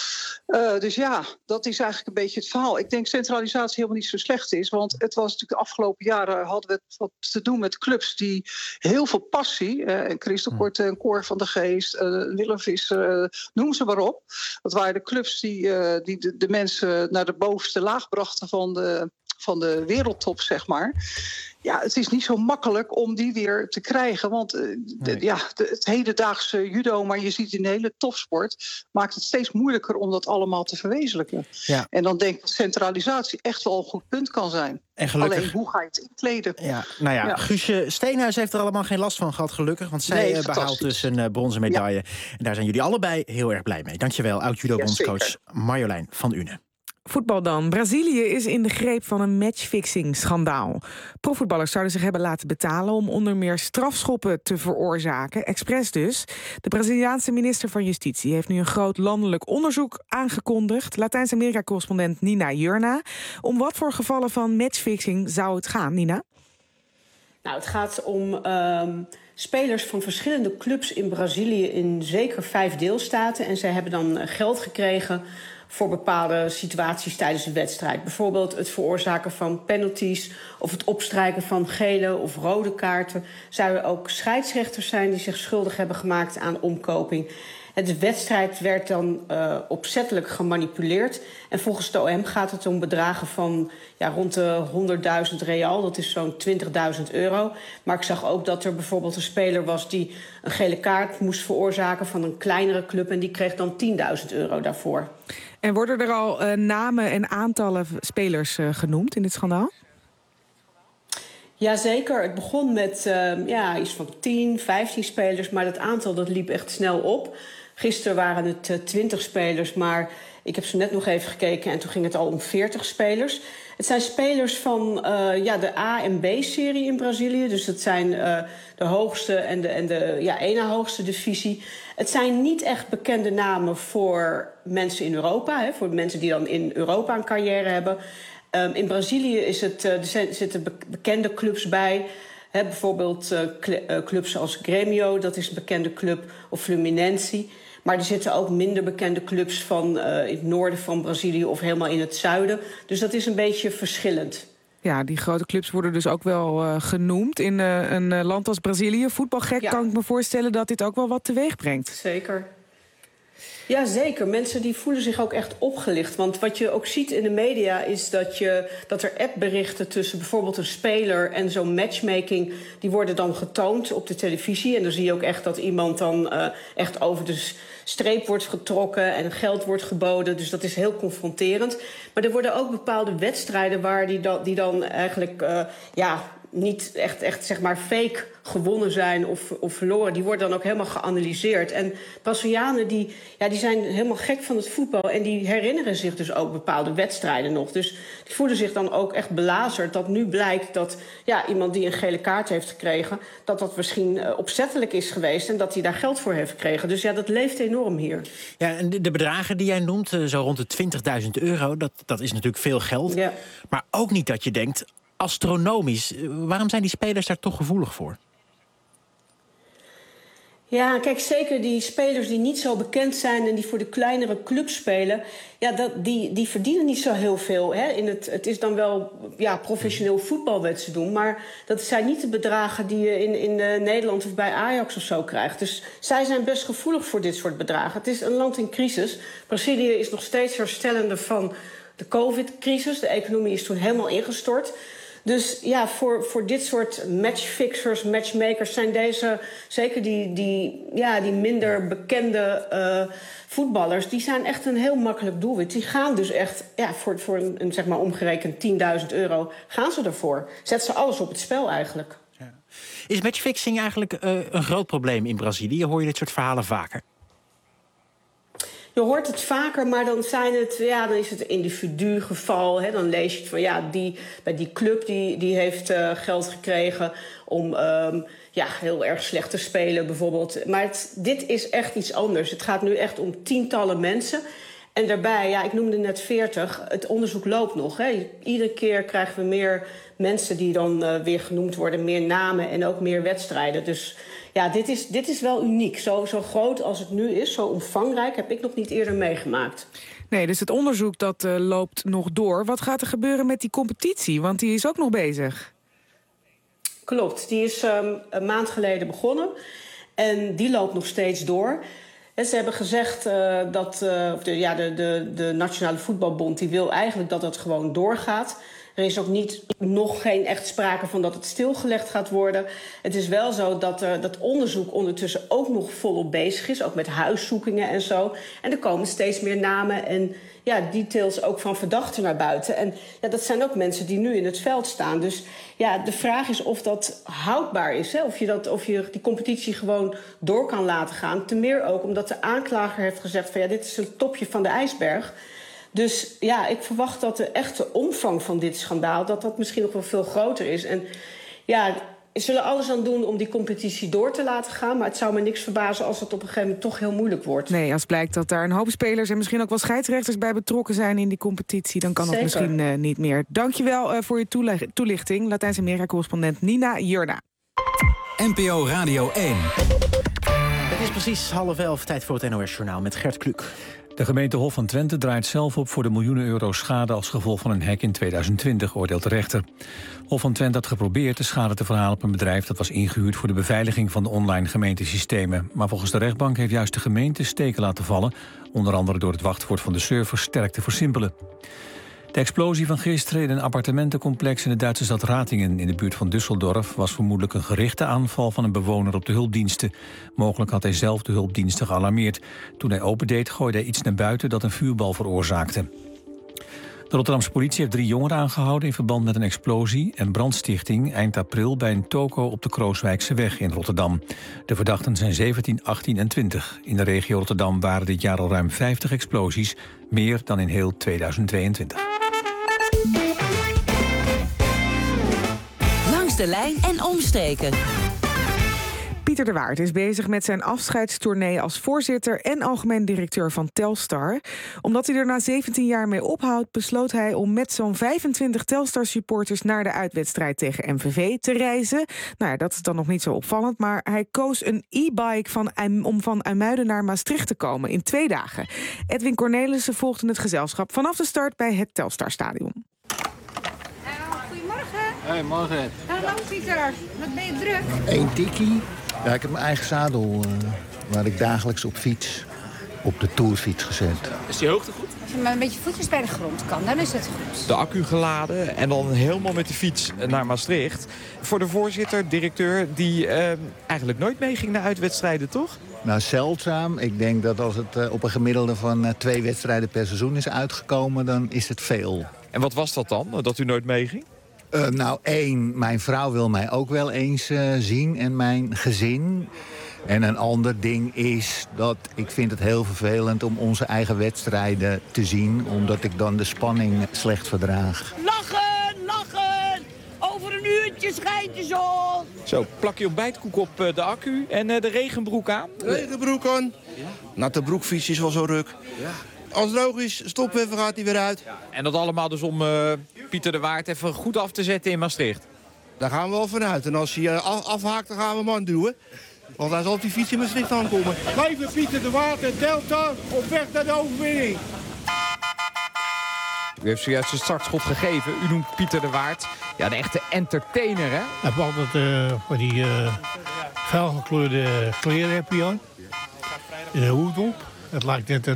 Dus ja, dat is eigenlijk een beetje het verhaal. Ik denk centralisatie helemaal niet zo slecht is. Want het was natuurlijk de afgelopen jaren hadden we wat te doen met clubs die heel veel passie. Christel Korte, Cor van de Geest, Willem Visser, noem ze maar op. Dat waren de clubs die de mensen naar de bovenste laag brachten van de wereldtop, zeg maar. Ja, het is niet zo makkelijk om die weer te krijgen. Want het hedendaagse judo, maar je ziet in de hele topsport, maakt het steeds moeilijker om dat allemaal te verwezenlijken. Ja. En dan denk ik dat centralisatie echt wel een goed punt kan zijn. En gelukkig, alleen, hoe ga je het inkleden? Ja, Guusje Steenhuis heeft er allemaal geen last van gehad, gelukkig. Want zij behaalt dus een bronzen medaille. En daar zijn jullie allebei heel erg blij mee. Dankjewel, oud-judo-bondscoach Marjolein van Une. Voetbal dan. Brazilië is in de greep van een matchfixing-schandaal. Profvoetballers zouden zich hebben laten betalen om onder meer strafschoppen te veroorzaken. Expres dus. De Braziliaanse minister van Justitie heeft nu een groot landelijk onderzoek aangekondigd. Latijns-Amerika-correspondent Nina Jurna. Om wat voor gevallen van matchfixing zou het gaan, Nina? Nou, het gaat om spelers van verschillende clubs in Brazilië in zeker 5 deelstaten. En zij hebben dan geld gekregen voor bepaalde situaties tijdens een wedstrijd. Bijvoorbeeld het veroorzaken van penalties of het opstrijken van gele of rode kaarten. Zouden ook scheidsrechters zijn die zich schuldig hebben gemaakt aan omkoping. De wedstrijd werd dan opzettelijk gemanipuleerd. En volgens de OM gaat het om bedragen van rond de 100.000 real. Dat is zo'n €20.000. Maar ik zag ook dat er bijvoorbeeld een speler was die een gele kaart moest veroorzaken van een kleinere club. En die kreeg dan €10.000 daarvoor. En worden er al namen en aantallen spelers genoemd in dit schandaal? Jazeker, het begon met iets van 10, 15 spelers. Maar dat aantal dat liep echt snel op. Gisteren waren het 20 spelers, maar ik heb zo net nog even gekeken en toen ging het al om 40 spelers. Het zijn spelers van de A- en B-serie in Brazilië. Dus dat zijn de hoogste en de ene hoogste divisie. Het zijn niet echt bekende namen voor mensen in Europa. Hè, voor mensen die dan in Europa een carrière hebben. In Brazilië zitten bekende clubs bij. Bijvoorbeeld clubs als Grêmio, dat is een bekende club, of Fluminense. Maar er zitten ook minder bekende clubs van in het noorden van Brazilië of helemaal in het zuiden. Dus dat is een beetje verschillend. Ja, die grote clubs worden dus ook wel genoemd in een land als Brazilië. Voetbalgek kan ik me voorstellen dat dit ook wel wat teweeg brengt. Zeker. Ja, zeker. Mensen die voelen zich ook echt opgelicht. Want wat je ook ziet in de media is dat er appberichten tussen bijvoorbeeld een speler en zo'n matchmaking, die worden dan getoond op de televisie. En dan zie je ook echt dat iemand dan echt over de streep wordt getrokken en geld wordt geboden. Dus dat is heel confronterend. Maar er worden ook bepaalde wedstrijden waar die dan eigenlijk niet echt zeg maar fake gewonnen zijn of verloren. Die worden dan ook helemaal geanalyseerd. En Brazilianen die zijn helemaal gek van het voetbal en die herinneren zich dus ook bepaalde wedstrijden nog. Dus die voelen zich dan ook echt belazerd dat nu blijkt dat iemand die een gele kaart heeft gekregen, dat misschien opzettelijk is geweest en dat hij daar geld voor heeft gekregen. Dus dat leeft enorm hier. Ja, en de bedragen die jij noemt, zo rond de €20.000, dat is natuurlijk veel geld. Ja. Maar ook niet dat je denkt, astronomisch. Waarom zijn die spelers daar toch gevoelig voor? Ja, kijk, zeker die spelers die niet zo bekend zijn en die voor de kleinere clubs spelen, die verdienen niet zo heel veel. Hè? Het is dan wel professioneel voetbal wat ze doen, maar dat zijn niet de bedragen die je in Nederland of bij Ajax of zo krijgt. Dus zij zijn best gevoelig voor dit soort bedragen. Het is een land in crisis. Brazilië is nog steeds herstellende van de COVID-crisis. De economie is toen helemaal ingestort. Dus voor dit soort matchfixers, matchmakers zijn deze, zeker die minder bekende voetballers, die zijn echt een heel makkelijk doelwit. Die gaan dus echt voor een zeg maar omgerekend €10.000 gaan ze ervoor. Zetten ze alles op het spel eigenlijk. Ja. Is matchfixing eigenlijk een groot probleem in Brazilië? Hoor je dit soort verhalen vaker? Je hoort het vaker, maar dan is het een individu-geval. Hè. Dan lees je het van bij die club die heeft geld gekregen om heel erg slecht te spelen bijvoorbeeld. Maar dit is echt iets anders. Het gaat nu echt om tientallen mensen. En daarbij, ik noemde net 40, het onderzoek loopt nog. Hè. Iedere keer krijgen we meer mensen die dan weer genoemd worden, meer namen en ook meer wedstrijden. Dus dit is wel uniek. Zo groot als het nu is, zo omvangrijk, heb ik nog niet eerder meegemaakt. Nee, dus het onderzoek dat loopt nog door. Wat gaat er gebeuren met die competitie? Want die is ook nog bezig. Klopt, die is een maand geleden begonnen. En die loopt nog steeds door. En ze hebben gezegd dat de Nationale Voetbalbond die wil eigenlijk dat het gewoon doorgaat. Er is ook nog geen echt sprake van dat het stilgelegd gaat worden. Het is wel zo dat dat onderzoek ondertussen ook nog volop bezig is. Ook met huiszoekingen en zo. En er komen steeds meer namen en details ook van verdachten naar buiten. En dat zijn ook mensen die nu in het veld staan. Dus de vraag is of dat houdbaar is. Hè? Of je die competitie gewoon door kan laten gaan. Ten meer ook omdat de aanklager heeft gezegd van dit is een topje van de ijsberg. Dus ik verwacht dat de echte omvang van dit schandaal, dat misschien nog wel veel groter is. En ze zullen alles aan doen om die competitie door te laten gaan. Maar het zou me niks verbazen als het op een gegeven moment toch heel moeilijk wordt. Nee, als blijkt dat daar een hoop spelers en misschien ook wel scheidsrechters bij betrokken zijn in die competitie, dan kan dat misschien niet meer. Dankjewel voor je toelichting. Latijns-Amerika-correspondent Nina Jurna. NPO Radio 1. Het is precies 10:30, tijd voor het NOS-journaal met Gert Kluk. De gemeente Hof van Twente draait zelf op voor de miljoenen euro schade als gevolg van een hek in 2020, oordeelt de rechter. Hof van Twente had geprobeerd de schade te verhalen op een bedrijf dat was ingehuurd voor de beveiliging van de online gemeentesystemen. Maar volgens de rechtbank heeft juist de gemeente steken laten vallen, onder andere door het wachtwoord van de server sterk te versimpelen. De explosie van gisteren in een appartementencomplex in de Duitse stad Ratingen in de buurt van Düsseldorf was vermoedelijk een gerichte aanval van een bewoner op de hulpdiensten. Mogelijk had hij zelf de hulpdiensten gealarmeerd. Toen hij opendeed gooide hij iets naar buiten dat een vuurbal veroorzaakte. De Rotterdamse politie heeft 3 jongeren aangehouden in verband met een explosie en brandstichting eind april bij een toko op de Krooswijkseweg in Rotterdam. De verdachten zijn 17, 18 en 20. In de regio Rotterdam waren dit jaar al ruim 50 explosies, meer dan in heel 2022. Langs de lijn en omstreken. Pieter de Waard is bezig met zijn afscheidstournee als voorzitter en algemeen directeur van Telstar. Omdat hij er na 17 jaar mee ophoudt, besloot hij om met zo'n 25 Telstar-supporters naar de uitwedstrijd tegen MVV te reizen. Nou ja, dat is dan nog niet zo opvallend, maar hij koos een e-bike om van IJmuiden naar Maastricht te komen in 2 dagen. Edwin Cornelissen volgde het gezelschap vanaf de start bij het Telstar-stadion. Goedemorgen. Hey, morgen. Hallo Pieter, wat ben je druk? 1 tikkie. Ja, ik heb mijn eigen zadel waar ik dagelijks op fiets. op de toerfiets gezet. Is die hoogte goed? Als je maar een beetje voetjes bij de grond kan, dan is het goed. De accu geladen en dan helemaal met de fiets naar Maastricht. Voor de voorzitter, directeur, die eigenlijk nooit meeging naar uitwedstrijden, toch? Nou, zeldzaam. Ik denk dat als het op een gemiddelde van 2 wedstrijden per seizoen is uitgekomen, dan is het veel. En wat was dat dan, dat u nooit meeging? Nou, 1, mijn vrouw wil mij ook wel eens zien en mijn gezin. En een ander ding is dat ik vind het heel vervelend om onze eigen wedstrijden te zien, omdat ik dan de spanning slecht verdraag. Lachen, lachen! Over een uurtje schijnt de zon! Zo, plak je ontbijtkoek op de accu en de regenbroek aan? Regenbroek aan. Natte broekfiets is wel zo ruk. Ja. Als het droog is, stoppen we even, gaat hij weer uit. Ja, en dat allemaal dus om Pieter de Waard even goed af te zetten in Maastricht? Daar gaan we wel vanuit. En als hij afhaakt, dan gaan we hem aan duwen. Want hij zal op die fiets in Maastricht aankomen. Blijven Pieter de Waard en Delta op weg naar de overwinning. U heeft zojuist een startschot gegeven. U noemt Pieter de Waard de echte entertainer, hè? Hij heeft altijd van die felgekleurde kleren heb je aan. En een hoed op. Het lijkt net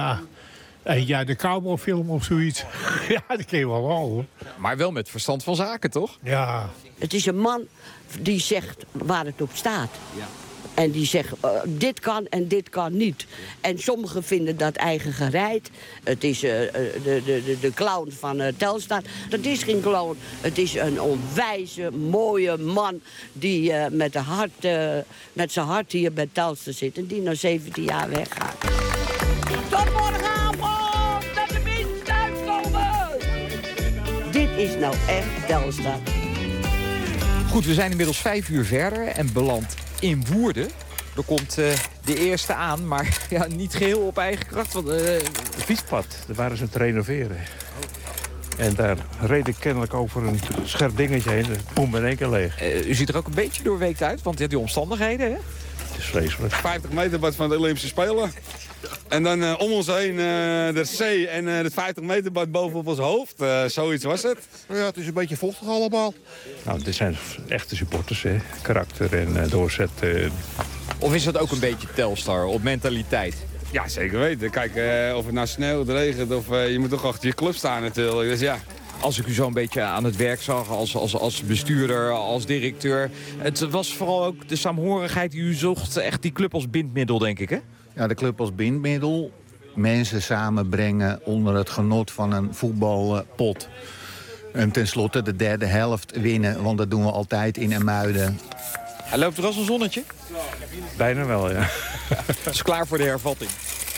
de cowboyfilm of zoiets. Ja, dat ken je wel hoor. Maar wel met verstand van zaken, toch? Ja. Het is een man die zegt waar het op staat. Ja. En die zegt, dit kan en dit kan niet. En sommigen vinden dat eigen gereid. Het is de clown van Telstar. Dat is geen clown. Het is een onwijze, mooie man die met zijn hart hier bij Telstar zit. En die na 17 jaar weggaat. Tot morgenavond, dat de mensen thuiskomen! Dit is nou echt Telstar. Goed, we zijn inmiddels 5 uur verder en beland in Woerden. Er komt de eerste aan, maar niet geheel op eigen kracht. Want, fietspad, daar waren ze aan het renoveren. En daar reed ik kennelijk over een scherp dingetje heen. Het boem in één keer leeg. U ziet er ook een beetje doorweekt uit, want die omstandigheden, hè? Het is vreselijk. 50 meter bad van de Olympische Spelen. En dan om ons heen de zee en het 50 meter bad bovenop ons hoofd. Zoiets was het. Ja, het is een beetje vochtig allemaal. Nou, dit zijn echte supporters, hè. Karakter en doorzet. Of is dat ook een beetje Telstar op mentaliteit? Ja, zeker weten. Kijk, of het nou sneeuwt, regent of je moet toch achter je club staan natuurlijk. Dus ja. Als ik u zo een beetje aan het werk zag, als bestuurder, als directeur. Het was vooral ook de saamhorigheid die u zocht, echt die club als bindmiddel, denk ik, hè? Ja, de club als bindmiddel. Mensen samenbrengen onder het genot van een voetbalpot. En tenslotte de derde helft winnen, want dat doen we altijd in IJmuiden. Hij loopt er als een zonnetje? Bijna wel, ja. Dat is klaar voor de hervatting.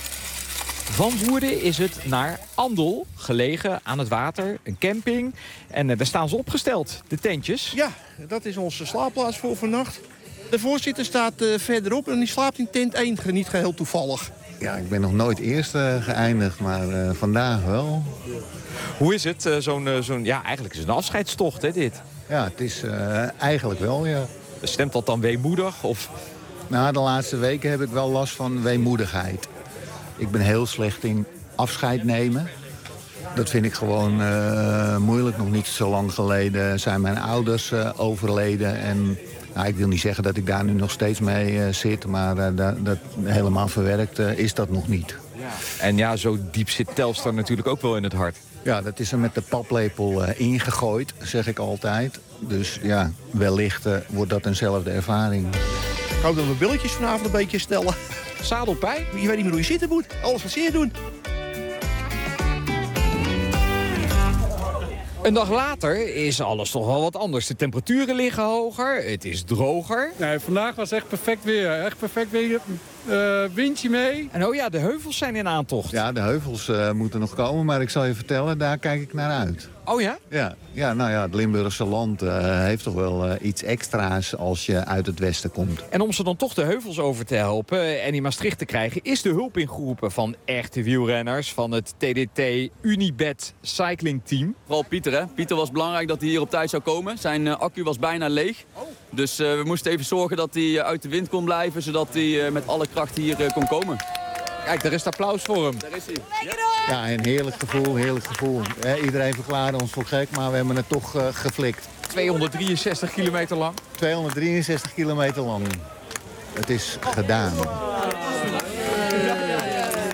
Van Woerden is het naar Andel, gelegen aan het water, een camping. En daar staan ze opgesteld, de tentjes. Ja, dat is onze slaapplaats voor vannacht. De voorzitter staat verderop en die slaapt in tent 1, niet geheel toevallig. Ja, ik ben nog nooit eerste geëindigd, maar vandaag wel. Hoe is het? Eigenlijk is het een afscheidstocht, hè, dit? Ja, het is eigenlijk wel, ja. Stemt dat dan weemoedig? Of? Nou, de laatste weken heb ik wel last van weemoedigheid. Ik ben heel slecht in afscheid nemen. Dat vind ik gewoon moeilijk. Nog niet zo lang geleden zijn mijn ouders overleden. En ik wil niet zeggen dat ik daar nu nog steeds mee zit. Maar dat helemaal verwerkt is dat nog niet. Ja. En ja, zo diep zit Telstar natuurlijk ook wel in het hart. Ja, dat is er met de paplepel ingegooid, zeg ik altijd. Dus ja, wellicht wordt dat eenzelfde ervaring. Ik hoop dat we billetjes vanavond een beetje stellen. Zadelpij? Je weet niet meer hoe je zitten moet. Alles wat zeer doen. Een dag later is alles toch wel wat anders. De temperaturen liggen hoger, het is droger. Nee, vandaag was echt perfect weer. Echt perfect weer. Windje mee. En de heuvels zijn in aantocht. Ja, de heuvels moeten nog komen, maar ik zal je vertellen, daar kijk ik naar uit. Oh ja? Ja, het Limburgse land heeft toch wel iets extra's als je uit het westen komt. En om ze dan toch de heuvels over te helpen en in Maastricht te krijgen, is de hulp ingeroepen van echte wielrenners van het TDT Unibet Cycling Team. Vooral Pieter, hè? Pieter was belangrijk dat hij hier op tijd zou komen. Zijn accu was bijna leeg. Dus we moesten even zorgen dat hij uit de wind kon blijven, zodat hij met alle kracht hier kon komen. Kijk, daar is het applaus voor hem. Daar is hij. Ja, een heerlijk gevoel. Iedereen verklaarde ons voor gek, maar we hebben het toch geflikt. 263 kilometer lang? 263 kilometer lang. Het is gedaan.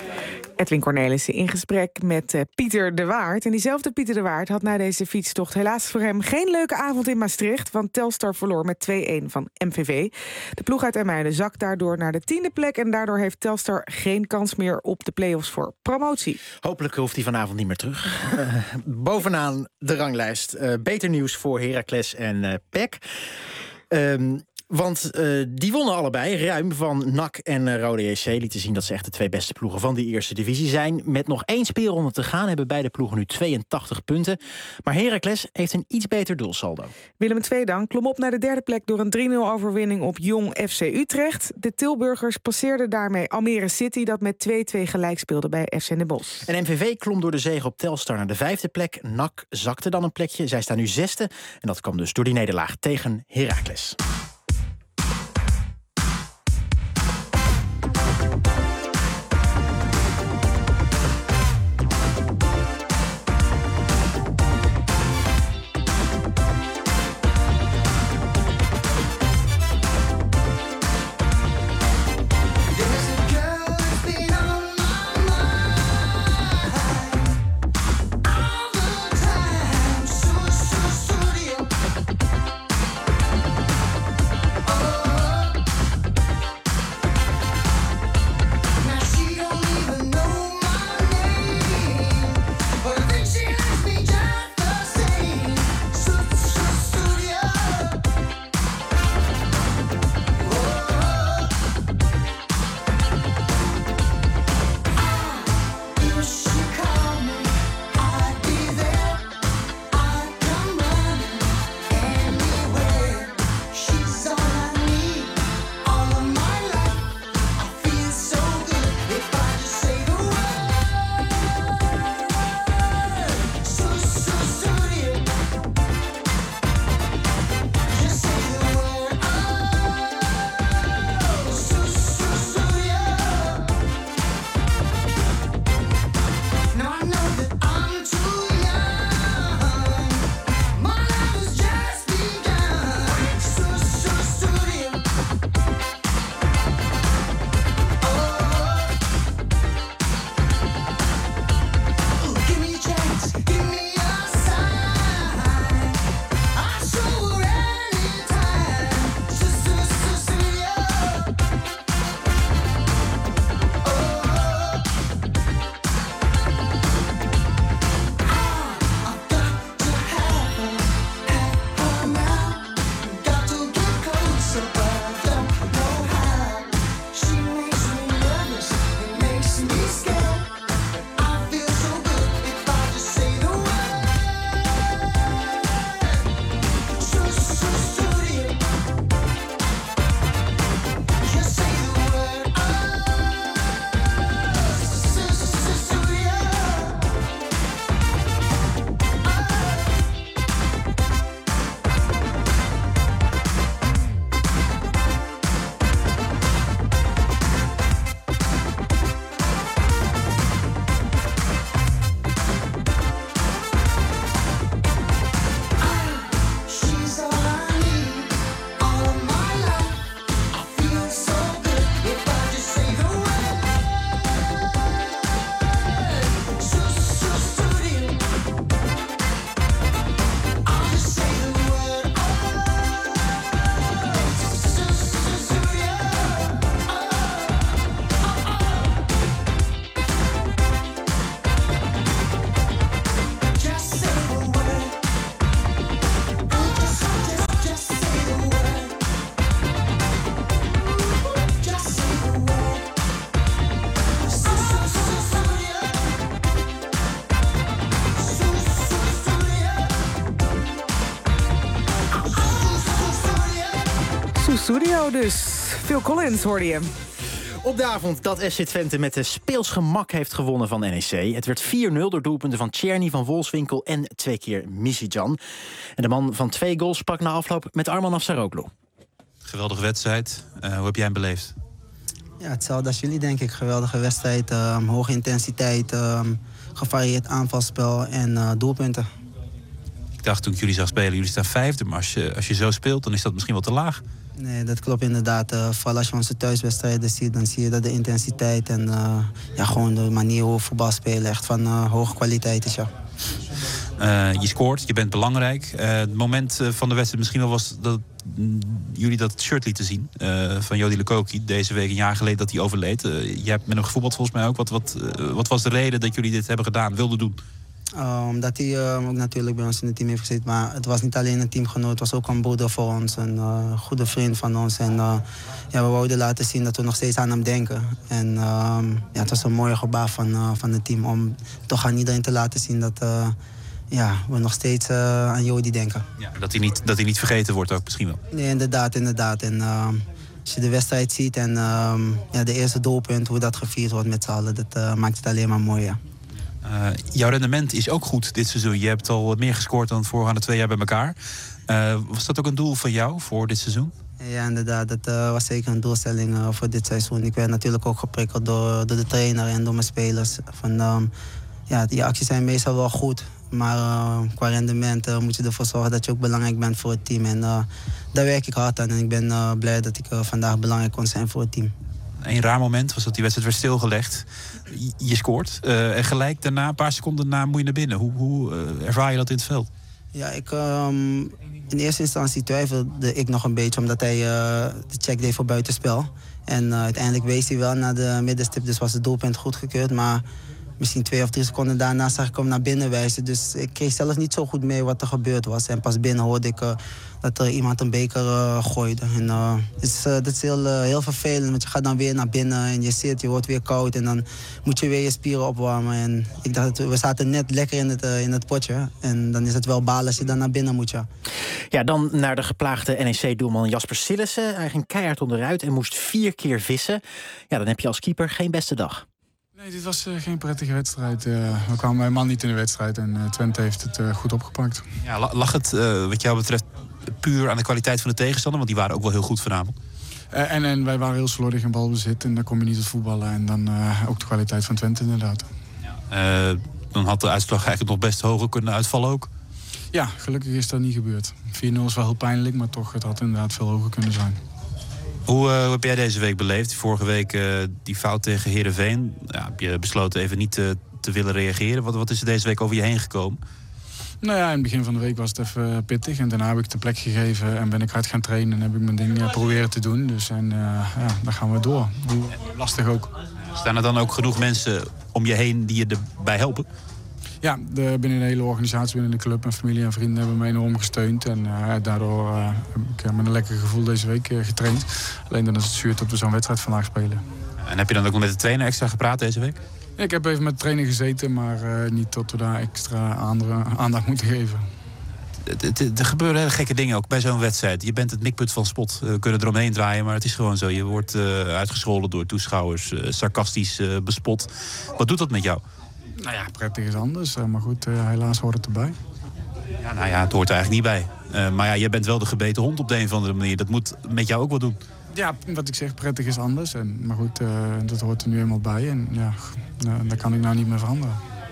Edwin Cornelissen in gesprek met Pieter de Waard. En diezelfde Pieter de Waard had na deze fietstocht helaas voor hem geen leuke avond in Maastricht, want Telstar verloor met 2-1 van MVV. De ploeg uit IJmuiden zakt daardoor naar de 10e plek en daardoor heeft Telstar geen kans meer op de play-offs voor promotie. Hopelijk hoeft hij vanavond niet meer terug. Bovenaan de ranglijst. Beter nieuws voor Heracles en PEC. Want die wonnen allebei ruim van NAC en Rode JC. Lieten zien dat ze echt de 2 beste ploegen van die eerste divisie zijn. Met nog 1 speelronde te gaan hebben beide ploegen nu 82 punten. Maar Heracles heeft een iets beter doelsaldo. Willem II dan klom op naar de 3e plek door een 3-0 overwinning op Jong FC Utrecht. De Tilburgers passeerden daarmee Almere City, dat met 2-2 gelijk speelde bij FC Den Bosch. En MVV klom door de zege op Telstar naar de 5e plek. NAC zakte dan een plekje. Zij staan nu 6e. En dat kwam dus door die nederlaag tegen Heracles. Studio dus. Phil Collins hoorde je. Op de avond dat SC Twente met de speelsgemak heeft gewonnen van NEC. Het werd 4-0 door doelpunten van Tjerni, van Wolfswinkel en 2 keer Misicjan. En de man van 2 goals sprak na afloop met Arman Afsaroglu. Geweldige wedstrijd. Hoe heb jij hem beleefd? Ja, hetzelfde als jullie, denk ik. Geweldige wedstrijd, hoge intensiteit, gevarieerd aanvalspel en doelpunten. Ik dacht toen ik jullie zag spelen, jullie staan 5e. Maar als je zo speelt, dan is dat misschien wel te laag. Nee, dat klopt inderdaad. Vooral als je onze thuiswedstrijden ziet, dan zie je dat de intensiteit en gewoon de manier hoe we voetbal spelen echt van hoge kwaliteit is, ja. Je scoort, je bent belangrijk. Het moment van de wedstrijd misschien wel was dat jullie dat shirt lieten zien van Jody Lukoki. Deze week, een jaar geleden dat hij overleed. Jij hebt met hem gevoetbald volgens mij ook. Wat was de reden dat jullie dit hebben gedaan, wilden doen? Omdat hij ook natuurlijk bij ons in het team heeft gezeten. Maar het was niet alleen een teamgenoot, het was ook een broeder voor ons. Een goede vriend van ons. En we wouden laten zien dat we nog steeds aan hem denken. En het was een mooie gebaar van het team om toch aan iedereen te laten zien dat we nog steeds aan Jody denken. Ja, dat hij niet vergeten wordt ook misschien wel. Nee, inderdaad. En als je de wedstrijd ziet en de eerste doelpunt, hoe dat gevierd wordt met z'n allen, dat maakt het alleen maar mooi, ja. Jouw rendement is ook goed dit seizoen. Je hebt al meer gescoord dan de voorgaande 2 jaar bij elkaar. Was dat ook een doel van jou voor dit seizoen? Ja, inderdaad. Dat was zeker een doelstelling voor dit seizoen. Ik werd natuurlijk ook geprikkeld door de trainer en door mijn spelers. Die acties zijn meestal wel goed. Maar qua rendement moet je ervoor zorgen dat je ook belangrijk bent voor het team. En daar werk ik hard aan. En ik ben blij dat ik vandaag belangrijk kon zijn voor het team. Een raar moment was dat die wedstrijd werd stilgelegd. Je scoort. En gelijk daarna, een paar seconden daarna, moet je naar binnen. Hoe ervaar je dat in het veld? Ja, in eerste instantie twijfelde ik nog een beetje, omdat hij de check deed voor buitenspel. En uiteindelijk wees hij wel naar de middenstip, dus was het doelpunt goedgekeurd. Maar misschien 2 of 3 seconden daarna zag ik hem naar binnen wijzen. Dus ik kreeg zelf niet zo goed mee wat er gebeurd was. En pas binnen hoorde ik dat er iemand een beker gooide. En dat is heel vervelend, want je gaat dan weer naar binnen en je wordt weer koud. En dan moet je weer je spieren opwarmen. En ik dacht, we zaten net lekker in het potje. En dan is het wel balen als je dan naar binnen moet, ja. Ja, dan naar de geplaagde NEC-doelman Jasper Sillissen. Hij ging keihard onderuit en moest 4 keer vissen. Ja, dan heb je als keeper geen beste dag. Nee, dit was geen prettige wedstrijd. We kwamen bij man niet in de wedstrijd en Twente heeft het goed opgepakt. Ja, lag het wat jou betreft puur aan de kwaliteit van de tegenstander? Want die waren ook wel heel goed vanavond. En wij waren heel slordig in balbezit en dan kom je niet tot voetballen. En dan ook de kwaliteit van Twente inderdaad. Dan had de uitslag eigenlijk nog best hoger kunnen uitvallen ook. Ja, gelukkig is dat niet gebeurd. 4-0 is wel heel pijnlijk, maar toch, het had inderdaad veel hoger kunnen zijn. Hoe heb jij deze week beleefd? Vorige week die fout tegen Heerenveen. Ja, heb je besloten even niet te willen reageren? Wat is er deze week over je heen gekomen? Nou ja, in het begin van de week was het even pittig. En daarna heb ik de plek gegeven en ben ik hard gaan trainen. En heb ik mijn ding proberen te doen. Dus dan gaan we door. Lastig ook. Staan er dan ook genoeg mensen om je heen die je erbij helpen? Ja, binnen de hele organisatie, binnen de club en familie en vrienden hebben me enorm gesteund. En daardoor heb ik met een lekker gevoel deze week getraind. Alleen dan is het zuur dat we zo'n wedstrijd vandaag spelen. En heb je dan ook met de trainer extra gepraat deze week? Ja, ik heb even met de trainer gezeten, maar niet dat we daar extra aandacht moeten geven. Er gebeuren hele gekke dingen ook bij zo'n wedstrijd. Je bent het mikpunt van spot. We kunnen eromheen draaien, maar het is gewoon zo. Je wordt uitgescholden door toeschouwers, sarcastisch bespot. Wat doet dat met jou? Nou ja, prettig is anders. Maar goed, helaas hoort het erbij. Ja, nou ja, het hoort er eigenlijk niet bij. Maar ja, je bent wel de gebeten hond op de een of andere manier. Dat moet met jou ook wat doen. Ja, wat ik zeg, prettig is anders. Maar goed, dat hoort er nu eenmaal bij. En ja, daar kan ik nou niet meer veranderen.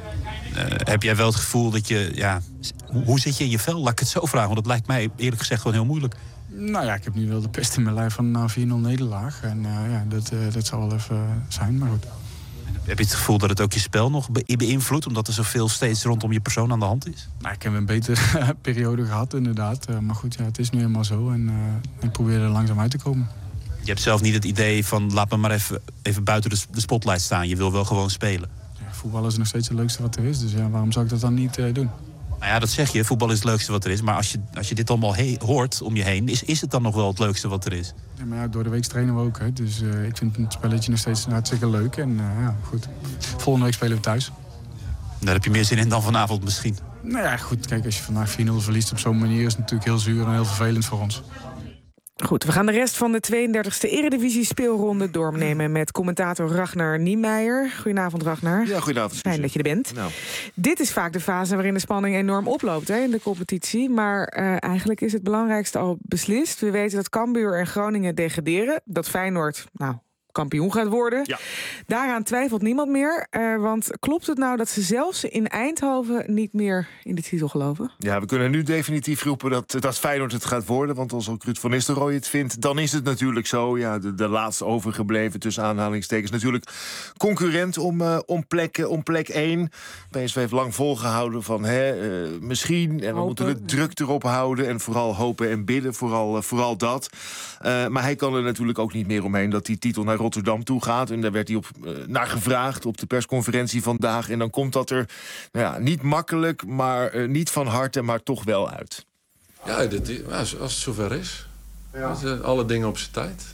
Heb jij wel het gevoel dat je... Ja, hoe zit je in je vel? Laat ik het zo vragen, want dat lijkt mij eerlijk gezegd gewoon heel moeilijk. Nou ja, ik heb nu wel de pest in mijn lijf van een 4-0 nederlaag. En dat zal wel even zijn, maar goed. Heb je het gevoel dat het ook je spel nog beïnvloedt... omdat er zoveel steeds rondom je persoon aan de hand is? Nou, ik heb een betere periode gehad, inderdaad. Maar goed, ja, het is nu eenmaal zo en ik probeer er langzaam uit te komen. Je hebt zelf niet het idee van... laat me maar even buiten de spotlight staan. Je wil wel gewoon spelen. Ja, voetbal is nog steeds het leukste wat er is. Dus ja, waarom zou ik dat dan niet doen? Nou ja, dat zeg je. Voetbal is het leukste wat er is. Maar als je dit allemaal hoort om je heen... Is het dan nog wel het leukste wat er is? Ja, maar ja, door de week trainen we ook. Hè. Dus ik vind het spelletje nog steeds hartstikke leuk. En ja, goed. Volgende week spelen we thuis. Daar heb je meer zin in dan vanavond misschien. Nou ja, goed. Kijk, als je vandaag 4-0 verliest op zo'n manier... is het natuurlijk heel zuur en heel vervelend voor ons. Goed, we gaan de rest van de 32e Eredivisie-speelronde doornemen... met commentator Ragnar Niemeyer. Goedenavond, Ragnar. Ja, goedenavond. Fijn dat je er bent. Nou. Dit is vaak de fase waarin de spanning enorm oploopt in de competitie. Maar eigenlijk is het belangrijkste al beslist. We weten dat Cambuur en Groningen degraderen. Dat Feyenoord kampioen gaat worden. Ja. Daaraan twijfelt niemand meer. Want klopt het nou dat ze zelfs in Eindhoven niet meer in de titel geloven? Ja, we kunnen nu definitief roepen dat Feyenoord het gaat worden. Want als ook Ruud van Nistelrooy het vindt, dan is het natuurlijk zo. Ja, de laatste overgebleven, tussen aanhalingstekens, natuurlijk concurrent om plek 1. PSV heeft lang volgehouden van misschien. En we moeten de druk erop houden. En vooral hopen en bidden, vooral dat. Maar hij kan er natuurlijk ook niet meer omheen dat die titel naar Rotterdam toe gaat. En daar werd hij naar gevraagd op de persconferentie vandaag. En dan komt dat er niet makkelijk, maar niet van harte, maar toch wel uit. Ja, als het zover is. Ja. Alle dingen op zijn tijd.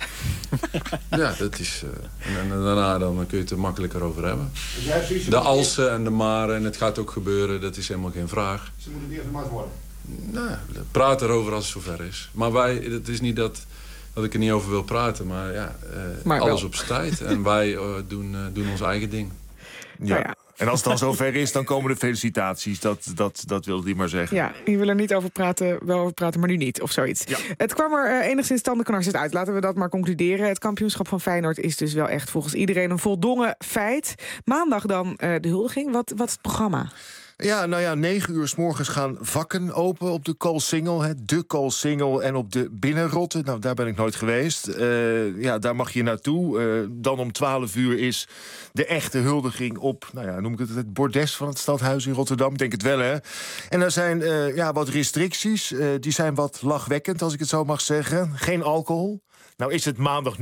Ja, dat is... en daarna dan kun je het er makkelijker over hebben. De alsen en de maren, en het gaat ook gebeuren, dat is helemaal geen vraag. Ze moeten weer gemaakt worden. Nou, praat erover als het zover is. Maar het is niet dat ik er niet over wil praten, maar alles op zijn tijd. En wij doen ons eigen ding. Ja. En als het dan zover is, dan komen de felicitaties. Dat wilde hij maar zeggen. Ja, je wil er niet over praten, wel over praten, maar nu niet, of zoiets. Ja. Het kwam er enigszins tandenknarsend uit. Laten we dat maar concluderen. Het kampioenschap van Feyenoord is dus wel echt volgens iedereen een voldongen feit. Maandag dan de huldiging. Wat is het programma? Ja, 9 uur 's morgens gaan vakken open op de Koolsingel. De Koolsingel en op de Binnenrotte. Nou, daar ben ik nooit geweest. Daar mag je naartoe. Dan om 12 uur is de echte huldiging op, noem ik het bordes van het Stadhuis in Rotterdam. Denk het wel, hè. En er zijn wat restricties. Die zijn wat lachwekkend, als ik het zo mag zeggen. Geen alcohol. Nou is het maandag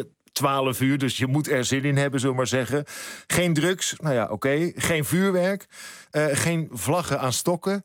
12 uur, dus je moet er zin in hebben, zullen we maar zeggen. Geen drugs, oké. Geen vuurwerk, geen vlaggen aan stokken.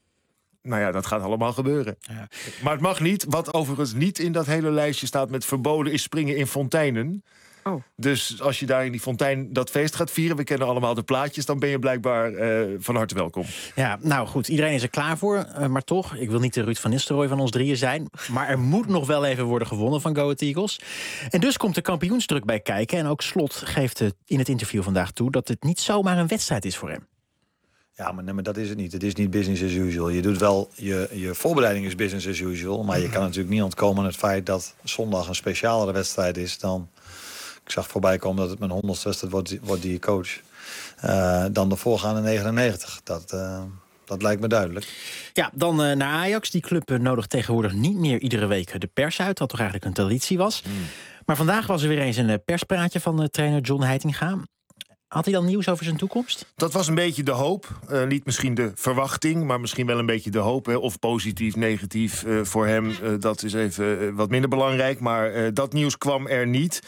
Dat gaat allemaal gebeuren. Ja. Maar het mag niet, wat overigens niet in dat hele lijstje staat met verboden, is springen in fonteinen. Oh. Dus als je daar in die fontein dat feest gaat vieren, we kennen allemaal de plaatjes, dan ben je blijkbaar van harte welkom. Ja, nou goed, iedereen is er klaar voor. Maar toch, ik wil niet de Ruud van Nistelrooy van ons drieën zijn, maar er moet nog wel even worden gewonnen van Go Ahead Eagles. En dus komt de kampioensdruk bij kijken. En ook Slot geeft in het interview vandaag toe dat het niet zomaar een wedstrijd is voor hem. Ja, maar dat is het niet. Het is niet business as usual. Je doet wel, je voorbereiding is business as usual, maar je kan natuurlijk niet ontkomen aan het feit dat zondag een specialere wedstrijd is dan... Ik zag voorbij komen dat het mijn 100ste wedstrijd wordt die je coach. Dan de voorgaande 99. Dat lijkt me duidelijk. Ja, dan naar Ajax. Die club nodigt tegenwoordig niet meer iedere week de pers uit. Wat toch eigenlijk een traditie was. Maar vandaag was er weer eens een perspraatje van trainer John Heitinga. Had hij dan nieuws over zijn toekomst? Dat was een beetje de hoop. Niet misschien de verwachting, maar misschien wel een beetje de hoop. Hè. Of positief, negatief voor hem. Dat is even wat minder belangrijk. Maar dat nieuws kwam er niet.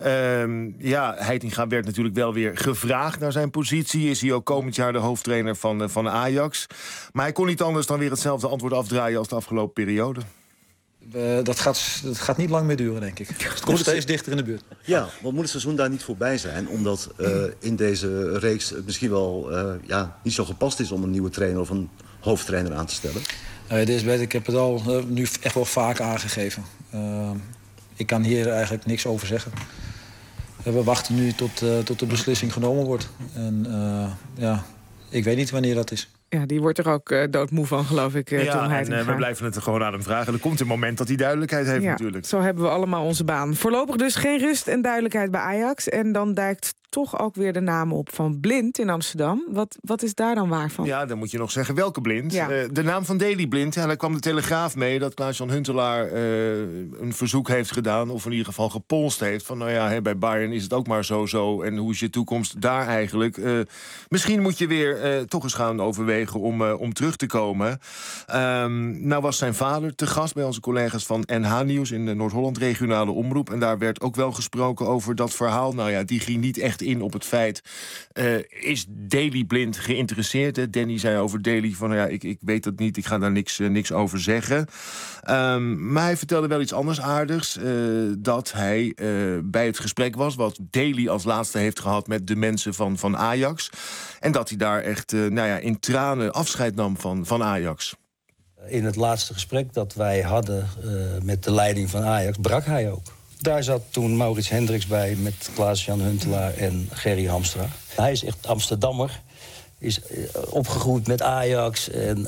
Heitinga werd natuurlijk wel weer gevraagd naar zijn positie. Is hij ook komend jaar de hoofdtrainer van Ajax. Maar hij kon niet anders dan weer hetzelfde antwoord afdraaien als de afgelopen periode. Dat gaat niet lang meer duren, denk ik. Het komt steeds dichter in de buurt. Ja, want moet het seizoen daar niet voorbij zijn? Omdat in deze reeks het misschien wel niet zo gepast is om een nieuwe trainer of een hoofdtrainer aan te stellen. Ik heb het al nu echt wel vaak aangegeven. Ik kan hier eigenlijk niks over zeggen. We wachten nu tot de beslissing genomen wordt. En ik weet niet wanneer dat is. Ja, die wordt er ook doodmoe van, geloof ik. En we blijven het gewoon aan hem vragen. Er komt een moment dat hij duidelijkheid heeft natuurlijk. Zo hebben we allemaal onze baan. Voorlopig dus geen rust en duidelijkheid bij Ajax. En dan duikt toch ook weer de naam op van Blind in Amsterdam. Wat is daar dan waar van? Ja, dan moet je nog zeggen welke Blind. Ja. De naam van Daley Blind, daar kwam de Telegraaf mee dat Klaas-Jan Huntelaar een verzoek heeft gedaan, of in ieder geval gepolst heeft van bij Bayern is het ook maar zo. En hoe is je toekomst daar eigenlijk? Misschien moet je weer toch eens gaan overwegen om terug te komen. Nou was zijn vader te gast bij onze collega's van NH Nieuws in de Noord-Holland regionale omroep. En daar werd ook wel gesproken over dat verhaal. Die ging niet echt in op het feit, is Daley Blind geïnteresseerd? Hè? Danny zei over Daley van, ik weet dat niet, ik ga daar niks over zeggen. Maar hij vertelde wel iets anders aardigs. Dat hij bij het gesprek was, wat Daley als laatste heeft gehad met de mensen van Ajax. En dat hij daar echt in tranen afscheid nam van Ajax. In het laatste gesprek dat wij hadden met de leiding van Ajax, brak hij ook. Daar zat toen Maurits Hendricks bij met Klaas-Jan Huntelaar en Gerry Hamstra. Hij is echt Amsterdammer, is opgegroeid met Ajax. En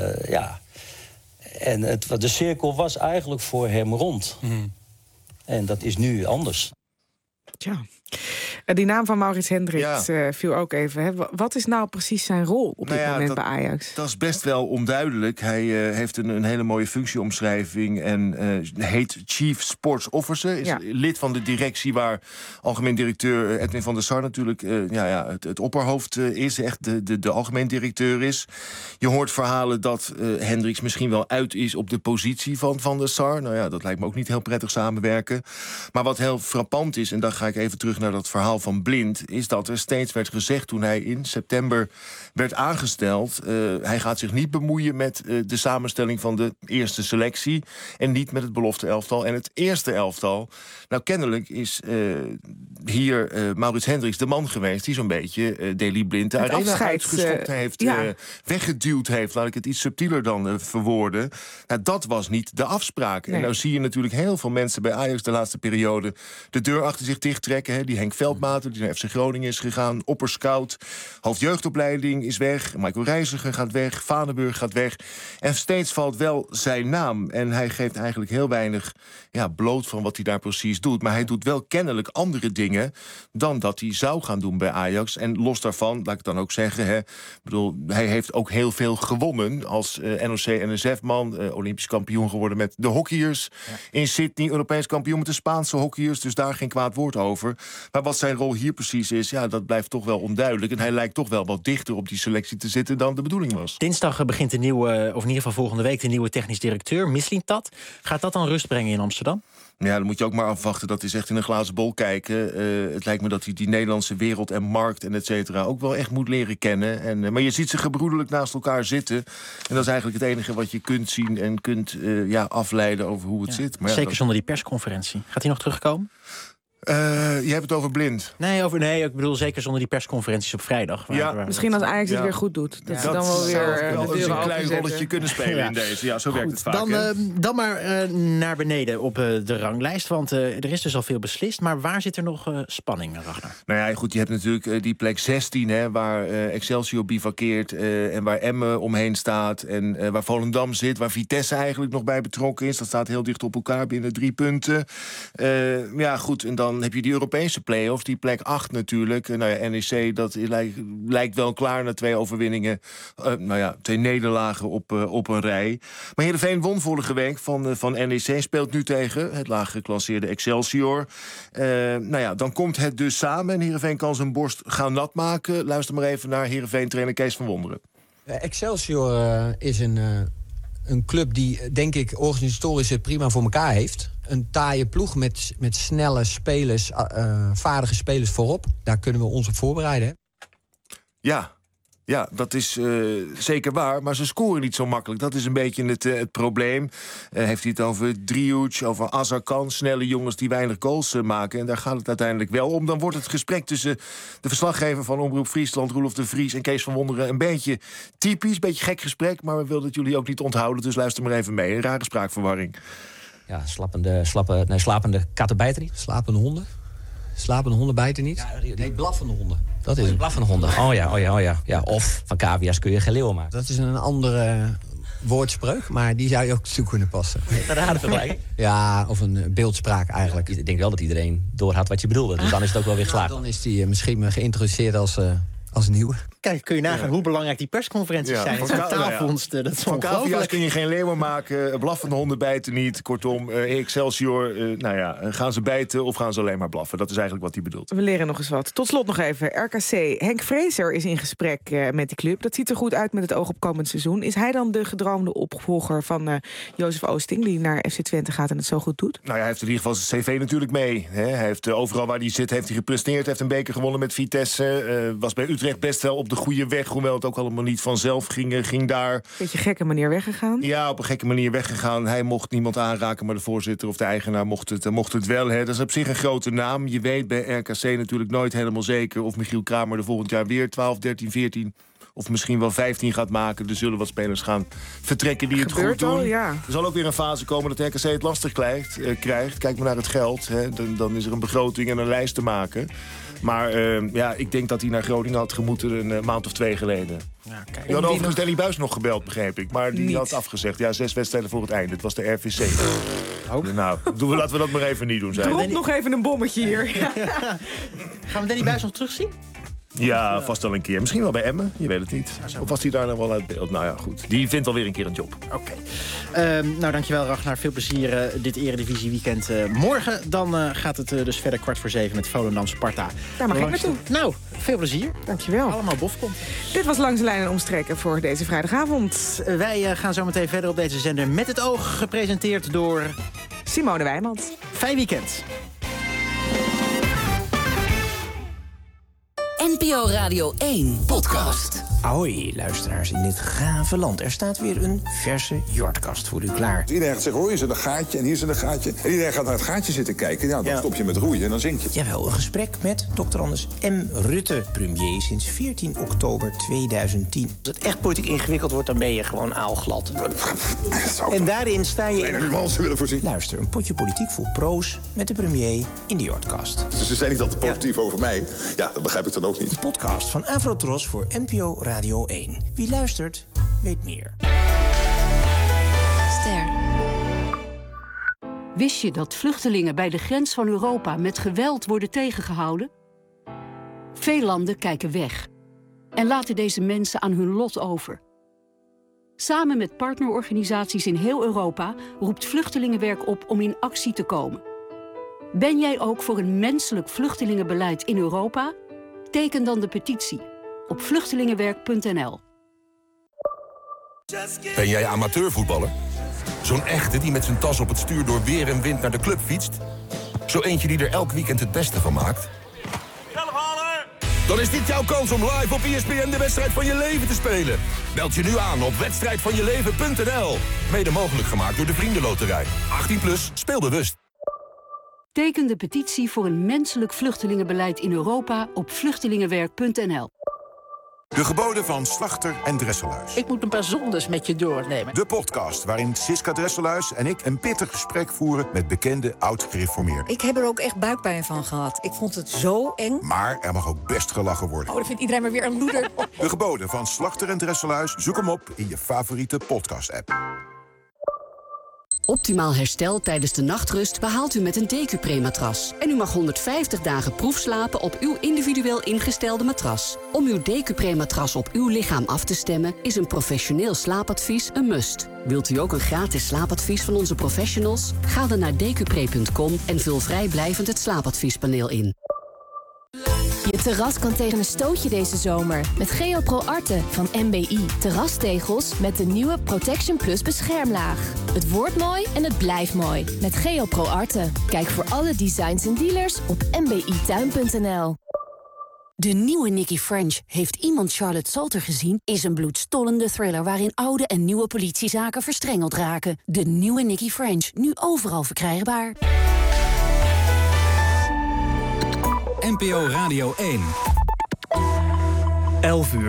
de cirkel was eigenlijk voor hem rond. En dat is nu anders. Tja. Die naam van Maurits Hendricks viel ook even. Hè. Wat is nou precies zijn rol op dit moment bij Ajax? Dat is best wel onduidelijk. Hij heeft een hele mooie functieomschrijving en heet Chief Sports Officer. Is lid van de directie waar algemeen directeur Edwin van der Sar natuurlijk het opperhoofd is. Echt de algemeen directeur is. Je hoort verhalen dat Hendricks misschien wel uit is op de positie van der Sar. Nou ja, dat lijkt me ook niet heel prettig samenwerken. Maar wat heel frappant is, en dan ga ik even terug naar dat verhaal van Blind, is dat er steeds werd gezegd toen hij in september werd aangesteld, hij gaat zich niet bemoeien met de samenstelling van de eerste selectie en niet met het belofte elftal en het eerste elftal. Nou, kennelijk is hier Maurits Hendricks de man geweest die zo'n beetje Daley Blind de arena uitgeschopt heeft, weggeduwd heeft, laat ik het iets subtieler dan verwoorden. Nou, dat was niet de afspraak. Nee. En nou zie je natuurlijk heel veel mensen bij Ajax de laatste periode de deur achter zich dichttrekken. Hè. Die Henk Veldmaten, die naar FC Groningen is gegaan, opperscout, hoofdjeugdopleiding is weg, Michael Reiziger gaat weg, Vaneburg gaat weg. En steeds valt wel zijn naam. En hij geeft eigenlijk heel weinig bloot van wat hij daar precies doet. Maar hij doet wel kennelijk andere dingen dan dat hij zou gaan doen bij Ajax. En los daarvan, laat ik het dan ook zeggen, hij heeft ook heel veel gewonnen als NOC-NSF-man, Olympisch kampioen geworden met de hockeyers in Sydney, Europees kampioen met de Spaanse hockeyers, dus daar geen kwaad woord over. Maar wat zijn rol hier precies is, dat blijft toch wel onduidelijk. En hij lijkt toch wel wat dichter op die selectie te zitten dan de bedoeling was. Dinsdag begint de nieuwe, of in ieder geval volgende week, de nieuwe technisch directeur, Mislintat. Gaat dat dan rust brengen in Amsterdam? Ja, dan moet je ook maar afwachten. Dat is echt in een glazen bol kijken. Het lijkt me dat hij die Nederlandse wereld en markt en et cetera ook wel echt moet leren kennen. Maar je ziet ze gebroederlijk naast elkaar zitten. En dat is eigenlijk het enige wat je kunt zien en kunt afleiden over hoe het zit. Maar zeker zonder die persconferentie. Gaat hij nog terugkomen? Je hebt het over Blind. Nee, ik bedoel zeker zonder die persconferenties op vrijdag. Misschien als Ajax het weer goed doet. Dat ze dan wel weer een klein rolletje kunnen spelen in deze. Ja, zo werkt het vaak. Dan maar naar beneden op de ranglijst. Want er is dus al veel beslist. Maar waar zit er nog spanning, Ragnar? Nou ja, goed, je hebt natuurlijk die plek 16... waar Excelsior bivakkeert en waar Emmen omheen staat. En waar Volendam zit, waar Vitesse eigenlijk nog bij betrokken is. Dat staat heel dicht op elkaar binnen 3 punten. Goed, en dan heb je die Europese play-offs, die plek 8 natuurlijk. NEC, dat lijkt wel klaar na 2 overwinningen. 2 nederlagen op een rij. Maar Heerenveen won vorige week van NEC. Speelt nu tegen het laag geclasseerde Excelsior. Dan komt het dus samen. En Heerenveen kan zijn borst gaan nat maken. Luister maar even naar Heerenveen-trainer Kees van Wonderen. Excelsior is een club die, denk ik, organisatorisch prima voor elkaar heeft. Een taaie ploeg met snelle spelers, vaardige spelers voorop. Daar kunnen we ons op voorbereiden. Ja, dat is zeker waar, maar ze scoren niet zo makkelijk. Dat is een beetje het probleem. Heeft hij het over Drioch, over Azarkan, snelle jongens die weinig goals maken. En daar gaat het uiteindelijk wel om. Dan wordt het gesprek tussen de verslaggever van Omroep Friesland, Roelof de Vries, en Kees van Wonderen een beetje typisch, een beetje gek gesprek. Maar we wilden het jullie ook niet onthouden, dus luister maar even mee. Een rare spraakverwarring. Ja, slapende katten bijten niet. Slapende honden. Slapende honden bijten niet. Nee, blaffende honden. Dat is blaffende honden. Oh ja. Of van cavia's kun je geen leeuwen maken. Dat is een andere woordspreuk, maar die zou je ook toe kunnen passen. Een rare vergelijking. Ja, of een beeldspraak eigenlijk. Ik denk wel dat iedereen doorhad wat je bedoelde. Dus dan is het ook wel weer geslaagd. Dan is die misschien geïntroduceerd als nieuwe. Kijk, kun je nagaan hoe belangrijk die persconferenties zijn. Zo'n taalvondst, dat is van cavia's kun je geen leeuwen maken, blaffende honden bijten niet. Kortom, Excelsior, gaan ze bijten of gaan ze alleen maar blaffen? Dat is eigenlijk wat hij bedoelt. We leren nog eens wat. Tot slot nog even, RKC. Henk Vrezer is in gesprek met die club. Dat ziet er goed uit met het oog op komend seizoen. Is hij dan de gedroomde opvolger van Jozef Oosting, die naar FC Twente gaat en het zo goed doet? Nou ja, hij heeft in ieder geval zijn cv natuurlijk mee. Hij heeft overal waar hij zit, heeft hij gepresteerd. Heeft een beker gewonnen met Vitesse. Was bij Utrecht best wel op de goede weg, hoewel het ook allemaal niet vanzelf ging daar. Beetje gekke manier weggegaan? Ja, op een gekke manier weggegaan. Hij mocht niemand aanraken, maar de voorzitter of de eigenaar mocht het wel. Dat is op zich een grote naam. Je weet bij RKC natuurlijk nooit helemaal zeker of Michiel Kramer er volgend jaar weer 12, 13, 14... of misschien wel 15 gaat maken. Er zullen wat spelers gaan vertrekken die het goed doen. Er zal ook weer een fase komen dat RKC het lastig krijgt. Kijk maar naar het geld. Dan is er een begroting en een lijst te maken. Maar ik denk dat hij naar Groningen had gemoeten een maand of 2 geleden. Die had overigens Danny Buis nog gebeld, begreep ik. Maar die had afgezegd. 6 wedstrijden voor het einde. Het was de RVC. Nou, laten we dat maar even niet doen. Drop nog even een bommetje hier. Gaan we Danny Buijs nog terugzien? Ja, vast wel een keer. Misschien wel bij Emmen, je weet het niet. Of was hij daar nog wel uit beeld? Nou ja, goed. Die vindt alweer een keer een job. Oké. Nou, dankjewel Ragnar. Veel plezier dit Eredivisie weekend. Morgen dan gaat het dus verder 6:15 met Volendam-Sparta. Daar mag ik naartoe. Nou, veel plezier. Dankjewel. Allemaal bofkom. Dit was Langs de Lijn en Omstreken voor deze vrijdagavond. Wij gaan zo meteen verder op deze zender Met het Oog. Gepresenteerd door Simone Wijmans. Fijn weekend. NPO Radio 1 podcast. Ahoy, luisteraars in dit gave land. Er staat weer een verse Jordkast voor u klaar. Iedereen gaat zeggen, hier zit een gaatje en hier zit een gaatje. En iedereen gaat naar het gaatje zitten kijken. Ja, dan stop je met roeien en dan zink je. Jawel, een gesprek met Dr. Anders M. Rutte, premier sinds 14 oktober 2010. Als het echt politiek ingewikkeld wordt, dan ben je gewoon aalglad. En daarin sta je... Nee, nuance willen voorzien. Luister, een potje politiek voor pro's met de premier in de Jordkast. Dus ze zijn niet altijd positief over mij. Ja, dat begrijp ik dan ook niet. De podcast van Avrotros voor NPO Radio 1. Wie luistert, weet meer. Ster. Wist je dat vluchtelingen bij de grens van Europa met geweld worden tegengehouden? Veel landen kijken weg en laten deze mensen aan hun lot over. Samen met partnerorganisaties in heel Europa roept Vluchtelingenwerk op om in actie te komen. Ben jij ook voor een menselijk vluchtelingenbeleid in Europa? Teken dan de petitie op vluchtelingenwerk.nl. Ben jij amateurvoetballer? Zo'n echte die met zijn tas op het stuur door weer en wind naar de club fietst? Zo eentje die er elk weekend het beste van maakt? Dan is dit jouw kans om live op ESPN de wedstrijd van je leven te spelen. Meld je nu aan op wedstrijdvanjeleven.nl. Mede mogelijk gemaakt door de Vriendenloterij. 18+, speel bewust. Teken de petitie voor een menselijk vluchtelingenbeleid in Europa op vluchtelingenwerk.nl. De geboden van Slachter en Dresselhuis. Ik moet een paar zondes met je doornemen. De podcast waarin Siska Dresselhuis en ik een pittig gesprek voeren met bekende oud-gereformeerden. Ik heb er ook echt buikpijn van gehad. Ik vond het zo eng. Maar er mag ook best gelachen worden. Oh, dan vindt iedereen maar weer een loeder. De geboden van Slachter en Dresselhuis. Zoek hem op in je favoriete podcast-app. Optimaal herstel tijdens de nachtrust behaalt u met een Decupre-matras. En u mag 150 dagen proefslapen op uw individueel ingestelde matras. Om uw Decupre-matras op uw lichaam af te stemmen is een professioneel slaapadvies een must. Wilt u ook een gratis slaapadvies van onze professionals? Ga dan naar decupre.com en vul vrijblijvend het slaapadviespaneel in. Je terras kan tegen een stootje deze zomer. Met Geopro Arte van MBI. Terrastegels met de nieuwe Protection Plus beschermlaag. Het wordt mooi en het blijft mooi. Met Geopro Arte. Kijk voor alle designs en dealers op mbituin.nl. De nieuwe Nicky French, heeft iemand Charlotte Salter gezien, is een bloedstollende thriller waarin oude en nieuwe politiezaken verstrengeld raken. De nieuwe Nicky French, nu overal verkrijgbaar. NPO Radio 1. 11 uur.